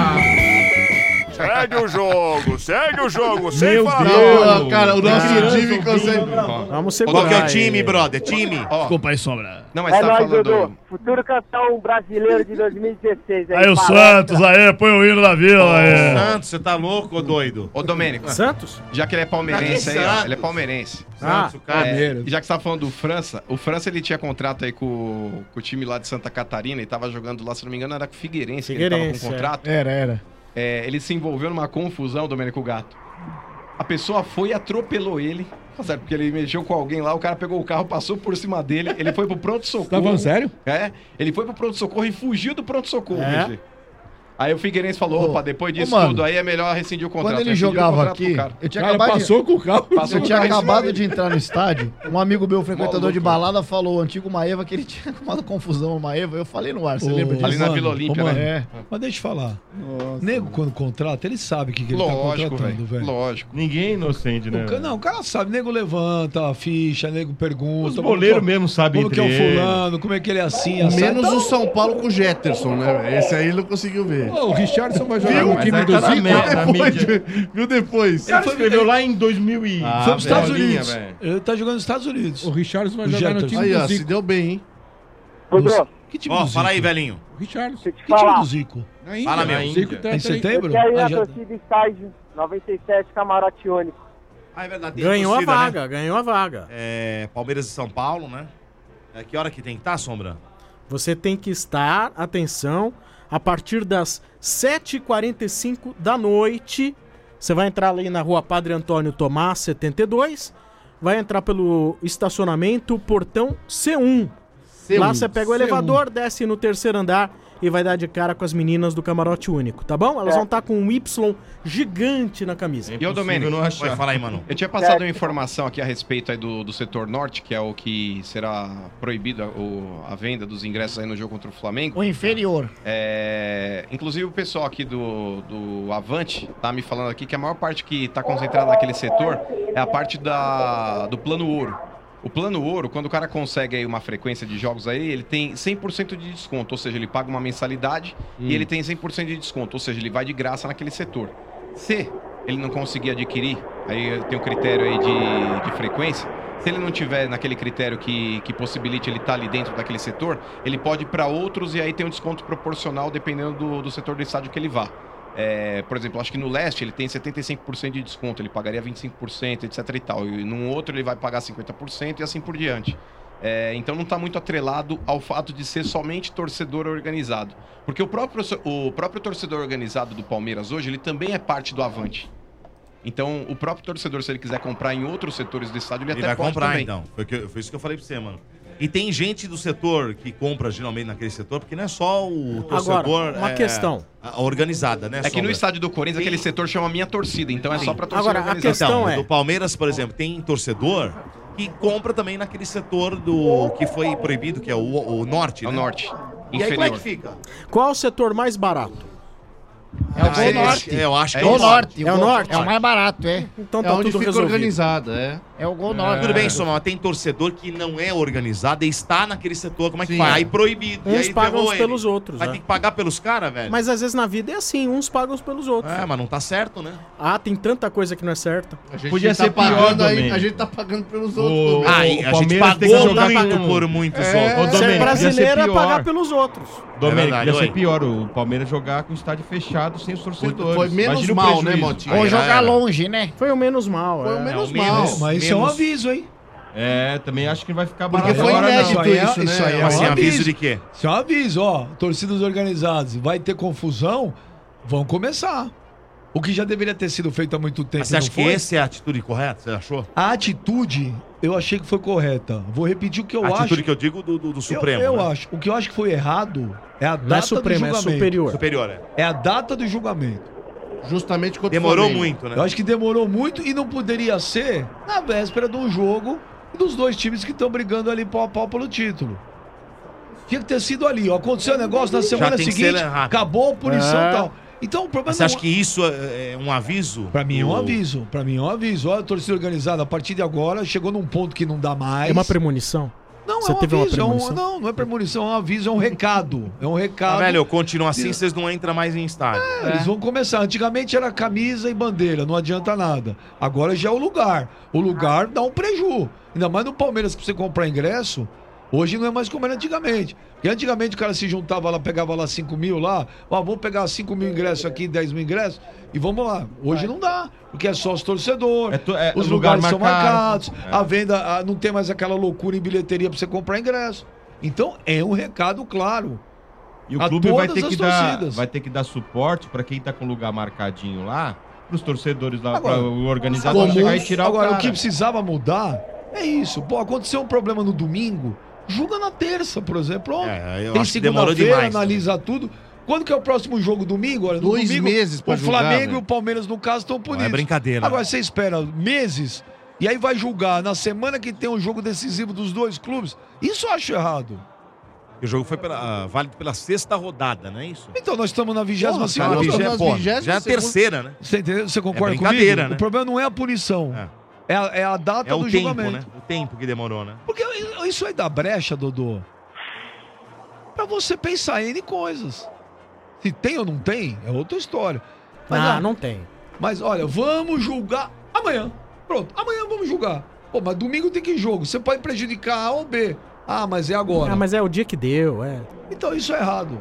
Segue o jogo, segue o jogo, sem Meu falar. Deus. Não, cara, o nosso time consegue... Vamos segurar. Qual que é o aí. time, brother? Time? Ó, Desculpa aí, Sombra. não, mas É tá nóis, falando... Dudu. Futuro campeão brasileiro de dois mil e dezesseis. Aí o palestra. Santos, aí, põe o hino da vila aí. Santos, você tá louco, ô doido? Ô, Domênico, Santos? já que ele é palmeirense aí, ó, Santos. ele é palmeirense. Ah, Santos, o cara. É, já que você tá falando do França, o França ele tinha contrato aí com, com o time lá de Santa Catarina e tava jogando lá, se não me engano, era com o Figueirense, que ele Figueirense, tava com contrato. Era, era. É, ele se envolveu numa confusão, Domênico Gato. A pessoa foi e atropelou ele. Tá certo, porque ele mexeu com alguém lá, o cara pegou o carro, passou por cima dele, ele foi pro pronto-socorro. Tá falando sério? É, ele foi pro pronto-socorro e fugiu do pronto-socorro, É? G G. Aí o Figueirense falou, opa, depois disso ô, mano, tudo aí é melhor rescindir o contrato. Quando ele Rescindiu o jogava contrato aqui, pro cara. eu tinha Cara, acabado passou de... com o carro. Passou Eu com tinha o carro em cima acabado dele. de entrar no estádio, um amigo meu, frequentador Maluco. de balada, falou, o antigo Maeva, que ele tinha tomado confusão no Maeva. Eu falei no ar, você Ô, lembra disso? Ali na mano, Vila Olímpia, ô, mano, né? Mas deixa eu falar. Nossa. Nego, quando contrata, ele sabe o que, que ele Lógico, tá contratando, velho. velho. Lógico. Ninguém é inocente, né? O ca- Não, o cara sabe, nego levanta a ficha, nego pergunta. Os como boleiros que é o- mesmo sabem Como que é o entre eles. fulano, como é que ele é assim, assado. Menos Então, o São Paulo com o Jetterson, né? velho? Esse aí ele não conseguiu ver. Ô, o Richardson vai jogar Viu? no Mas time aí do tá na Zico. merda, na Depois, mídia. viu depois? Ele escreveu lá em dois mil e... Ah, foi pros Estados bolinha, Unidos. velho. Ele tá jogando nos Estados Unidos. O Richardson vai O jogar no Jetterson. time Aí, ó, do se Zico. deu bem, hein? Dudu, Que time Ó, do fala aí, Zico? velhinho. O Richardson. deixa eu te Que time falar. do Zico? Na Índia. Fala, né? meu. O Zico tá Em tá- setembro? Eu quero ir Ah, na já- torcida estágio noventa e sete, camarote único. Ah, é verdade. tem ganhou a torcida, né? vaga, ganhou a vaga. É, Palmeiras e São Paulo, né? É, que hora que tem que estar, Sombra? Você tem que estar, atenção, a partir das sete e quarenta e cinco da noite. Você vai entrar ali na rua Padre Antônio Tomás, setenta e dois. Vai entrar pelo estacionamento Portão C um. C um. Lá você pega o C um. elevador, desce no terceiro andar e vai dar de cara com as meninas do camarote único, tá bom? Elas É. vão estar com um Y gigante na camisa. E o Domênico? não achar. Vai, fala aí, mano. Eu tinha passado uma informação aqui a respeito aí do, do setor norte, que é o que será proibido a, o- a venda dos ingressos aí no jogo contra o Flamengo. O inferior. É, inclusive o pessoal aqui do, do Avante tá me falando aqui que a maior parte que tá concentrada naquele setor é a parte da, do plano ouro. O plano ouro, quando o cara consegue aí uma frequência de jogos aí, ele tem cem por cento de desconto, ou seja, ele paga uma mensalidade Hum. e ele tem cem por cento de desconto, ou seja, ele vai de graça naquele setor. Se ele não conseguir adquirir, aí tem um critério aí de, de frequência, se ele não tiver naquele critério que, que possibilite ele estar ali dentro daquele setor, ele pode ir para outros e aí tem um desconto proporcional dependendo do, do setor do estádio que ele vá. É, por exemplo, acho que no leste ele tem setenta e cinco por cento de desconto, ele pagaria vinte e cinco por cento, etc e tal. E num outro ele vai pagar cinquenta por cento e assim por diante. É, então não está muito atrelado ao fato de ser somente torcedor organizado. Porque o próprio, o próprio torcedor organizado do Palmeiras hoje, ele também é parte do Avante. Então, o próprio torcedor, se ele quiser comprar em outros setores do estádio, ele, Ele até vai pode comprar, também. então. Foi, que eu- foi isso que eu falei pra você, mano. E tem gente do setor que compra geralmente naquele setor, porque não é só o torcedor... Agora, uma é, questão. a organizada, né? É que no Sombra? estádio do Corinthians, aquele setor chama Minha Torcida, então é só pra torcida Agora, a organizada. questão Então, é... do Palmeiras, por exemplo, tem torcedor que compra também naquele setor do que foi proibido, que é o, o norte, É o né? norte. E aí como é que Inferior. fica? Qual é o setor mais barato? É o Gol Ah, Norte. é, eu acho que É o Norte. É o Gol- Norte? É o mais barato, é. Então É tá onde tudo fica resolvido. organizado, é. É o Gol Norte. Tudo bem, Soma, mas tem torcedor que não é organizado e está naquele setor, como é que Sim. faz? Aí proibido. e Uns aí pagam ferrou uns ele. pelos outros. Vai é. ter que pagar pelos caras, velho? Mas às vezes na vida é assim, uns pagam pelos outros. É, mas não tá certo, né? Ah, tem tanta coisa que não é certa. A gente Podia tá ser pior, pagando aí, Domênico. a gente tá pagando pelos O- outros. o- também. Ah, e a gente Palmeiras tem que pagou jogar muito com- por muitos É. outros. Ô, Ser Domênico, brasileiro podia é ser pagar pior. pelos outros. Domênico, verdade, ia ser oi. pior o Palmeiras jogar com o estádio fechado sem os torcedores. Foi menos Imagina o mal, né, prejuízo. Motinho? Ou Aí, jogar era. longe, né? Foi o menos mal. Foi é. o menos É, o mal. menos- Mas isso é um menos- aviso, hein? É, também acho que não vai ficar Porque barato foi agora, não. inédito Isso aí é- isso, né? Isso aí é Mas um assim, aviso aviso. de quê? Isso é um aviso, ó. Torcidas organizadas, vai ter confusão, vão começar. O que já deveria ter sido feito há muito tempo. Mas você acha não que foi? essa é a atitude correta? Você achou? A atitude, eu achei que foi correta. Vou repetir o que eu a acho. atitude que eu digo do, do, do Supremo. Eu, eu né? acho. O que eu acho que foi errado é a data Não é Supremo, do é julgamento. superior. Superior, é. É a data do julgamento. Justamente contra o Demorou Flamengo. muito, né? Eu acho que demorou muito e não poderia ser na véspera de um jogo dos dois times que estão brigando ali pau a pau pelo título. Tinha que ter sido ali, ó. Aconteceu o negócio na semana tem que seguinte, ser rápido. acabou a punição e É. tal. Então o problema Mas você não acha que isso é é um aviso? Pra mim é um do- aviso. Pra mim é um aviso. Olha, a torcida organizada, a partir de agora, chegou num ponto que não dá mais. É uma premonição? Não, Você é um teve uma aviso. É um, premonição? não, não é premonição, é um aviso, é um recado. É um Ah, recado. velho, eu continuo assim, vocês não entram mais em estádio. É, Eles vão começar. Antigamente era camisa e bandeira, não adianta nada. Agora já é o lugar. O lugar dá um preju. Ainda mais no Palmeiras, pra você comprar ingresso, hoje não é mais como era antigamente. Porque antigamente o cara se juntava lá, pegava lá cinco mil lá, ó, vamos pegar cinco mil ingressos aqui, dez mil ingressos, e vamos lá. Hoje não dá, porque é só os torcedores, É tu- é os lugar lugares são marcado. marcados, É. a venda, a- não tem mais aquela loucura em bilheteria pra você comprar ingresso. Então é um recado claro. E o a clube vai todas ter, que as dar, torcidas. vai ter que dar suporte para quem tá com o lugar marcadinho lá, pros torcedores lá, Agora, para o organizador Como- chegar e tirar agora, o o, cara. que precisava mudar é isso. Pô, aconteceu um problema no domingo, julga na terça, por exemplo. Pronto. É, eu Tem acho que demorou segunda-feira, demais. analisa tudo. Quando que é o próximo jogo? Domingo? Olha, no Dois domingo, meses pra o julgar, Flamengo né? e o Palmeiras, no caso, estão punidos. é brincadeira. Agora, você espera meses e aí vai julgar na semana que tem um jogo decisivo dos dois clubes. Isso eu acho errado. O jogo foi pela, ah, válido pela sexta rodada, não é isso? Então, nós estamos na vigésima Porra, segunda. cara, Nós vigé- estamos porra, na vigésima já é a segunda. terceira, né? Você, entendeu? Você concorda É comigo? brincadeira, né? O problema não é a punição. É, a, é a data É o do tempo, julgamento. né? O tempo que demorou, né? Porque isso aí dá brecha, Dodô, pra você pensar em N coisas. Se tem ou não tem, é outra história. Ah, ó, não tem. Mas olha, vamos julgar amanhã. Pronto, amanhã vamos julgar. Pô, mas domingo tem que jogo. Você pode prejudicar A ou B. Ah, mas é agora. Ah, mas é o dia que deu, é. Então isso é errado.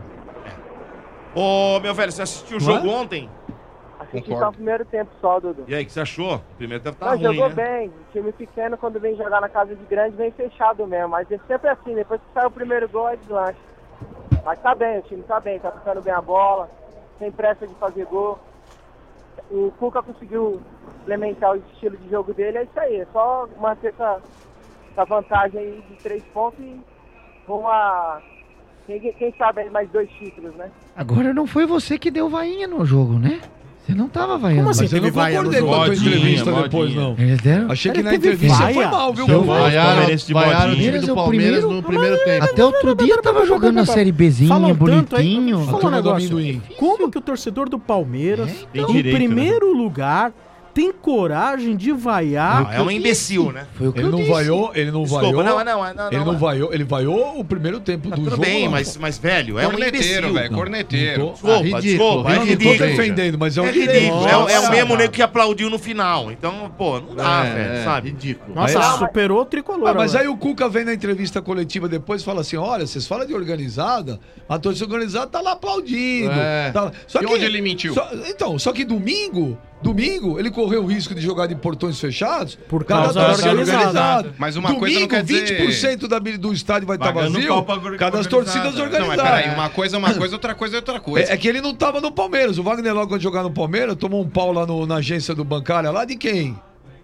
Ô, meu velho, você assistiu o Não é? jogo ontem? Assisti só o primeiro tempo só, Dudu. E aí, o que você achou? O primeiro tempo tá Não, ruim, jogou né? bem. O time pequeno, quando vem jogar na casa de grande, vem fechado mesmo. Mas é sempre assim, depois que sai o primeiro gol, é deslanche. Mas tá bem, o time tá bem, tá tocando bem a bola, sem pressa de fazer gol. O Cuca conseguiu implementar o estilo de jogo dele, é isso aí. É só manter essa, essa vantagem aí de três pontos e rumo a... Quem, quem sabe aí mais dois títulos, né? Agora não foi você que deu vainha no jogo, né? Você não tava vaiando. Como assim Mas eu não teve vaia no concordei com a tua Modinha, entrevista modinha. depois, não. Eles deram? Achei que Cara, na teve entrevista vaia. foi mal, viu? Então, Gol? vaiaram, Palmeirense de vaiaram o modinha. time Palmeiras é do o Palmeiras primeiro- no primeiro tempo. Até outro dia tava jogando a série Bzinha, Falam tanto aí, bonitinho. Fala um turma do negócio. amendoim. Como que o torcedor do Palmeiras, Tem em direito, primeiro lugar, tem coragem de vaiar? Não, é um imbecil, né? Foi o que Ele eu não disse. vaiou, ele não Desculpa, vaiou. não, não, não, ele não, não não. vaiou, ele vaiou o primeiro tempo Tá do tudo jogo. bem, lá. mas, mas, velho, é um Corneteiro, imbecil. velho, Não corneteiro. tô- Desculpa, Ah, ridículo. desculpa, é Eu não tô ridículo. defendendo, mas é um É direito. ridículo. É, o- é o Nossa. mesmo nego que aplaudiu no final. Então, pô, não dá, É, velho, é, sabe? ridículo. Nossa, Mas- superou o tricolor. Ah, mas agora. aí o Cuca vem na entrevista coletiva depois e fala assim: olha, vocês falam de organizada, a torcida organizada tá lá aplaudindo. É. Tá lá. Só E onde ele mentiu? só- então, só que domingo, domingo, ele correu o risco de jogar de portões fechados Por causa da da torcida organizada. Mas uma domingo, coisa não quer dizer- vinte por cento da, do estádio vai estar Pagando vazio pau pra por causa das torcidas organizada. Não, mas organizadas. peraí, uma coisa é uma coisa, outra coisa é outra coisa. É, é que ele não tava no Palmeiras. O Wagner, logo quando jogar no Palmeiras, tomou um pau lá no- na agência do bancária lá de quem?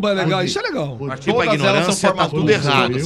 é legal, isso é legal. Partir pra ignorância tá tudo errado.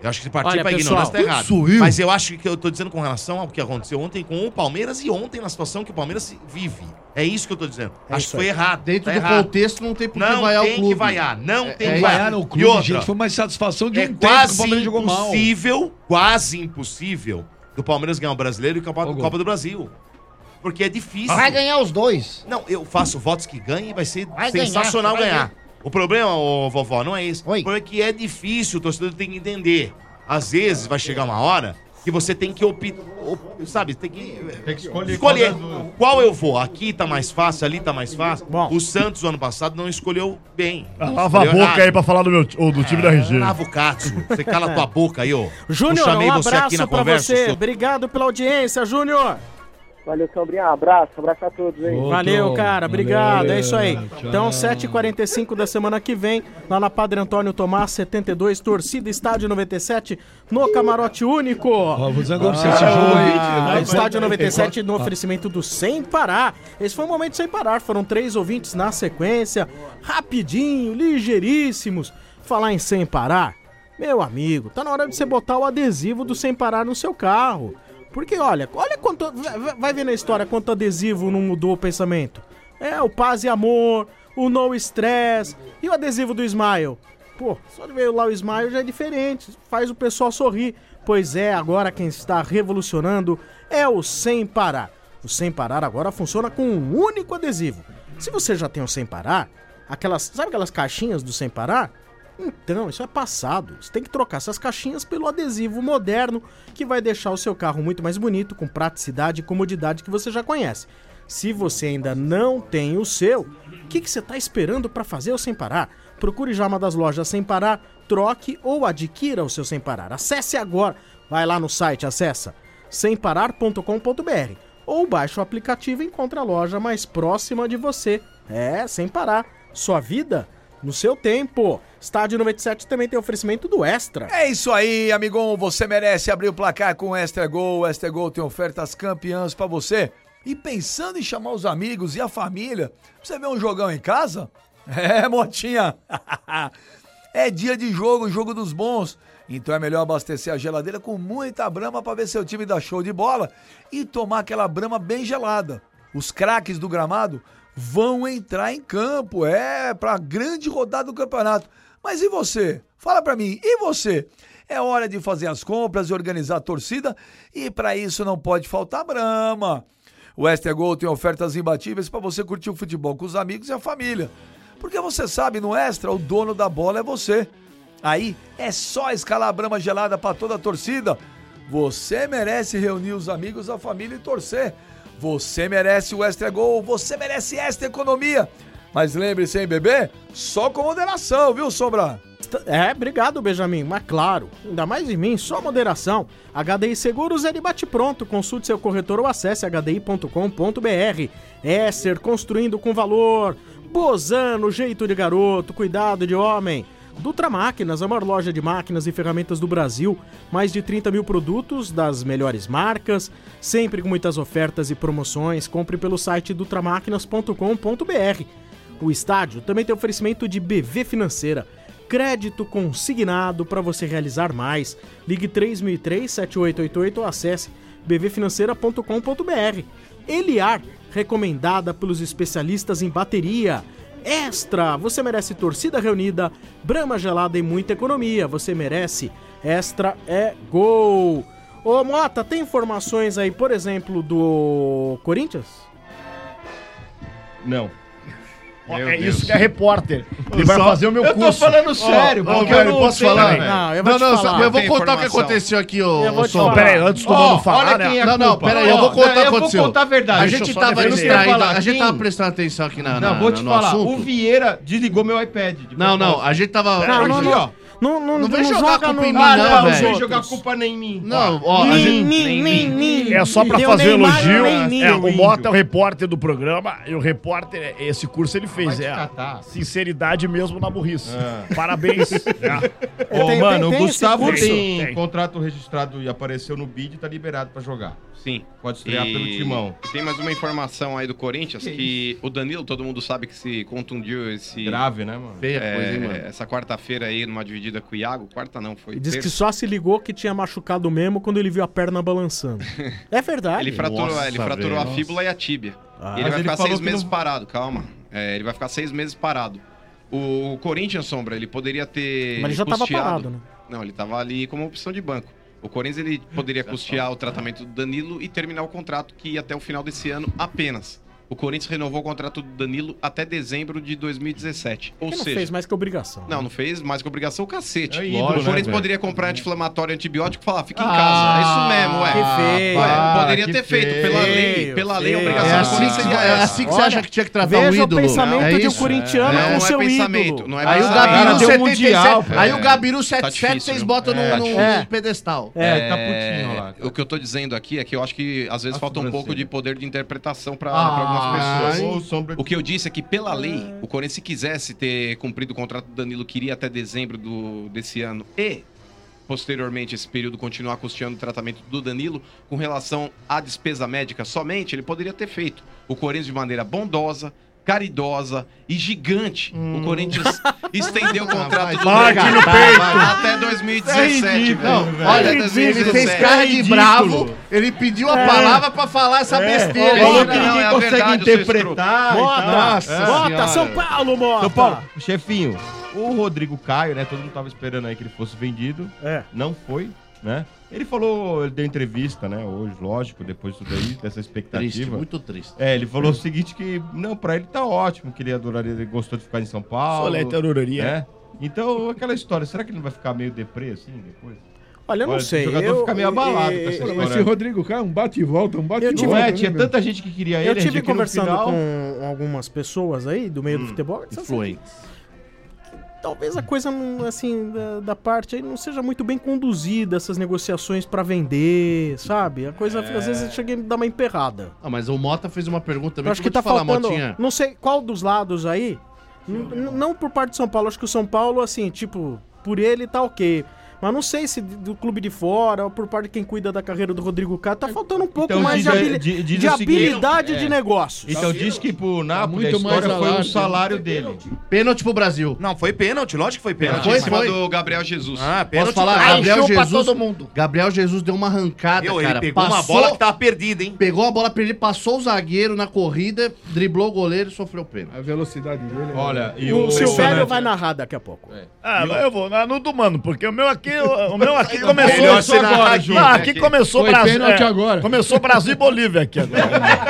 Eu acho que se partir Olha, pra pessoal, ignorância tá errado. isso eu. Mas eu acho que eu tô dizendo com relação ao que aconteceu ontem com o Palmeiras e ontem na situação que o Palmeiras vive. É isso que eu tô dizendo. É acho isso que foi aí. errado. Dentro tá do errado. contexto não tem por que Não vaiar o tem clube. que vaiar. Não É- tem é que isso. vaiar. Vaiar no E clube, outra, gente, foi uma satisfação de um é tempo que o quase Palmeiras jogou mal. impossível, quase impossível do Palmeiras ganhar o Brasileiro e a Copa, Copa do Brasil. Porque é difícil. Vai ganhar os dois. Não, eu faço votos que ganhem e vai ser Vai sensacional ganhar, vai ganhar. O problema, ô, vovó, não é esse. Oi. O problema é que é difícil, o torcedor tem que entender. Às vezes vai chegar uma hora que você tem que optar, sabe, tem que, Tem que escolher. escolher qual das duas. qual eu vou. Aqui tá mais fácil, ali tá mais fácil. Bom. O Santos, o ano passado, não escolheu bem. Ah, lava a Escolheu boca errado. aí pra falar do, meu, ou do time da R G. Lava o Katsu. Você cala tua boca aí, ó. Júnior, Eu chamei um você aqui abraço na pra conversa, você. seu- Obrigado pela audiência, Júnior. Valeu, Sombrinha. Abraço, abraço a todos aí. Ô, Valeu, Tom. cara. Obrigado. Valeu, É isso aí. tchau. Então, sete e quarenta e cinco da semana que vem, lá na Padre Antônio Tomás, setenta e dois, torcida Estádio noventa e sete, no Camarote Único. Ó, vou dizer um negócio pra você, esse jogo aí. Ah, Estádio noventa e sete no oferecimento do Sem Parar. Esse foi um momento sem parar. Foram três ouvintes na sequência, rapidinho, ligeiríssimos. Falar em Sem Parar, meu amigo, tá na hora de você botar o adesivo do Sem Parar no seu carro. Porque olha, olha quanto. vai- Vai ver na história quanto adesivo não mudou o pensamento. É, o Paz e Amor, o No Stress e o adesivo do Smile. Pô, só de ver lá o Smile já é diferente, faz o pessoal sorrir. Pois é, agora quem está revolucionando é o Sem Parar. O Sem Parar agora funciona com um único adesivo. Se você já tem o Sem Parar, aquelas, sabe aquelas caixinhas do Sem Parar? Então, isso é passado. Você tem que trocar essas caixinhas pelo adesivo moderno, que vai deixar o seu carro muito mais bonito, com praticidade e comodidade que você já conhece. Se você ainda não tem o seu, o que, que você está esperando para fazer o Sem Parar? Procure já uma das lojas Sem Parar, troque ou adquira o seu Sem Parar. Acesse agora, vai lá no site, acessa sem parar ponto com ponto b r ou baixe o aplicativo e encontre a loja mais próxima de você. É, Sem Parar, sua vida no seu tempo. Estádio noventa e sete também tem oferecimento do Extra. É isso aí, amigão. Você merece abrir o placar com o Extra Gol. O Extra Gol tem ofertas campeãs pra você. E pensando em chamar os amigos e a família, pra você ver um jogão em casa? É, motinha. É dia de jogo, jogo dos bons. Então é melhor abastecer a geladeira com muita Brahma pra ver seu time dar show de bola e tomar aquela Brahma bem gelada. Os craques do gramado vão entrar em campo, é, pra grande rodada do campeonato. Mas e você? Fala pra mim, e você? É hora de fazer as compras e organizar a torcida e pra isso não pode faltar Brahma. O Extra Gol tem ofertas imbatíveis pra você curtir o futebol com os amigos e a família. Porque você sabe, no Extra, o dono da bola é você. Aí é só escalar a Brahma gelada pra toda a torcida. Você merece reunir os amigos, a família e torcer. Você merece o Extra Gol, você merece Extra Economia. Mas lembre-se, hein, bebê? Só com moderação, viu, Sombra? É, obrigado, Benjamin. Mas claro, ainda mais em mim, só moderação. H D I Seguros é de bate-pronto. Consulte seu corretor ou acesse h d i ponto com ponto b r. Esser, construindo com valor. Bozano, jeito de garoto, cuidado de homem. Dutra Máquinas, a maior loja de máquinas e ferramentas do Brasil. Mais de trinta mil produtos das melhores marcas, sempre com muitas ofertas e promoções. Compre pelo site dutra máquinas ponto com ponto b r. O estádio também tem oferecimento de B V Financeira. Crédito consignado para você realizar mais. Ligue três mil e três, sete oito oito oito ou acesse b v financeira ponto com ponto b r. Eliar, recomendada pelos especialistas em bateria. Extra, você merece torcida reunida, Brahma gelada e muita economia. Você merece Extra é Gol. Ô Mota, tem informações aí, por exemplo, do Corinthians? Não. Ó, Meu é Deus. isso que é repórter. Ele Eu vai só- fazer o meu eu tô curso. falando sério, Ó, porque ó, eu não posso sei, falar? velho. velho? Não, eu vou Não, te não, falar. eu vou Tem contar o que informação. aconteceu aqui, ô, Eu vou ô te Sombra. falar. Pera aí, antes do Ó, mano falar, olha né? quem é Não, não, não, pera aí, eu vou Ó, contar o que eu vou aconteceu. contar a verdade. A Deixa gente eu só tava defender. distraído, Falar a gente quem- tava prestando atenção aqui na, Não, na- vou te no falar. assunto. O Vieira desligou meu iPad. de Não, não, propósito. a gente tava... Não, não, Aqui, não. ó. Não, não, Não vem não jogar joga culpa no em mim, mar não, dos Não, velho. sem outros. jogar culpa nem em mim. Não, ó, a Nim, gente... nim, nim, nim. É só pra Deu fazer o Neymar, elogio. nem nim. É, o índio. Mota é o repórter do programa e o repórter, esse curso ele fez. Vai te É catar. sinceridade mesmo na burrice. É. Parabéns. É. Ô, Tem- mano, tem- tem o Gustavo esse curso? tem, Tem. contrato registrado e apareceu no bid, tá liberado pra jogar. Sim. Pode estrear E pelo Timão. Tem mais uma informação aí do Corinthians, Que que, o Danilo, todo mundo sabe que se contundiu esse... Grave, né, mano? Feia é, coisa, hein, mano? essa quarta-feira aí, numa dividida dividida com o Iago, quarta não, foi E diz que terça. só se ligou que tinha machucado mesmo quando ele viu a perna balançando. É verdade. Ele fraturou, Nossa, ele fraturou velho. a fíbula e a tíbia. Ah. E ele Mas vai ele ficar falou seis que meses não- parado, calma. É, ele vai ficar seis meses parado. O Corinthians, Sombra, ele poderia ter Mas ele já tava custeado- parado, né? Não, ele tava ali como opção de banco. O Corinthians ele poderia custear o tratamento do Danilo e terminar o contrato que ia até o final desse ano apenas. O Corinthians renovou o contrato do Danilo até dezembro de dois mil e dezessete. Ou Ele não seja, fez mais que obrigação. não, não fez mais que obrigação o cacete. É ídolo, o Corinthians né, velho? poderia comprar anti-inflamatório e antibiótico e falar, fica em Ah, casa. É isso mesmo, ué. que feio. Ué, Ah, poderia que ter feito. Pela feio, lei, pela lei, a feio. obrigação É do Corinthians assim que- seria é essa. assim que você acha que tinha que tratar um veja ídolo. o pensamento É de um isso, corintiano é. com Não o é seu pensamento, ídolo. não é Aí o pensamento. Gabiru Cara, deu setenta e sete. mundial, Aí é. o Gabiru Tá setenta e sete, difícil, vocês viu? botam É. no, no É. pedestal. É, tá putinho lá. O que eu tô dizendo aqui é que eu acho que às vezes A falta um pouco sobrancelha. de poder de interpretação pra Ah, pra algumas pessoas. ô, sombra- O que eu disse é que pela lei, o Corinthians se quisesse ter cumprido o contrato do Danilo, queria até dezembro do, desse ano e posteriormente esse período continuar custeando o tratamento do Danilo com relação à despesa médica somente, ele poderia ter feito. O Corinthians de maneira bondosa, caridosa e gigante. O Corinthians estendeu o contrato do Bate Danilo no peito. até dois mil e dezessete. É ridículo, velho. velho. Olha, Até dois mil e ele fez dezessete. cara de É bravo, ridículo. ele pediu a É. palavra pra falar essa besteira. Falou aí, que né? ninguém É consegue verdade, interpretar. seu Mota, escroto. Nossa Mota, senhora. São Paulo, Mota. São Paulo, chefinho, o Rodrigo Caio, né? Todo mundo tava esperando aí que ele fosse vendido. É. Não foi, né? Ele falou, ele deu entrevista, né? Hoje, lógico, depois disso daí, dessa expectativa. Triste, muito triste. É, ele falou o seguinte que, não, pra ele tá ótimo, que ele adoraria, ele gostou de ficar em São Paulo. Soleta adoraria. Né? Então, aquela história, será que ele não vai ficar meio deprê, assim, depois? Olha, eu não sei. O jogador eu, fica meio abalado eu- com essa eu- história. Mas esse Rodrigo Caio é um bate e volta, um bate Eu e tive- volta. Não é, né, tinha meu? tanta gente que queria ele. Eu a gente tive aqui no conversando final- com algumas pessoas aí do meio do futebol. Influentes. Talvez a coisa, não, assim, da, da parte aí não seja muito bem conduzida, essas negociações pra vender, sabe? A coisa, É. às vezes, eu cheguei a dar uma emperrada. Ah, mas o Mota fez uma pergunta também Eu acho que que eu tá vou te falar, faltando, Motinha. não sei qual dos lados aí, n- n- não por parte de São Paulo, acho que o São Paulo, assim, tipo, por ele tá ok. Mas não sei se do clube de fora ou por parte de quem cuida da carreira do Rodrigo Caio, tá faltando um pouco Então, mais diz- de, habili- di- diz de o seguinte, habilidade é. de negócios. Então diz que pro Napoli a muito mais história foi o alarde, salário né? dele. Pênalti pro Brasil. Não, foi pênalti, lógico que foi pênalti. Foi, Em cima foi. do Gabriel Jesus. Ah, Posso pênalti. falar? Ai, Gabriel chupa Jesus, todo mundo. Gabriel Jesus deu uma arrancada, Meu, ele cara. pegou uma bola que tava perdida, hein? Pegou a bola perdida, passou o zagueiro na corrida, driblou o goleiro e sofreu pênalti. A velocidade dele. Olha, e O o Silvério vai narrar daqui a pouco. Ah, mas eu vou na- no do mano, porque o meu aqui, o, o meu aqui começou Melhor você narrar agora. junto, Não, né, aqui aqui. começou Foi Brasil. pênalti agora. Começou Brasil e Bolívia aqui agora.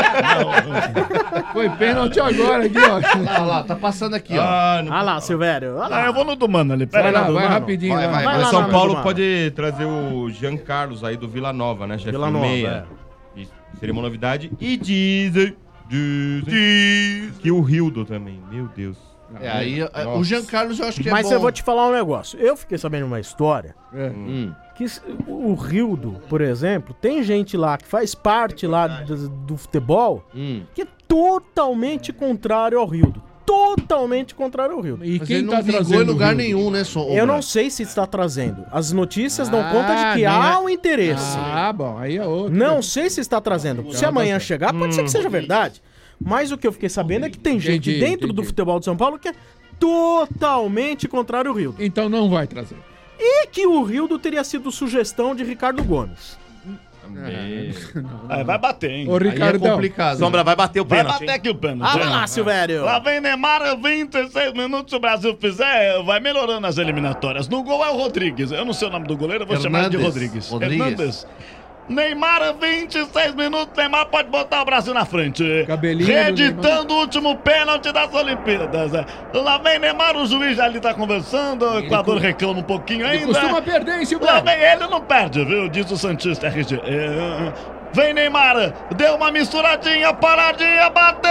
Foi pênalti agora aqui, ó. Olha lá, tá passando aqui, ó. Ah, não- Ah lá, Silvério. Ah Ah, lá. eu vou no do mano ali. Pera Vai aí. lá, do vai mano. rapidinho Vai, lá. vai, Vai Mas lá, São lá, Paulo mano. pode trazer o Jean Carlos aí do Vila Nova, né? Chefe Vila do Nova, meia. Isso seria uma novidade. E dizem, dizem que o Rildo também. Meu Deus. É, aí, Nossa. o Jean Carlos eu acho que Mas é bom. eu vou te falar um negócio. Eu fiquei sabendo uma história É. Hum. que s- o Rildo, por exemplo, tem gente lá que faz parte lá do, do futebol Hum. que é totalmente contrário ao Rildo. Totalmente contrário ao Rildo. E Mas quem ele tá não vingou trazendo em lugar o Rildo? nenhum, né, Som? Eu não sei se está trazendo. As notícias dão Ah, conta de que não há é- um interesse. Ah, bom, aí é outro. Não sei se está trazendo. Se amanhã chegar, pode ser que seja verdade. Mas o que eu fiquei sabendo é que tem gente Entendi, dentro do entendi. futebol de São Paulo que é totalmente contrário ao Rildo. Então não vai trazer. E que o Rildo teria sido sugestão de Ricardo Gomes. É, vai bater, hein? Ô, Aí é Ricardão. complicado. Sombra vai bater o Vai pênalti. bater hein? aqui o pênalti. Ah, vai lá, Silvério. Lá vem Neymar, vinte e seis minutos. Se o Brasil fizer, vai melhorando as eliminatórias. No gol é o Rodrigues. Eu não sei o nome do goleiro, eu vou chamar ele de Hernandes. Rodrigues. Rodrigues. Hernandes. Neymar, vinte e seis minutos. Neymar pode botar o Brasil na frente. Cabelinho do Reeditando o último pênalti das Olimpíadas. Lá vem Neymar, o juiz já ali tá conversando. O Equador reclama um pouquinho Ele ainda. costuma perder, hein, Lá Silvério? vem ele, não perde, viu? Diz o Santista R G. É, vem Neymar, deu uma misturadinha, paradinha, bateu!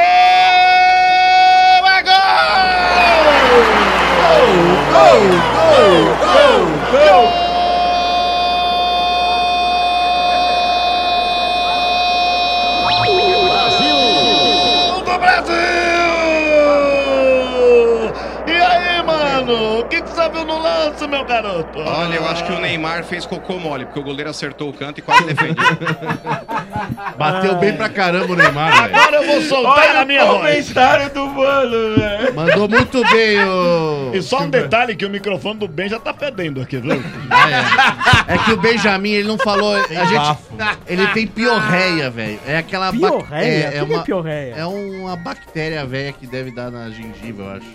É gol! Gol! Gol! Gol! Gol! Gol! Brasil! Do Brasil! E aí, mano? mano? O que, que você viu no lance, meu garoto? Olha, eu acho que o Neymar fez cocô mole, porque o goleiro acertou o canto e quase defendeu. Bateu bem pra caramba o Neymar, velho. Agora eu vou soltar Olha a minha o voz. comentário do mano, velho. Mandou muito bem o... E só um detalhe que o microfone do Ben já tá fedendo aqui, viu? É que o Benjamin, ele não falou. A gente, ele tem piorreia, velho. É aquela bac- Piorreia? É, é O que é uma piorreia? É uma bactéria velha que deve dar na gengiva, eu acho.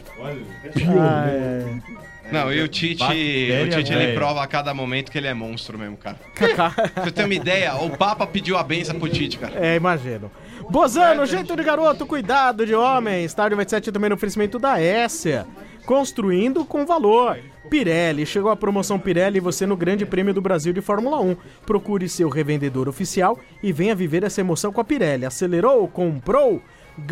Ah, é. Não, e o Tite, Bactéria, o Tite ele velho. prova a cada momento que ele é monstro mesmo, cara. Pra você ter uma ideia, o Papa pediu a benção pro Tite, cara. É, imagino. Bozano, jeito de garoto, cuidado de homem. Estádio vinte e sete também no oferecimento da Essia. Construindo com valor. Pirelli, chegou a promoção Pirelli e você no Grande Prêmio do Brasil de Fórmula um. Procure seu revendedor oficial e venha viver essa emoção com a Pirelli. Acelerou, comprou,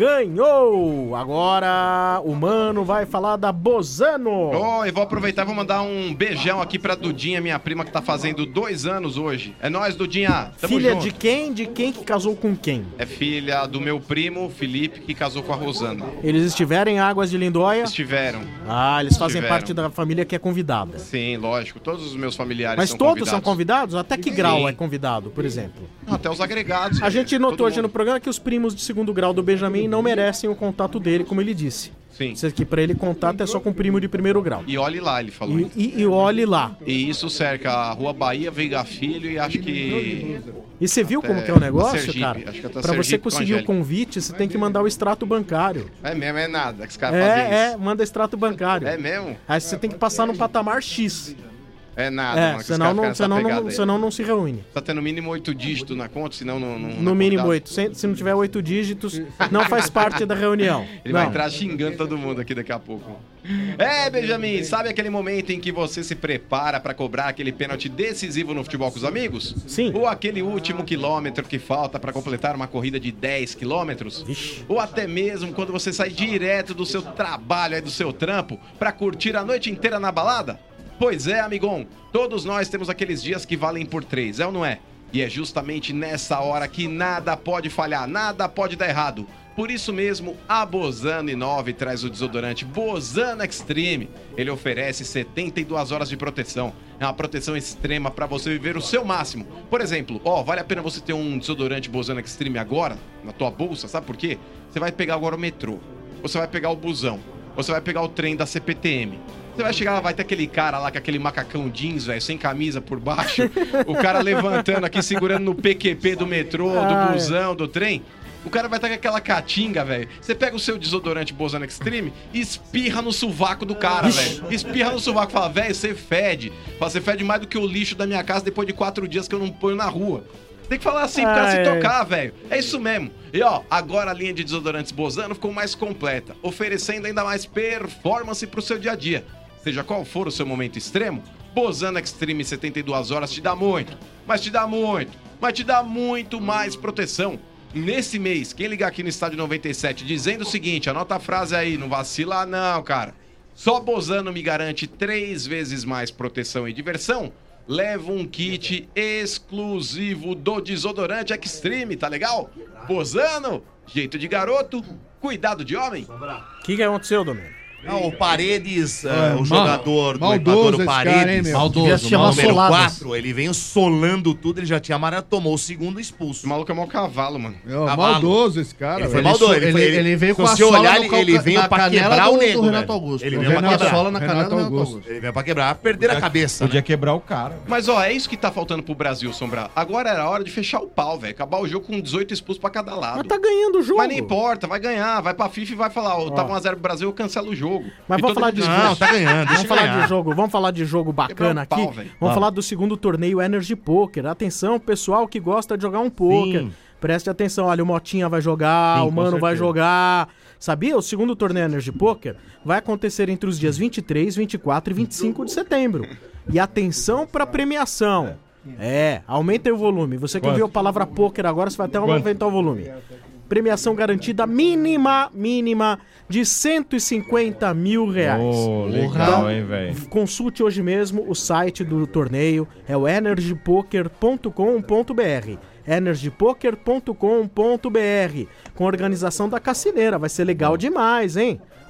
ganhou! Agora o Mano vai falar da Bozano. Oh, eu vou aproveitar e vou mandar um beijão aqui pra Dudinha, minha prima, que tá fazendo dois anos hoje. É nóis, Dudinha. Tamo Filha junto. de quem? De quem que casou com quem? É filha do meu primo, Felipe, que casou com a Rosana. Eles estiveram em Águas de Lindóia? Estiveram. Ah, eles fazem Estiveram. parte da família que é convidada. Sim, lógico. Todos os meus familiares Mas são todos convidados. são convidados? Até que Sim. grau é convidado, por exemplo? Até os agregados. A gente notou Todo hoje no programa que os primos de segundo grau do Benjamin não merecem o contato dele, como ele disse. Sim. Isso aqui pra ele contato é só com o primo de primeiro grau. E olhe lá, ele falou. E, e, e olhe lá. E isso cerca a Rua Bahia, Veiga Filho e acho que... E você viu como Até que é o negócio, Sergipe, cara? acho que até Pra você Sergipe com conseguir o Angélica. convite, você tem que mandar o extrato bancário. É mesmo, é nada que os caras fazem É, isso. é, manda extrato bancário. É mesmo? Aí você tem que passar no patamar X. É nada, É, mano, que os senão caras não, ficam senão, nessa não, pegada aí. senão não se reúne. Tá tendo no mínimo oito dígitos na conta, senão não... não No mínimo oito. Se, se não tiver oito dígitos, não faz parte da reunião. Ele Não. vai entrar xingando todo mundo aqui daqui a pouco. É, Benjamin, sabe aquele momento em que você se prepara pra cobrar aquele pênalti decisivo no futebol com os amigos? Sim. Ou aquele último quilômetro que falta pra completar uma corrida de dez quilômetros? Vixe. Ou até mesmo quando você sai direto do seu trabalho, aí do seu trampo, pra curtir a noite inteira na balada? Pois é, amigão, todos nós temos aqueles dias que valem por três, é ou não é? E é justamente nessa hora que nada pode falhar, nada pode dar errado. Por isso mesmo, a Bozano inove traz o desodorante Bozano Extreme. Ele oferece setenta e duas horas de proteção. É uma proteção extrema para você viver o seu máximo. Por exemplo, ó, vale a pena você ter um desodorante Bozano Extreme agora, na tua bolsa, sabe por quê? Você vai pegar agora o metrô, você vai pegar o busão, você vai pegar o trem da C P T M. Você vai chegar lá, vai ter aquele cara lá com aquele macacão jeans, velho, sem camisa por baixo. O cara levantando aqui, segurando no P Q P do metrô, do Ah, é. busão, do trem. O cara vai estar com aquela catinga, velho. Você pega o seu desodorante Bozano Extreme e espirra no sovaco do cara, velho. Espirra no sovaco. Fala, velho, você fede. Fala, você fede mais do que o lixo da minha casa depois de quatro dias que eu não ponho na rua. Tem que falar assim pro cara Ah, se é. tocar, velho. É isso mesmo. E ó, agora a linha de desodorantes Bozano ficou mais completa, oferecendo ainda mais performance pro seu dia a dia. Seja qual for o seu momento extremo, Bozano Extreme setenta e duas horas te dá muito, mas te dá muito, mas te dá muito mais proteção. Nesse mês, quem ligar aqui no Estádio noventa e sete dizendo o seguinte, anota a frase aí, não vacila não, cara. Só Bozano me garante três vezes mais proteção e diversão, leva um kit exclusivo do desodorante Extreme, tá legal? Bozano, jeito de garoto, cuidado de homem. O que, que aconteceu, Domênico? Não, o Paredes, É, eh, o mal- jogador do maldoso Equador, o esse Paredes, cara, hein, meu? maldoso, Devia se chamar número Soladas. quatro, ele veio solando tudo, ele já tinha amarelo, tomou o segundo expulso. O maluco é mau cavalo, mano. É, ó, maldoso esse cara, Ele foi velho. maldoso, Ele- ele, foi- ele- ele veio se com a você sola olhar, no ele, calca- ele veio na pra canela quebrar do- o do nego, Renato velho. Augusto. Ele O veio pra Renato quebrar. sola na canela Renato do Renato Augusto. Augusto. Ele veio pra quebrar, perder a cabeça, Podia né? quebrar o cara. Mas ó, é isso que tá faltando pro Brasil, Sombra. Agora era a hora de fechar o pau, velho. Acabar o jogo com dezoito expulsos pra cada lado. Mas tá ganhando o jogo. Mas não importa, vai ganhar. Vai pra FIFA e vai falar, ó, tava um a zero pro Brasil, eu cancelo o jogo. Mas E vamos todo falar mundo de expulso. Não, tá ganhando, deixa Vamos falar ganhar. de jogo, vamos falar de jogo bacana Quebrar o aqui. pau, velho. Vamos falar do segundo torneio Energy Poker. Atenção, pessoal que gosta de jogar um poker. Sim. Preste atenção, olha, o Motinha vai jogar, Sim, o com Mano vai certeza. jogar. Sabia? O segundo torneio Energy Poker vai acontecer entre os dias vinte e três, vinte e quatro e vinte e cinco de setembro. E atenção pra premiação. É, aumentem o volume. Você que Quanto? ouviu a palavra poker agora, você vai até Quanto? aumentar o volume. Premiação garantida mínima, mínima, de cento e cinquenta mil reais. Ô, legal, Então, hein, velho. consulte hoje mesmo o site do torneio, é o energy poker ponto com ponto b r. energy poker ponto com ponto b r, com a organização da Cassineira. Vai ser legal demais, hein?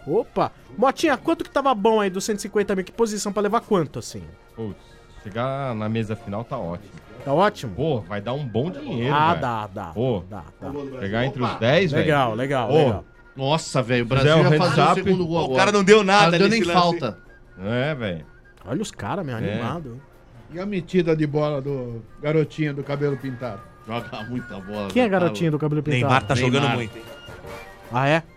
Opa. Motinha, quanto que tava bom aí dos cento e cinquenta mil? Que posição pra levar quanto, assim? Putz, chegar na mesa final tá ótimo. Tá ótimo? Pô, vai dar um bom dinheiro, Ah, velho. dá, dá. Pô, dá, dá. Pegar entre os dez, velho. Legal, legal, Pô, legal. Nossa, velho, o se fizer Brasil o ia fazer o heads up, segundo gol o agora. cara não deu nada Não deu nesse nem lance. falta. É, velho. Olha os caras, meu, É. animado. hein? E a metida de bola do garotinho do cabelo pintado? Joga muita bola. Quem é garotinho do cabelo pintado? Neymar tá jogando muito, hein? Ah, é?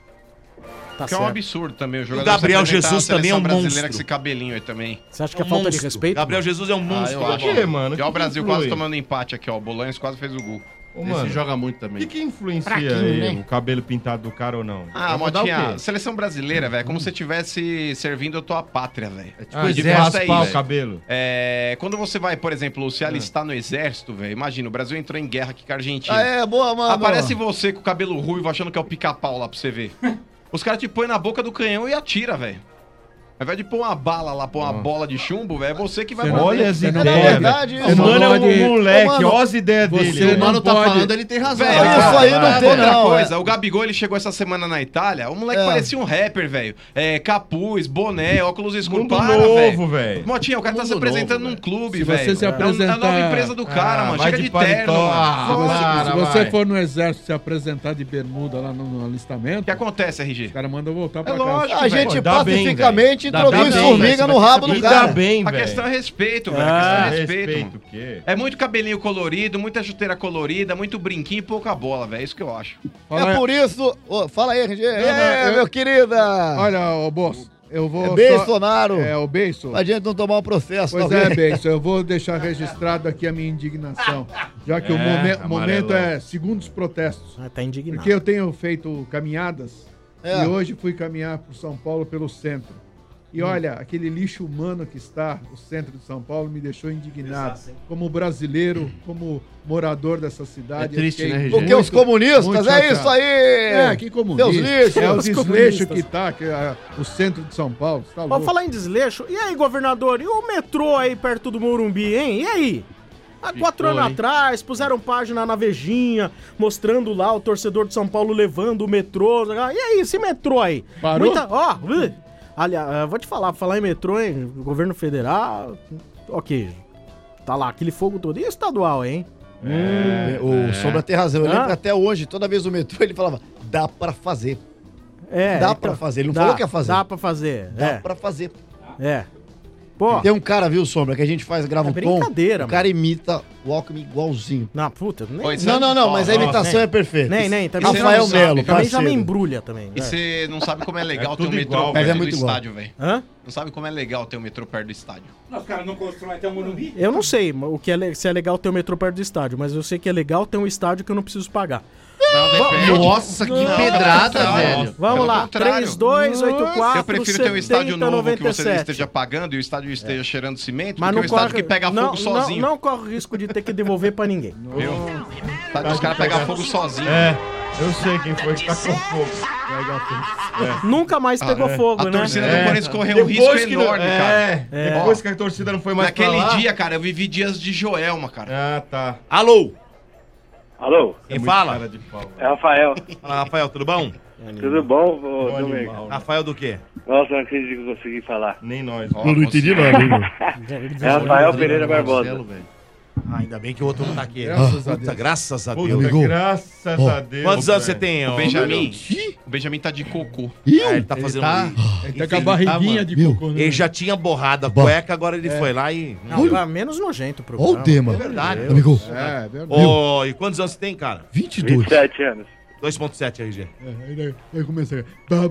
Tá que é um certo. absurdo também. O, jogador Gabriel se apresentar Jesus na também é um seleção brasileira monstro. com esse cabelinho aí também. Você acha que é falta de respeito? Gabriel Jesus é um Ah, monstro. eu acho. Por quê, mano? Já o Que Brasil que quase influi? tomando empate aqui, ó. O Bolanhos quase fez o gol. Ô, Esse mano, joga muito o também. que que influencia Fraquinho, aí né? o cabelo pintado do cara ou não? Ah, Vai mudar Motinha, o quê? seleção brasileira, velho, é como se você estivesse servindo a tua pátria, velho. É tipo Ah, de exército raspar o velho. cabelo. É, quando você vai, por exemplo, se alistar no exército, velho, imagina, o Brasil entrou em guerra aqui com a Argentina. Ah, é, boa, mano. Aparece você com o cabelo ruivo achando que é o pica-pau lá pra você ver. Os caras te põem na boca do canhão e atira, velho. Ao invés de pôr uma bala lá, pôr uma bola de chumbo, velho, é você que vai Você morrer. olha as Você não- ideias. Na verdade, O mano é um moleque, ó as ideias dele. Se o mano tá falando, ele tem razão. Velho, Isso cara, aí não ah, tem, outra não, coisa, é. o Gabigol, ele chegou essa semana na Itália, o moleque É. parecia um rapper, velho. É, capuz, boné, óculos escuros. Mundo Para, novo, velho. Motinha, o cara tá se Mundo apresentando novo, num clube, Se velho. você se É a- apresentar- É a nova empresa do cara, Ah, mano. vai Chega de de, terno, paletó. mano. Ah, Se você, Para, se você vai. for no exército se apresentar de bermuda lá no, no alistamento, O que acontece, R G? os caras mandam voltar É pra casa. lógico, A gente Pô, dá bem, pacificamente velho. Dá introduz bem, formiga velho. no rabo do E cara. dá bem, A velho. questão é respeito, velho. Ah, a questão é respeito. respeito mano. o quê? É muito cabelinho colorido, muita chuteira colorida, muito brinquinho e pouca bola, velho. É isso que eu acho. Fala É aí. por isso... Ô, fala aí, R G. É, não, eu- meu querida. Olha, ô Boss, eu vou. É só- Bolsonaro. É, o Beiço. Pra gente não tomar um processo. Pois talvez. é, Beiço, eu vou deixar registrado aqui a minha indignação. Já que o É, momen- amarelão. momento é segundo os protestos. Ah, tá indignado. Porque eu tenho feito caminhadas É. e hoje fui caminhar por São Paulo pelo centro. E olha, aquele lixo humano que está no centro de São Paulo me deixou indignado. Como brasileiro, como morador dessa cidade. É triste, eu fiquei né, R G? Porque os muito- comunistas, muito é chateado. isso aí. É, que comunista. Seus lixos. É o Os desleixo comunistas. que tá, que é o centro de São Paulo. Tá Vamos louco. falar em desleixo. E aí, governador? E o metrô aí perto do Morumbi, hein? E aí? Há quatro anos hein? atrás, puseram página na Vejinha, mostrando lá o torcedor de São Paulo levando o metrô. E aí, esse metrô aí? Parou? Muita... Ó, uh, aliás, vou te falar, falar em metrô, hein? Governo federal, ok. Tá lá, aquele fogo todo. E estadual, hein? É, o Sombra tem razão. Eu Ah. lembro que até hoje, toda vez no metrô, ele falava, dá pra fazer. É, Dá então, pra fazer. Ele não dá, falou que ia fazer. Dá pra fazer, Dá é. pra fazer. É. Pô, Tem um cara, viu, Sombra, que a gente faz, grava É um tom. brincadeira, O cara imita o Alckmin igualzinho. não, puta. Nem, Oi, Não, não, não, mas a Nossa, imitação nem. é perfeita. nem, nem. Também Rafael você não Melo, sabe, também já me parceiro. embrulha também. E é. você não sabe como é legal É ter um tudo metrô igual, perto mas é do muito igual. estádio, velho. Hã? Não sabe como é legal ter um metrô perto do estádio. Os caras não constroem até o Morumbi? Eu não sei o que é, le- se é legal ter o metrô perto do estádio, mas eu sei que é legal ter um estádio que eu não preciso pagar. Não, depende. Nossa, que Não, pedrada, não, velho. Vamos Pelo lá, contrário. três dois oito quatro Eu prefiro ter um estádio novo que você setenta, esteja pagando e o estádio esteja cheirando cimento Mas do que não um estádio corre, que pega não, fogo sozinho. Não, não corre o risco de ter que devolver pra ninguém. Viu? O estádio dos caras pegar fogo sozinho. É, eu sei quem foi que tá com fogo. Nunca mais pegou Ah, é. fogo, A né? torcida do Corinthians correu um risco Depois que não- enorme, cara. É, É. depois que a torcida não foi mais Naquele pra lá. dia, cara, eu vivi dias de Joelma, cara. Ah, tá. Alô? Alô? É Quem muito fala? cara de pau, É Rafael. Fala, Rafael, tudo bom? Tudo bom, ô, Bom Domingo? animal. Rafael do quê? Nossa, não acredito que eu consegui falar. Nem nós. Eu não entendi nada, hein, É Rafael Pereira Barbosa. Ah, ainda bem que o outro não tá aqui. Graças a Puta, Deus. graças a Puta, Deus. graças Ó, a Deus, Quantos anos velho. você tem, O ô, Benjamin, meu? o Benjamin tá de cocô. É, ele tá Ele fazendo tá- um- ele tá com a Enfim, barriguinha tá, de mano. cocô, né? Ele já tinha borrado a cueca, agora ele foi lá e... Não, tá menos nojento o programa. Olha o tema. É verdade. Amigo. É, verdade. Ô, e quantos anos você tem, cara? vinte e dois. vinte e sete anos. dois ponto sete, R G. É, aí daí- aí começa.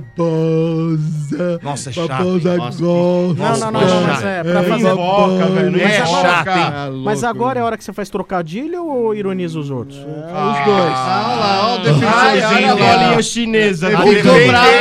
Babosa. Nossa, é chato, Babosa hein? gosta. Não, não, não, não, mas é pra fazer. Foca, velho. Não É é chato, hein? Ah, Mas louco, agora é a hora que você faz trocadilho ou ironiza os outros? Ah, os dois. Ah, olha lá, ó o Ai, defensorzinho olha a lá. bolinha chinesa. Ficou dele. bravo.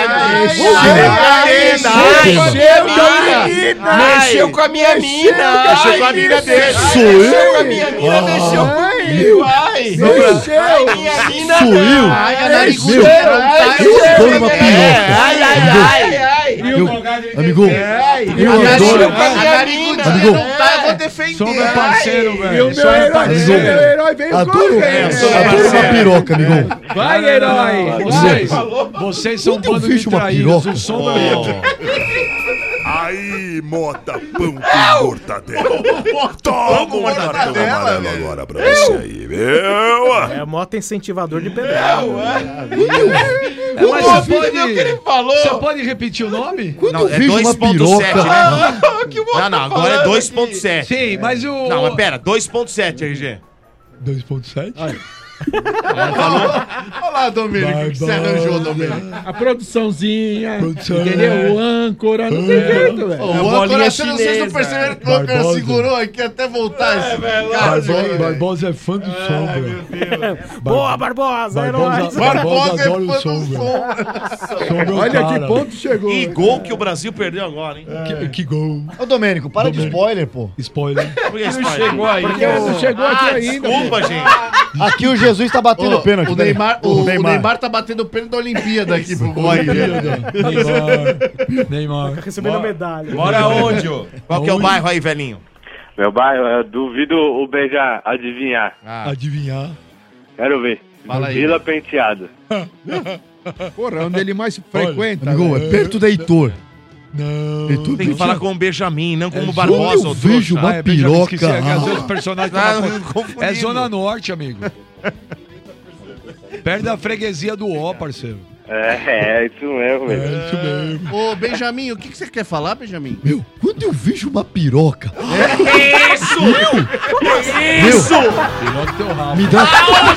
Mexeu com a minha mina. Mexeu com a mina dele. Sou eu? Mexeu com a minha mina, mexeu comigo. Ai. Mexeu. Minha mina Sou não. eu. Ai, a Meu, nariguda. eu tô numa piroca. Ai, ai, ai. E o amigo. É, e o Antônio. Amigo. Não tá, eu vou defender. Sou meu parceiro, velho. E o meu herói, o meu herói veio correndo. Antônio uma piroca, amigo. Vai, herói. Vocês, vocês são um bando de traídos. O som é Aí, Mota, pão com mortadela. Toma um cartão amarelo agora pra você aí, meu. É moto incentivador de pedal. É, mas você pode, que ele falou. Você pode repetir o nome? Quando Não, é dois ponto sete, né? Não, não, agora é dois ponto sete. Sim, mas o... Não, mas pera, dois ponto sete, R G. dois ponto sete? Olha lá, Domênico, o que você arranjou, Domênico? A produçãozinha, Produção. entendeu? O âncora, não tem jeito, velho. O âncora, você não sei se não perceberam que o âncora segurou aqui até voltar esse Barbosa, Barbosa é fã do som, velho. Boa, Barbosa, herói. Barbosa adora o som, velho. Olha que ponto chegou. Que gol que o Brasil perdeu agora, hein? Que, que gol. Ô, Domênico, para de spoiler, pô. Spoiler. Por que spoiler? Chegou aí. Porque não chegou aqui Ah, ainda. desculpa, gente. Aqui o Jesus tá batendo Ô, pênalti. o, né? Neymar, o, O o Neymar. Neymar tá batendo o pênalti da Olimpíada aqui pro gol. Neymar. Neymar. Recebendo medalha. Bora onde, ô? Qual que é o bairro aí, velhinho? Meu bairro, eu duvido o Ben já adivinhar. Adivinhar. Quero ver. Fala aí. Vila Penteado. Porra, onde ele mais frequenta. Amigo, é perto da Heitor. Não. Heitor Tem que falar com o Benjamin, não com o Quando Barbosa. eu ô vejo trouxa. uma é, Benjamin, piroca. esqueci, é que às vezes os personagens Ah, tão eu na- confundindo. É Zona Norte, amigo. Perto da freguesia do O, parceiro. É, é isso mesmo, velho. É isso mesmo. Ô, Benjamin, o que, que você quer falar, Benjamin? Meu, quando eu vejo uma piroca, Isso! Isso! Piroca teu rabo. me dá.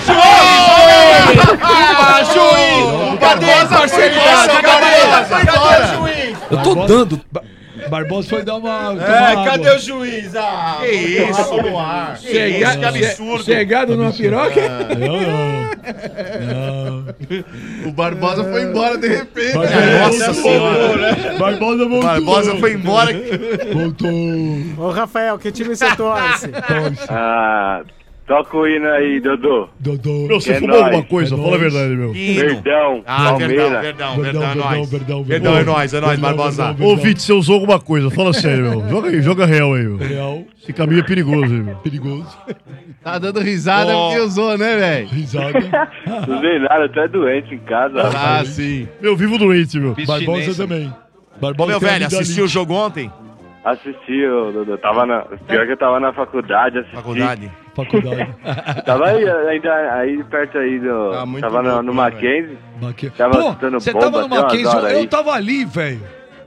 Ah, juiz! Cadê a parceridade? Cadê o juiz? Eu tô dando. Barbosa foi dar uma. É, cadê o juiz? Ah, Que isso, no ar? Que Chega- isso, que absurdo. Chegado numa piroca? Não, não. O Barbosa foi embora de repente. Nossa senhora. Barbosa voltou. Barbosa foi embora. Voltou. Ô, Rafael, que time você torce? Torce. Ah, toca o hino aí, Dodô. Dodô. Meu, você É fumou nóis. alguma coisa? É Fala a nóis. verdade, meu. Hino. Perdão, Ah, Palmeiras. verdão, verdão, verdão, é nóis. Verdão, Verdão é nóis, é nóis, Barbosa. Ô, Vitor, você usou alguma coisa? Fala sério, meu. Joga aí, joga real aí, meu. Real. Esse caminho é perigoso aí, meu. Perigoso. Tá dando risada Ó. porque usou, né, velho? Risada. Não dei nada, tu é doente em casa. Ah, rapaz. sim. Meu, vivo doente, meu. Barbosa também. Ô, Barbosa meu tem a velho, vida assistiu o ali. jogo ontem? Assisti, ô, Dodô. Tava na... Pior que eu tava na faculdade, assisti. Faculdade. Faculdade. Tava aí, ainda aí perto aí do... Ah, muito tava no, louco, no né, Mackenzie. Maque- Tava Pô, escutando você bomba, tava no tem umas Mackenzie, horas eu aí. tava ali, velho.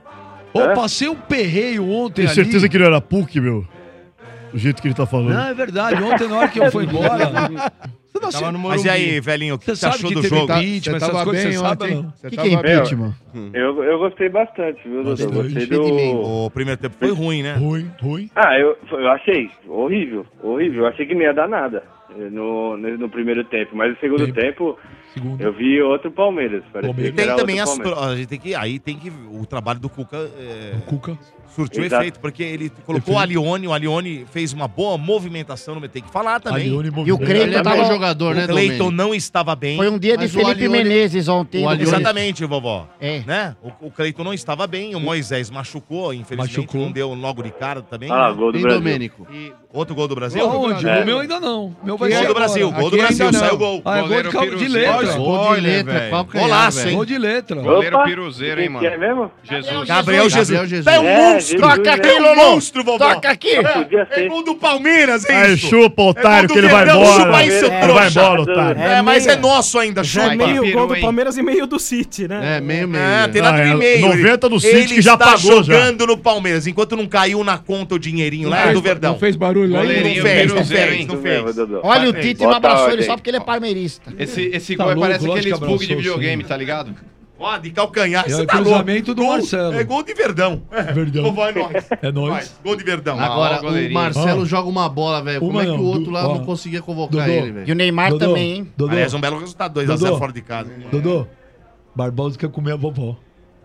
Ô, É? passei um perreio ontem Tenho ali. certeza que ele era P U C, meu. Do jeito que ele tá falando. Não, é verdade. Ontem, na hora que eu fui embora... Você não Tava no Mas e aí, velhinho, o que Você você sabe achou que do teve jogo? tá- impeachment, Você essas tava coisas, bem você sabe, ontem. não? Você O que, tava que é bem. impeachment? Eu, eu gostei bastante, viu, Dodô? Bastante. Gostei Cheio de mim. do... O primeiro tempo foi ruim, né? Ruim, ruim. Ah, eu, eu achei horrível, horrível. Eu achei que não ia dar nada no, no, no primeiro tempo. Mas no segundo Tempo. tempo, Segundo. eu vi outro Palmeiras. Parecia Palmeiras. que Tem era também outro as. Palmeiras. A gente tem que. Aí tem que. O trabalho do Cuca é, O Cuca. surtiu Exato. efeito, porque ele colocou Efeito. o Alione, o Alione fez uma boa movimentação no meio. Tem que falar também. Alione E o movimento. Cleiton Ele é tava- bom jogador, né, O Cleiton Domênico? não estava bem. Foi um dia Mas de o Felipe Alione- Menezes ontem. o Alione- Exatamente, vovó. É. Né? O, o Cleiton não estava bem, o Moisés machucou, infelizmente Machucou. não deu logo de cara também. Ah lá, né? gol do E Brasil. Domênico? E outro gol do Brasil? Aonde? É. O meu ainda não. O meu vai Gol ser do Brasil, agora. gol do Aqui Brasil, ainda não. saiu o gol. Ah, é gol de, Goleiro cal- de Piruzeiro. letra. Olha, Gol de Spoiler, letra, velho. calcanhar, Golaço, velho. hein? Gol de letra. Goleiro Opa, Piruzeiro, hein, quem mano? que é mesmo? Jesus. Gabriel Jesus. Gabriel Jesus. É um É, monstro! Jesus, Toca né? aqui, Lolo! Monstro, vovó! Toca aqui! Podia É ser. gol do Palmeiras, é Aí, isso? chupa, otário, É gol do que ele vai Verdão, embora. chupa aí, seu Ele vai trouxa. embora, otário. É, mas meio- é nosso ainda, Já é chupa. meio peru, gol do hein? Palmeiras e meio do City, né? É, meio, meio. É, tem Ah, nada é, de meio. noventa do Ele City que já está pagou já. jogando no Palmeiras, enquanto não caiu na conta o dinheirinho lá, é do Verdão. Não fez barulho lá. Goleirinho Não fez, não Piruzeiro, fez, hein? não Isso mesmo, fez. Dodô. Olha, o Bota Tite aí. não abraçou Bota ele a só ordem. porque ele é palmeirista. Esse, esse Tá gol louco, parece lógico aqueles que bug abraçou, de videogame, sim. tá ligado? Ó, de calcanhar, É você o tá louco. cruzamento do Gol- Marcelo. É gol de Verdão. Verdão. Vovó é nóis. É nóis. Vai, Gol de Verdão. Agora, Ó, o goleirinho. Marcelo Ah. joga uma bola, velho. Como Uma é que não, o outro du- lá ó. não conseguia convocar Dodô. ele, E velho? o Neymar Dodô, também, hein? Dodô, Aliás, um belo resultado, dois a zero Dodô. fora de casa. Dodô, Barbosa quer comer a vovó.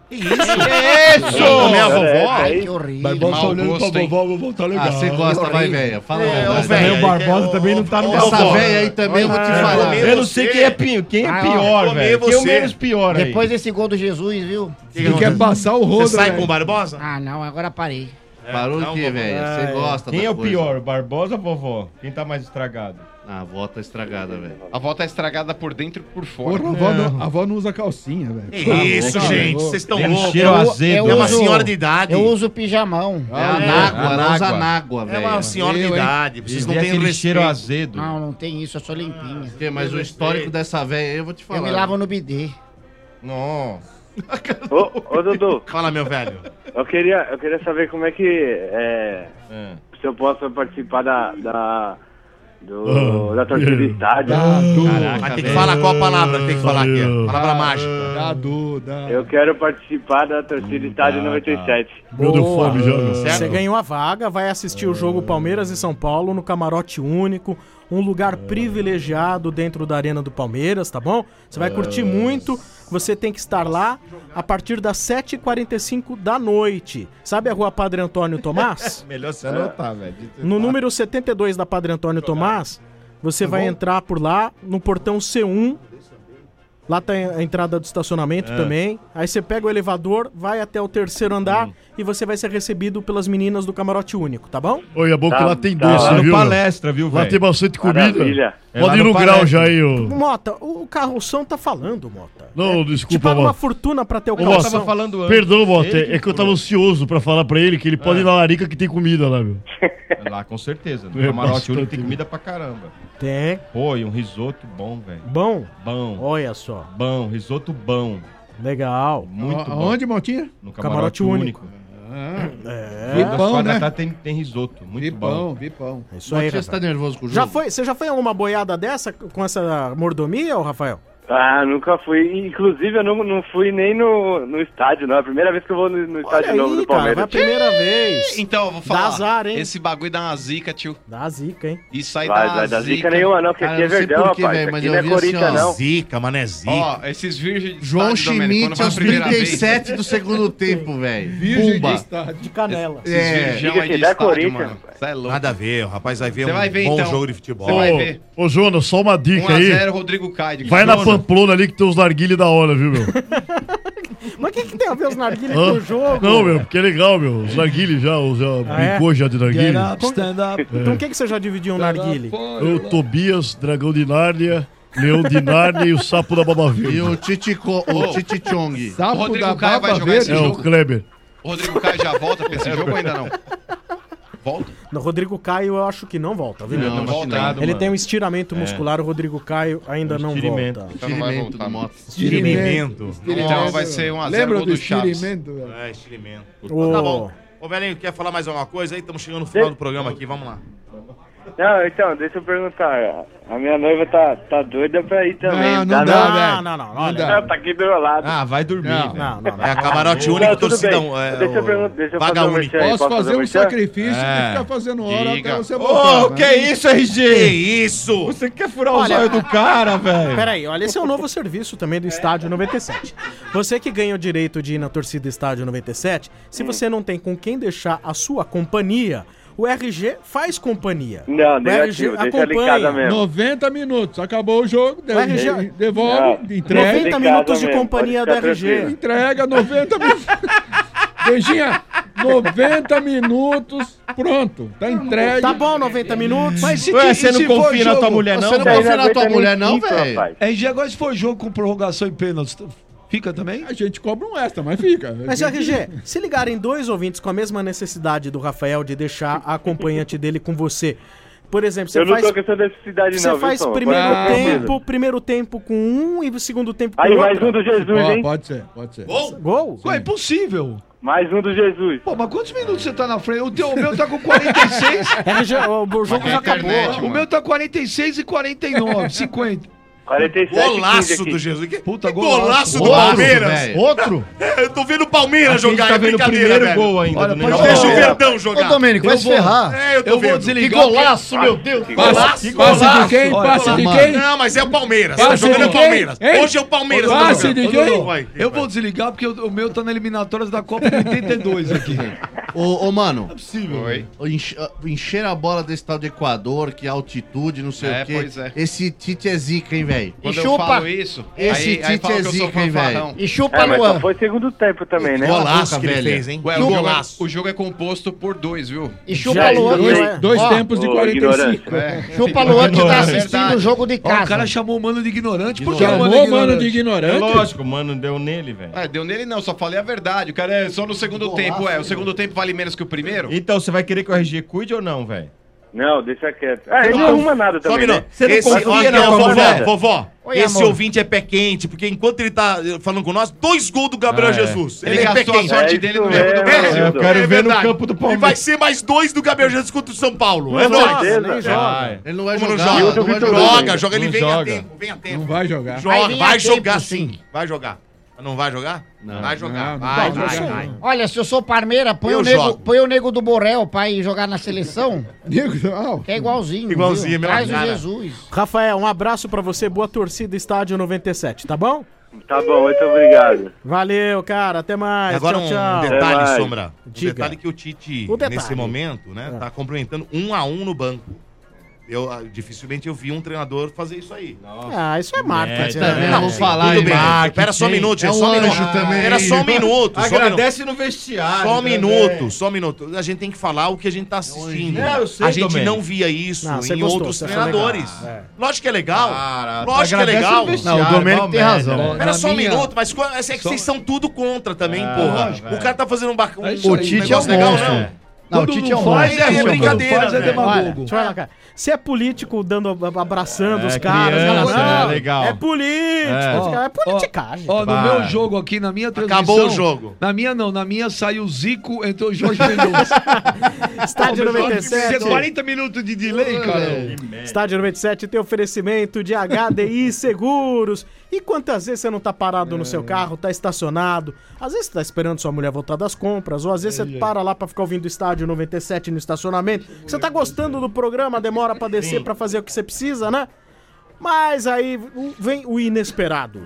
Que isso? Isso! Comer a vovó? Ai, que horrível. Barbosa Mau olhando gosto, pra hein? vovó, vovó tá legal. Ah, você gosta, Que vai, horrível. velho. Fala É, a o verdade. velho, o Barbosa é, também não tá no Essa vovó. velha aí também, eu vou te Ah, falar. Eu não sei quem é, pi- quem é Ah, pior, ó, velho. Quem é o menos pior aí. Depois desse gol do Jesus, viu? Que que quer passar o rodo, Você sai velho. com o Barbosa? Ah, não, agora parei. Parou o quê, velho? Você gosta Quem da é o coisa. pior, Barbosa ou vovó? Quem tá mais estragado? Ah, a avó tá estragada, velho. A avó tá estragada por dentro e por fora. Porra, a avó, não, a avó não usa calcinha, velho. Que isso, gente, vocês estão Tem um loucos. cheiro Eu- azedo. É uma velho. senhora de idade. Eu uso pijamão. É a nágua, ela usa nágua, velho. É uma senhora de Eu, hein? idade, vocês não Tem têm aquele respeito. cheiro azedo. Não, não tem isso, eu sou limpinha. Porque, mas o histórico dessa velha aí, eu vou te falar. Eu me lavo no bidê. Nossa. Ô, ô, Dudu. Fala, meu velho. Eu queria, eu queria saber como é que. É, É. se eu posso participar da. da do, Ah, da torcida do estádio. Caraca, mas tem que falar qual a palavra que tem que falar aqui. ó. Palavra mágica. Dá, Du, dá. Eu quero participar da torcida estádio noventa e sete. Meu deu fome já, meu. Você ganhou a vaga, vai assistir o jogo Palmeiras e São Paulo no camarote único, um lugar privilegiado dentro da Arena do Palmeiras, tá bom? Você vai curtir muito, você tem que estar lá a partir das sete e quarenta e cinco da noite. Sabe a rua Padre Antônio Tomás? Melhor você anotar, velho. No número setenta e dois da Padre Antônio Tomás, você vai entrar por lá, no portão C um. Lá tá a entrada do estacionamento É. também. Aí você pega o elevador, vai até o terceiro andar e você vai ser recebido pelas meninas do camarote único, tá bom? Oi, é bom que Tá, lá tem tá. doce, Lá no viu? palestra, viu, Lá velho? tem bastante comida. Maravilha. É lá Pode ir no no grau palestra. já aí, ô. Mota, o carroção tá falando, Mota. Não, Te desculpa, paga uma Mota. fortuna pra ter o Ô, calção. Mota, tava falando antes. Perdão, Mota, Ele é que eu tava ansioso pra falar pra ele que ele pode ir na larica que tem comida lá, meu. Lá, com certeza. No É camarote bastante, único tem né? comida pra caramba. Tem. Pô, e um risoto bom, velho. Bom? Bom. Olha só. Bom, risoto bom. Legal. Muito bom. Aonde, Maltinha? No Camarote camarote, único. único. Ah, É. Duas Vipão, quadras né? da tarde tem, tem risoto. Muito Vipão, bom. vipão. É isso aí, Você tá Rafael. nervoso com o jogo? Já foi, você já foi em alguma boiada dessa com essa mordomia, ô Rafael? Ah, nunca fui. Inclusive, eu não, não fui nem no, no estádio, não. É a primeira vez que eu vou no, no estádio Olha novo aí, do cara, vai a Palmeiras. primeira vez. Então, eu vou Dá falar. azar, hein? Esse bagulho dá uma zica, tio. Dá zica, hein? Isso aí Vai, dá vai dar zica. zica nenhuma, não, porque Cara, aqui é eu não sei verdão, por quê, rapaz. velho, mas Aqui eu não é vi assim, Corinthians, ó, não. Zica, mané, zica. Ó, esses virgens de João estádio, Domênico, Schmidt quando vai a aos primeira trinta e vez, sete do segundo tempo, velho. Virgem de Pumba. estádio. De canela. Esses É. virgão Diga aí que de dá estádio, Corinthians, mano. rapaz. Você é louco. Nada a ver, o rapaz vai ver Você um vai ver, bom então. jogo de futebol. Você vai ver. Ô, Jonas, só uma dica um a aí. zero Rodrigo Caio. Vai na Pamplona ali que tem uns narguilhos da hora, viu, meu? Mas o que, que tem a ver os narguilhas Hã? com o jogo? Não, meu, porque é legal, meu. Os narguilhos já, os- já Ah, é? brincou já de narguilho. Get up, stand up. Então o que, que você já dividiu um narguile? O Tobias, Dragão de Nárnia, Leão de Nárnia e o Sapo da Baba Verde. E o Titico, o Titichong. O Sapo Rodrigo da Caio vai Baba jogar esse Verde. É, o jogo? Kleber. O Rodrigo Caio já volta pra esse jogo ou ainda não? Volta? No Rodrigo Caio eu acho que não volta, viu? Não, Não volta machucado, Ele mano. tem um estiramento muscular, o Rodrigo Caio ainda não estiramento. volta. Então não vai Estiramento voltar. do Mota. Estiramento. Então vai ser um a zero Lembra gol do do Chaves. estiramento, velho? É, estiramento. Ô, Tá bom. Ô, velhinho, quer falar mais alguma coisa aí? Estamos chegando no final do programa aqui, vamos lá. Não, então, deixa eu perguntar. A minha noiva tá, tá doida pra ir também. Não, não tá, dá, Não, velho. não, não, Não olha. dá. Ela tá aqui do meu lado. Ah, vai dormir, Não. velho. Não, não, não. É a camarote Não, único, tudo torcida. bem. É, Deixa eu o- perguntar, deixa eu Vaga fazer um única. merchan aí. Posso fazer um merchan? sacrifício É. de ficar fazendo hora Diga. até você Ô, voltar. que né? isso, R G? Que isso? Você quer furar o Olha, zóio do cara, velho? Peraí, olha, esse é um novo serviço também do Estádio noventa e sete. Você que ganha o direito de ir na torcida Estádio noventa e sete, se você não tem com quem deixar a sua companhia, o R G faz companhia. Não, o negativo, deixa ela em casa mesmo. noventa minutos, acabou o jogo, O R G de- devolve, Não, entrega. noventa minutos de companhia do pode ficar R G. tranquilo. Entrega noventa minutos. Beijinha, noventa minutos, pronto, tá entregue. Tá bom, noventa minutos. Mas se, Ué, ti- você se não for confia na jogo- tua mulher, não? Você não velho? confia na tua aguenta mulher, nem não, cinco, velho? rapaz. R G, agora se for jogo com prorrogação e pênaltis, fica também? A gente cobra um extra, mas fica. Mas, R G, se ligarem dois ouvintes com a mesma necessidade do Rafael de deixar a acompanhante dele com você, por exemplo, você Eu não faz, tô com essa necessidade, você não, viu, faz Tom? primeiro Pode ficar tempo, tranquilo. primeiro tempo com um e o segundo tempo com Aí, outro. mais um do Jesus, Ó, hein? pode ser, pode ser. Gol? Ué, é impossível. Mais um do Jesus. Pô, mas quantos minutos você tá na frente? O, teu, o meu tá com quarenta e seis. R G, o, o jogo já acabou. internet, O meu tá quarenta e seis e quarenta e nove, cinquenta. quarenta e sete, quinze Golaço aqui. do Jesus. Que, Puta, que golaço. golaço do Golaço, Palmeiras. velho. Outro? É, eu tô vendo o Palmeiras Aqui a gente jogar, tá é vendo o brincadeira, primeiro velho. gol ainda Olha, do pode Neymar. deixa o Ó, Verdão jogar. Ô, Domênico, vai Eu se vou- ferrar. É, eu tô Eu vou vendo. Que desligar. golaço, meu Deus. Que Passe, golaço, que passe golaço. de quem? Olha, Passe de mano. quem? Não, mas é o Palmeiras. Passe Tá jogando de é o quem? Palmeiras. Hein? Hoje é o Palmeiras. Passe tá de jogando. quem? Vai, Eu vai. vou desligar porque o, o meu tá na eliminatórias da Copa de oitenta e dois aqui. Ô, ô, mano, Não é possível. Oi. enche- encher a bola desse tal de Equador, que altitude, não sei É, o quê. pois é. Esse Tite é zica, hein, velho? Quando E eu chupa. falo isso, Esse aí, aí Tite falam é que eu sou zica, hein, fanfarrão. E chupa, É, mas só Luan. foi segundo tempo também, né? Golaço boca, que ele velho. fez, hein? Ué, Que o jogo, golaço. é, o jogo é composto por dois, viu? E chupa, Já, Luan. dois- que- Dois ó, tempos de Ô, quarenta e cinco. É. Chupa, Luan, que tá Ignorante. assistindo o jogo de Ó, o cara casa. chamou o mano de ignorante. Por que o Chamou mano é o mano de ignorante? É ignorante. lógico, mano, deu nele, velho. É, deu nele não, só falei a verdade. O cara é só no segundo tempo, é. O segundo tempo vale menos que o primeiro? Então, você vai querer que o R G cuide ou não, velho? Não, deixa quieto. Ah, ele não arruma nada Só um também, minuto. né? Você não Esse, confia olha, na ó, vovó, rapaziada? vovó. Oi, Esse amor. ouvinte é pé quente, porque enquanto ele tá eh, falando com nós, dois gols do Gabriel Ah, é. Jesus. Ele é pé gastou a quente. sorte É dele isso no jogo do mesmo, Brasil. eu quero É ver no verdade. campo do E Palmeiras. vai ser mais dois do Gabriel Jesus contra o São Paulo. Não é joga, nóis. nem Beleza. joga. Vai. Ele não vai Como não jogar. joga? E o do não vai Vitor jogar. Hugo Joga, joga, ele Não vem a joga. tempo, vem a tempo. Não vai jogar. Joga, Vai vir a vai tempo, jogar sim. sim. Vai jogar. Não vai jogar? Não. Vai jogar. Não, vai, não vai, vai. vai. Olha, se eu sou Parmeira, põe, Eu o nego, jogo. põe o nego do Borel pra ir jogar na seleção, Nego, não. que é igualzinho. Igualzinho, viu? meu Traz o cara. Jesus. Rafael, um abraço pra você, boa torcida Estádio noventa e sete, tá bom? Tá bom, muito obrigado. Valeu, cara, até mais. E agora tchau, um tchau. detalhe, Até mais. Sombra. Um Diga. detalhe que o Tite, O detalhe. nesse momento, né, Ah. tá complementando um a um no banco. Eu, ah, dificilmente eu vi um treinador fazer isso aí. Ah, isso é marketing. também, né? não vou falar, Tudo hein, bem. marketing. Pera só um minuto, É gente, um só um minuto. anjo também. Era só um minuto. só um minuto. Agradece no vestiário. Só um também. minuto, só um minuto. A gente tem que falar o que a gente tá assistindo. Não, eu sei, a gente Domênico. não via isso Não, você em gostou, outros você achou treinadores. legal. É. Lógico que é legal. Cara, Lógico que é agradece legal. no vestiário, Não, o Domênico igual tem merda, razão. velho. Era Na só um minha- minuto, mas quando- é que vocês são tudo contra também, porra. lógico, O é. cara tá fazendo um, ba- um, É isso um aí. O Tite é um negócio legal, monstro. não. Não, o Quando Tite é não um faz, monstro. é é brincadeira, Quando faz, é velho. Olha, demagogo. deixa eu falar, cara. Se é político dando, abraçando É, os caras, criança, não, é legal. é político. É. os caras- É, Ó, politicagem. Ó, no Vai. meu jogo aqui, na minha transmissão... Acabou o jogo. Na minha não, na minha saiu o Zico, entrou o Jorge Mendoza. Estádio noventa e sete. quarenta minutos de delay, cara. Estádio noventa e sete tem oferecimento de H D I Seguros. E quantas vezes você não tá parado no seu carro, tá estacionado? Às vezes você tá esperando sua mulher voltar das compras, ou às vezes você para lá pra ficar ouvindo o Estádio noventa e sete no estacionamento. Você tá gostando do programa, demora pra descer pra fazer o que você precisa, né? Mas aí o- vem o inesperado.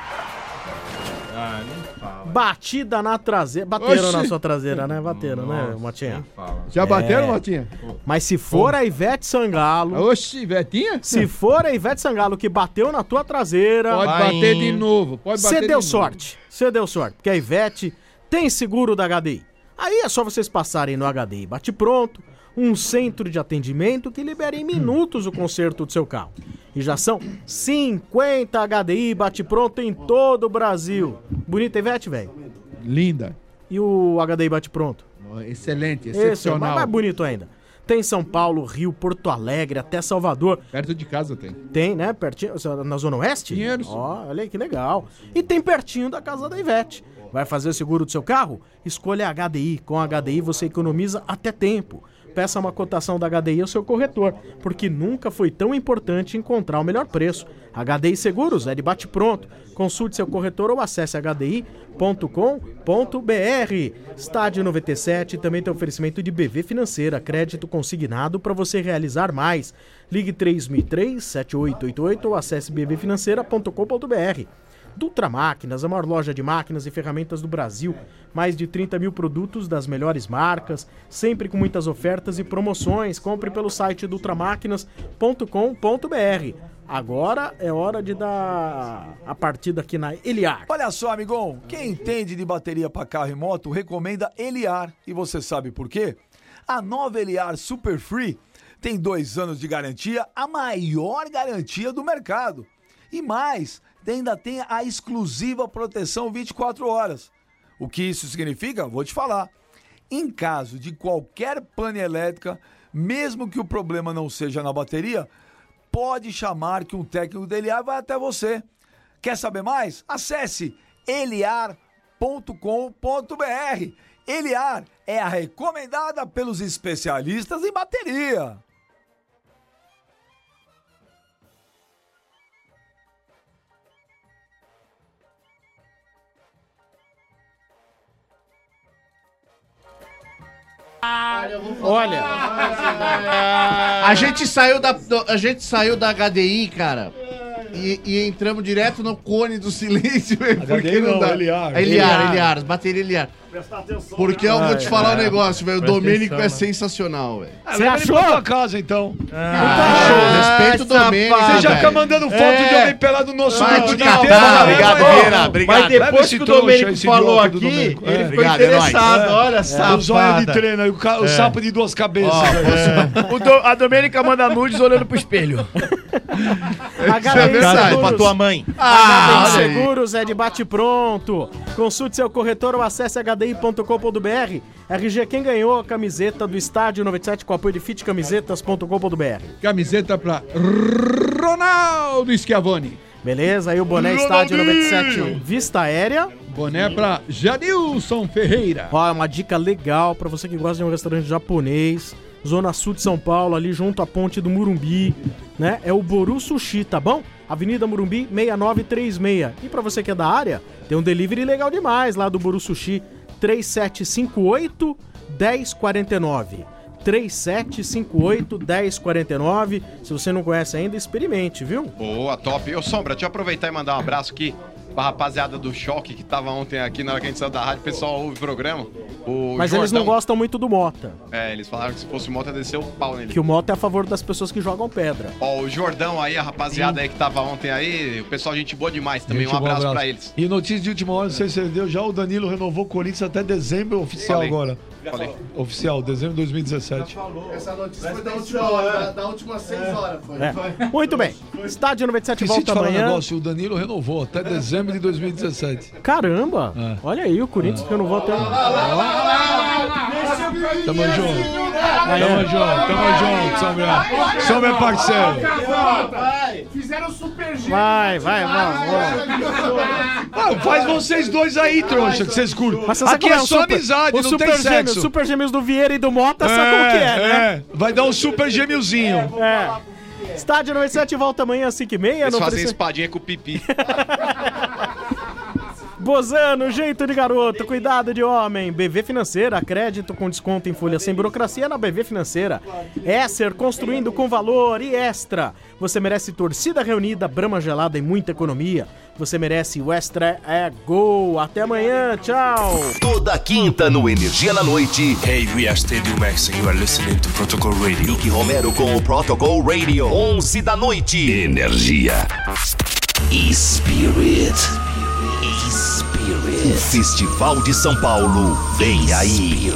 Ah, nem fala. Batida na traseira. Bateram Oxi. na sua traseira, né? Bateram, né, Nossa, Motinha? nem fala. Já bateram, Motinha? Mas se for a Ivete Sangalo. Oxi, Vetinha? Se for a Ivete Sangalo que bateu na tua traseira. Pode Vai bater em- de novo. Pode bater Você de deu novo. sorte. Você deu sorte. Porque a Ivete tem seguro da H D I. Aí é só vocês passarem no H D I Bate Pronto, um centro de atendimento que libera em minutos o conserto do seu carro. E já são cinquenta H D I Bate Pronto em todo o Brasil. Bonita Ivete, velho. Linda. E o H D I Bate Pronto? Excelente, Esse é o excepcional. mais bonito ainda. Tem São Paulo, Rio, Porto Alegre, até Salvador. Perto de casa tem. Tem, né? Pertinho, na Zona Oeste? Pinheiros. Ó, olha aí que legal. E tem pertinho da casa da Ivete. Vai fazer o seguro do seu carro? Escolha a H D I. Com a H D I você economiza até tempo. Peça uma cotação da H D I ao seu corretor, porque nunca foi tão importante encontrar o melhor preço. H D I Seguros é de bate pronto. Consulte seu corretor ou acesse h d i ponto com ponto b r. Estádio noventa e sete também tem oferecimento de B V Financeira, crédito consignado para você realizar mais. Ligue três mil e três, sete oito oito oito ou acesse b v financeira ponto com ponto b r. Dutra Máquinas, a maior loja de máquinas e ferramentas do Brasil. Mais de trinta mil produtos das melhores marcas, sempre com muitas ofertas e promoções. Compre pelo site dutramáquinas ponto com ponto b r. Agora é hora de dar a partida aqui na Eliar. Olha só, amigão, quem entende de bateria para carro e moto recomenda Eliar. E você sabe por quê? A nova Eliar Super Free tem dois anos de garantia, a maior garantia do mercado. E mais, ainda tem a exclusiva proteção vinte e quatro horas. O que isso significa? Vou te falar. Em caso de qualquer pane elétrica, mesmo que o problema não seja na bateria, pode chamar que um técnico da Eliar vai até você. Quer saber mais? Acesse eliar ponto com ponto b r. Eliar é a recomendada pelos especialistas em bateria. Olha, A gente saiu da, do- a gente saiu da H D I, cara. E, e entramos direto no cone do silêncio, velho. H D I não, Eliar. É Eliar, Eliar. Eliar, bateria Eliar. Porque eu vou te falar um negócio, velho. O Presta Domênico atenção, é né? sensacional, velho. Ah, leva ele pra tua casa, então. Ah, respeito o Domênico. Você já velho. fica mandando foto É. de alguém pelado no nosso Vai grupo te de catar, inteiro, obrigado, vai, Vieira, vai. obrigado. Mas depois Leva esse que o trouxa, Domênico esse falou idiota do aqui, Domênico. ele É. ficou Obrigado, é nóis. interessado. É. Olha, É. safada. O zóio de treino aí, o, ca- o É. sapo de duas cabeças. Ó, O Do- a Domênica manda nudes olhando pro espelho. H D I verdade. Seguros. Pra tua mãe. Ah, olha aí. Seguros é de bate-pronto. Consulte seu corretor ou acesse h d i ponto com ponto b r. R G, quem ganhou a camiseta do Estádio noventa e sete com apoio de fit camisetas ponto com ponto b r. Camiseta pra Ronaldo Schiavone. Beleza, aí o boné Estádio noventa e sete Vista Aérea. Boné pra Janilson Ferreira. Ó, uma dica legal pra você que gosta de um restaurante japonês. Zona Sul de São Paulo, ali junto à ponte do Murumbi, né? É o Boru Sushi, tá bom? Avenida Murumbi, seis nove três seis. E pra você que é da área, tem um delivery legal demais lá do Boru Sushi, três sete cinco oito, um zero quatro nove. três sete cinco oito, um zero quatro nove. Se você não conhece ainda, experimente, viu? Boa, top. Ô, Sombra, deixa eu aproveitar e mandar um abraço aqui pra rapaziada do Choque que tava ontem aqui na hora que a gente saiu da rádio. O pessoal ouve o programa. O Mas Jordão, eles não gostam muito do Mota. É, eles falaram que se fosse o Mota, desceu o pau nele. Que o Mota é a favor das pessoas que jogam pedra. Ó, o Jordão aí, a rapaziada Sim. aí que tava ontem aí, o pessoal gente boa demais também. Gente, um abraço, pra eles. E notícia de última hora, não sei se você deu, já o Danilo renovou o Corinthians até dezembro oficial Falei. agora. Falei. Oficial, dezembro de dois mil e dezessete. Essa notícia foi da última hora, da última seis horas. Foi. É. Muito bem. Estádio noventa e sete Esqueci de volta falar um amanhã. negócio, o Danilo renovou até dezembro de dois mil e dezessete. Caramba! É. Olha aí, o Corinthians renovou até. Tamo junto. Tamo junto, tamo junto, Sombra. Sombra é parceiro. Fizeram super G. Vai, vai, vai. Ah, faz vocês dois aí, trouxa, que vocês curtem. Mas você sabe Aqui como é o só super- amizade, o não super tem gêmeos, sexo. Super gêmeos do Vieira e do Mota, sabe como que é, né? Vai dar um super gêmeozinho. É. Estádio noventa e sete volta amanhã às cinco e meia. Eles no fazem oferece- espadinha com o pipi. Bozano, jeito de garoto, cuidado de homem. B V Financeira, crédito com desconto em folha sem burocracia na B V Financeira. Esser, construindo com valor e extra. Você merece torcida reunida, brama gelada e muita economia. Você merece o extra é gol. Até amanhã, tchau. Toda quinta no Energia na Noite. Hey, we are Stadium X and you are listening to Protocol Radio. Nick Romero com o Protocol Radio. onze da noite. Energia. Spirit. Spirit. O Festival de São Paulo vem aí.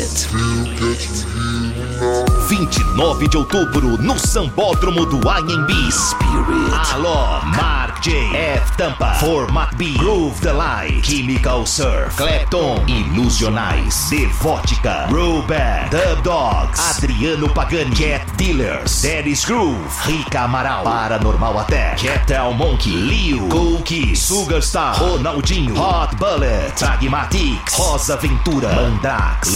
vinte e nove de outubro no Sambódromo do Anhembi. Spirit. Alô, Mark J. F. Tampa. Format B. Groove the Light. Chemical Surf. Clapton. Ilusionais. Devotica. Robert. Dub Dogs. Adriano Pagani. Cat Dealers. Daddy's Groove. Rica Amaral. Paranormal Attack. Ketel Monkey. Leo. Cookie. Sugarstar. Ronaldinho. Hot Bullet. Pragmatics. Rosa Ventura. Mandrax.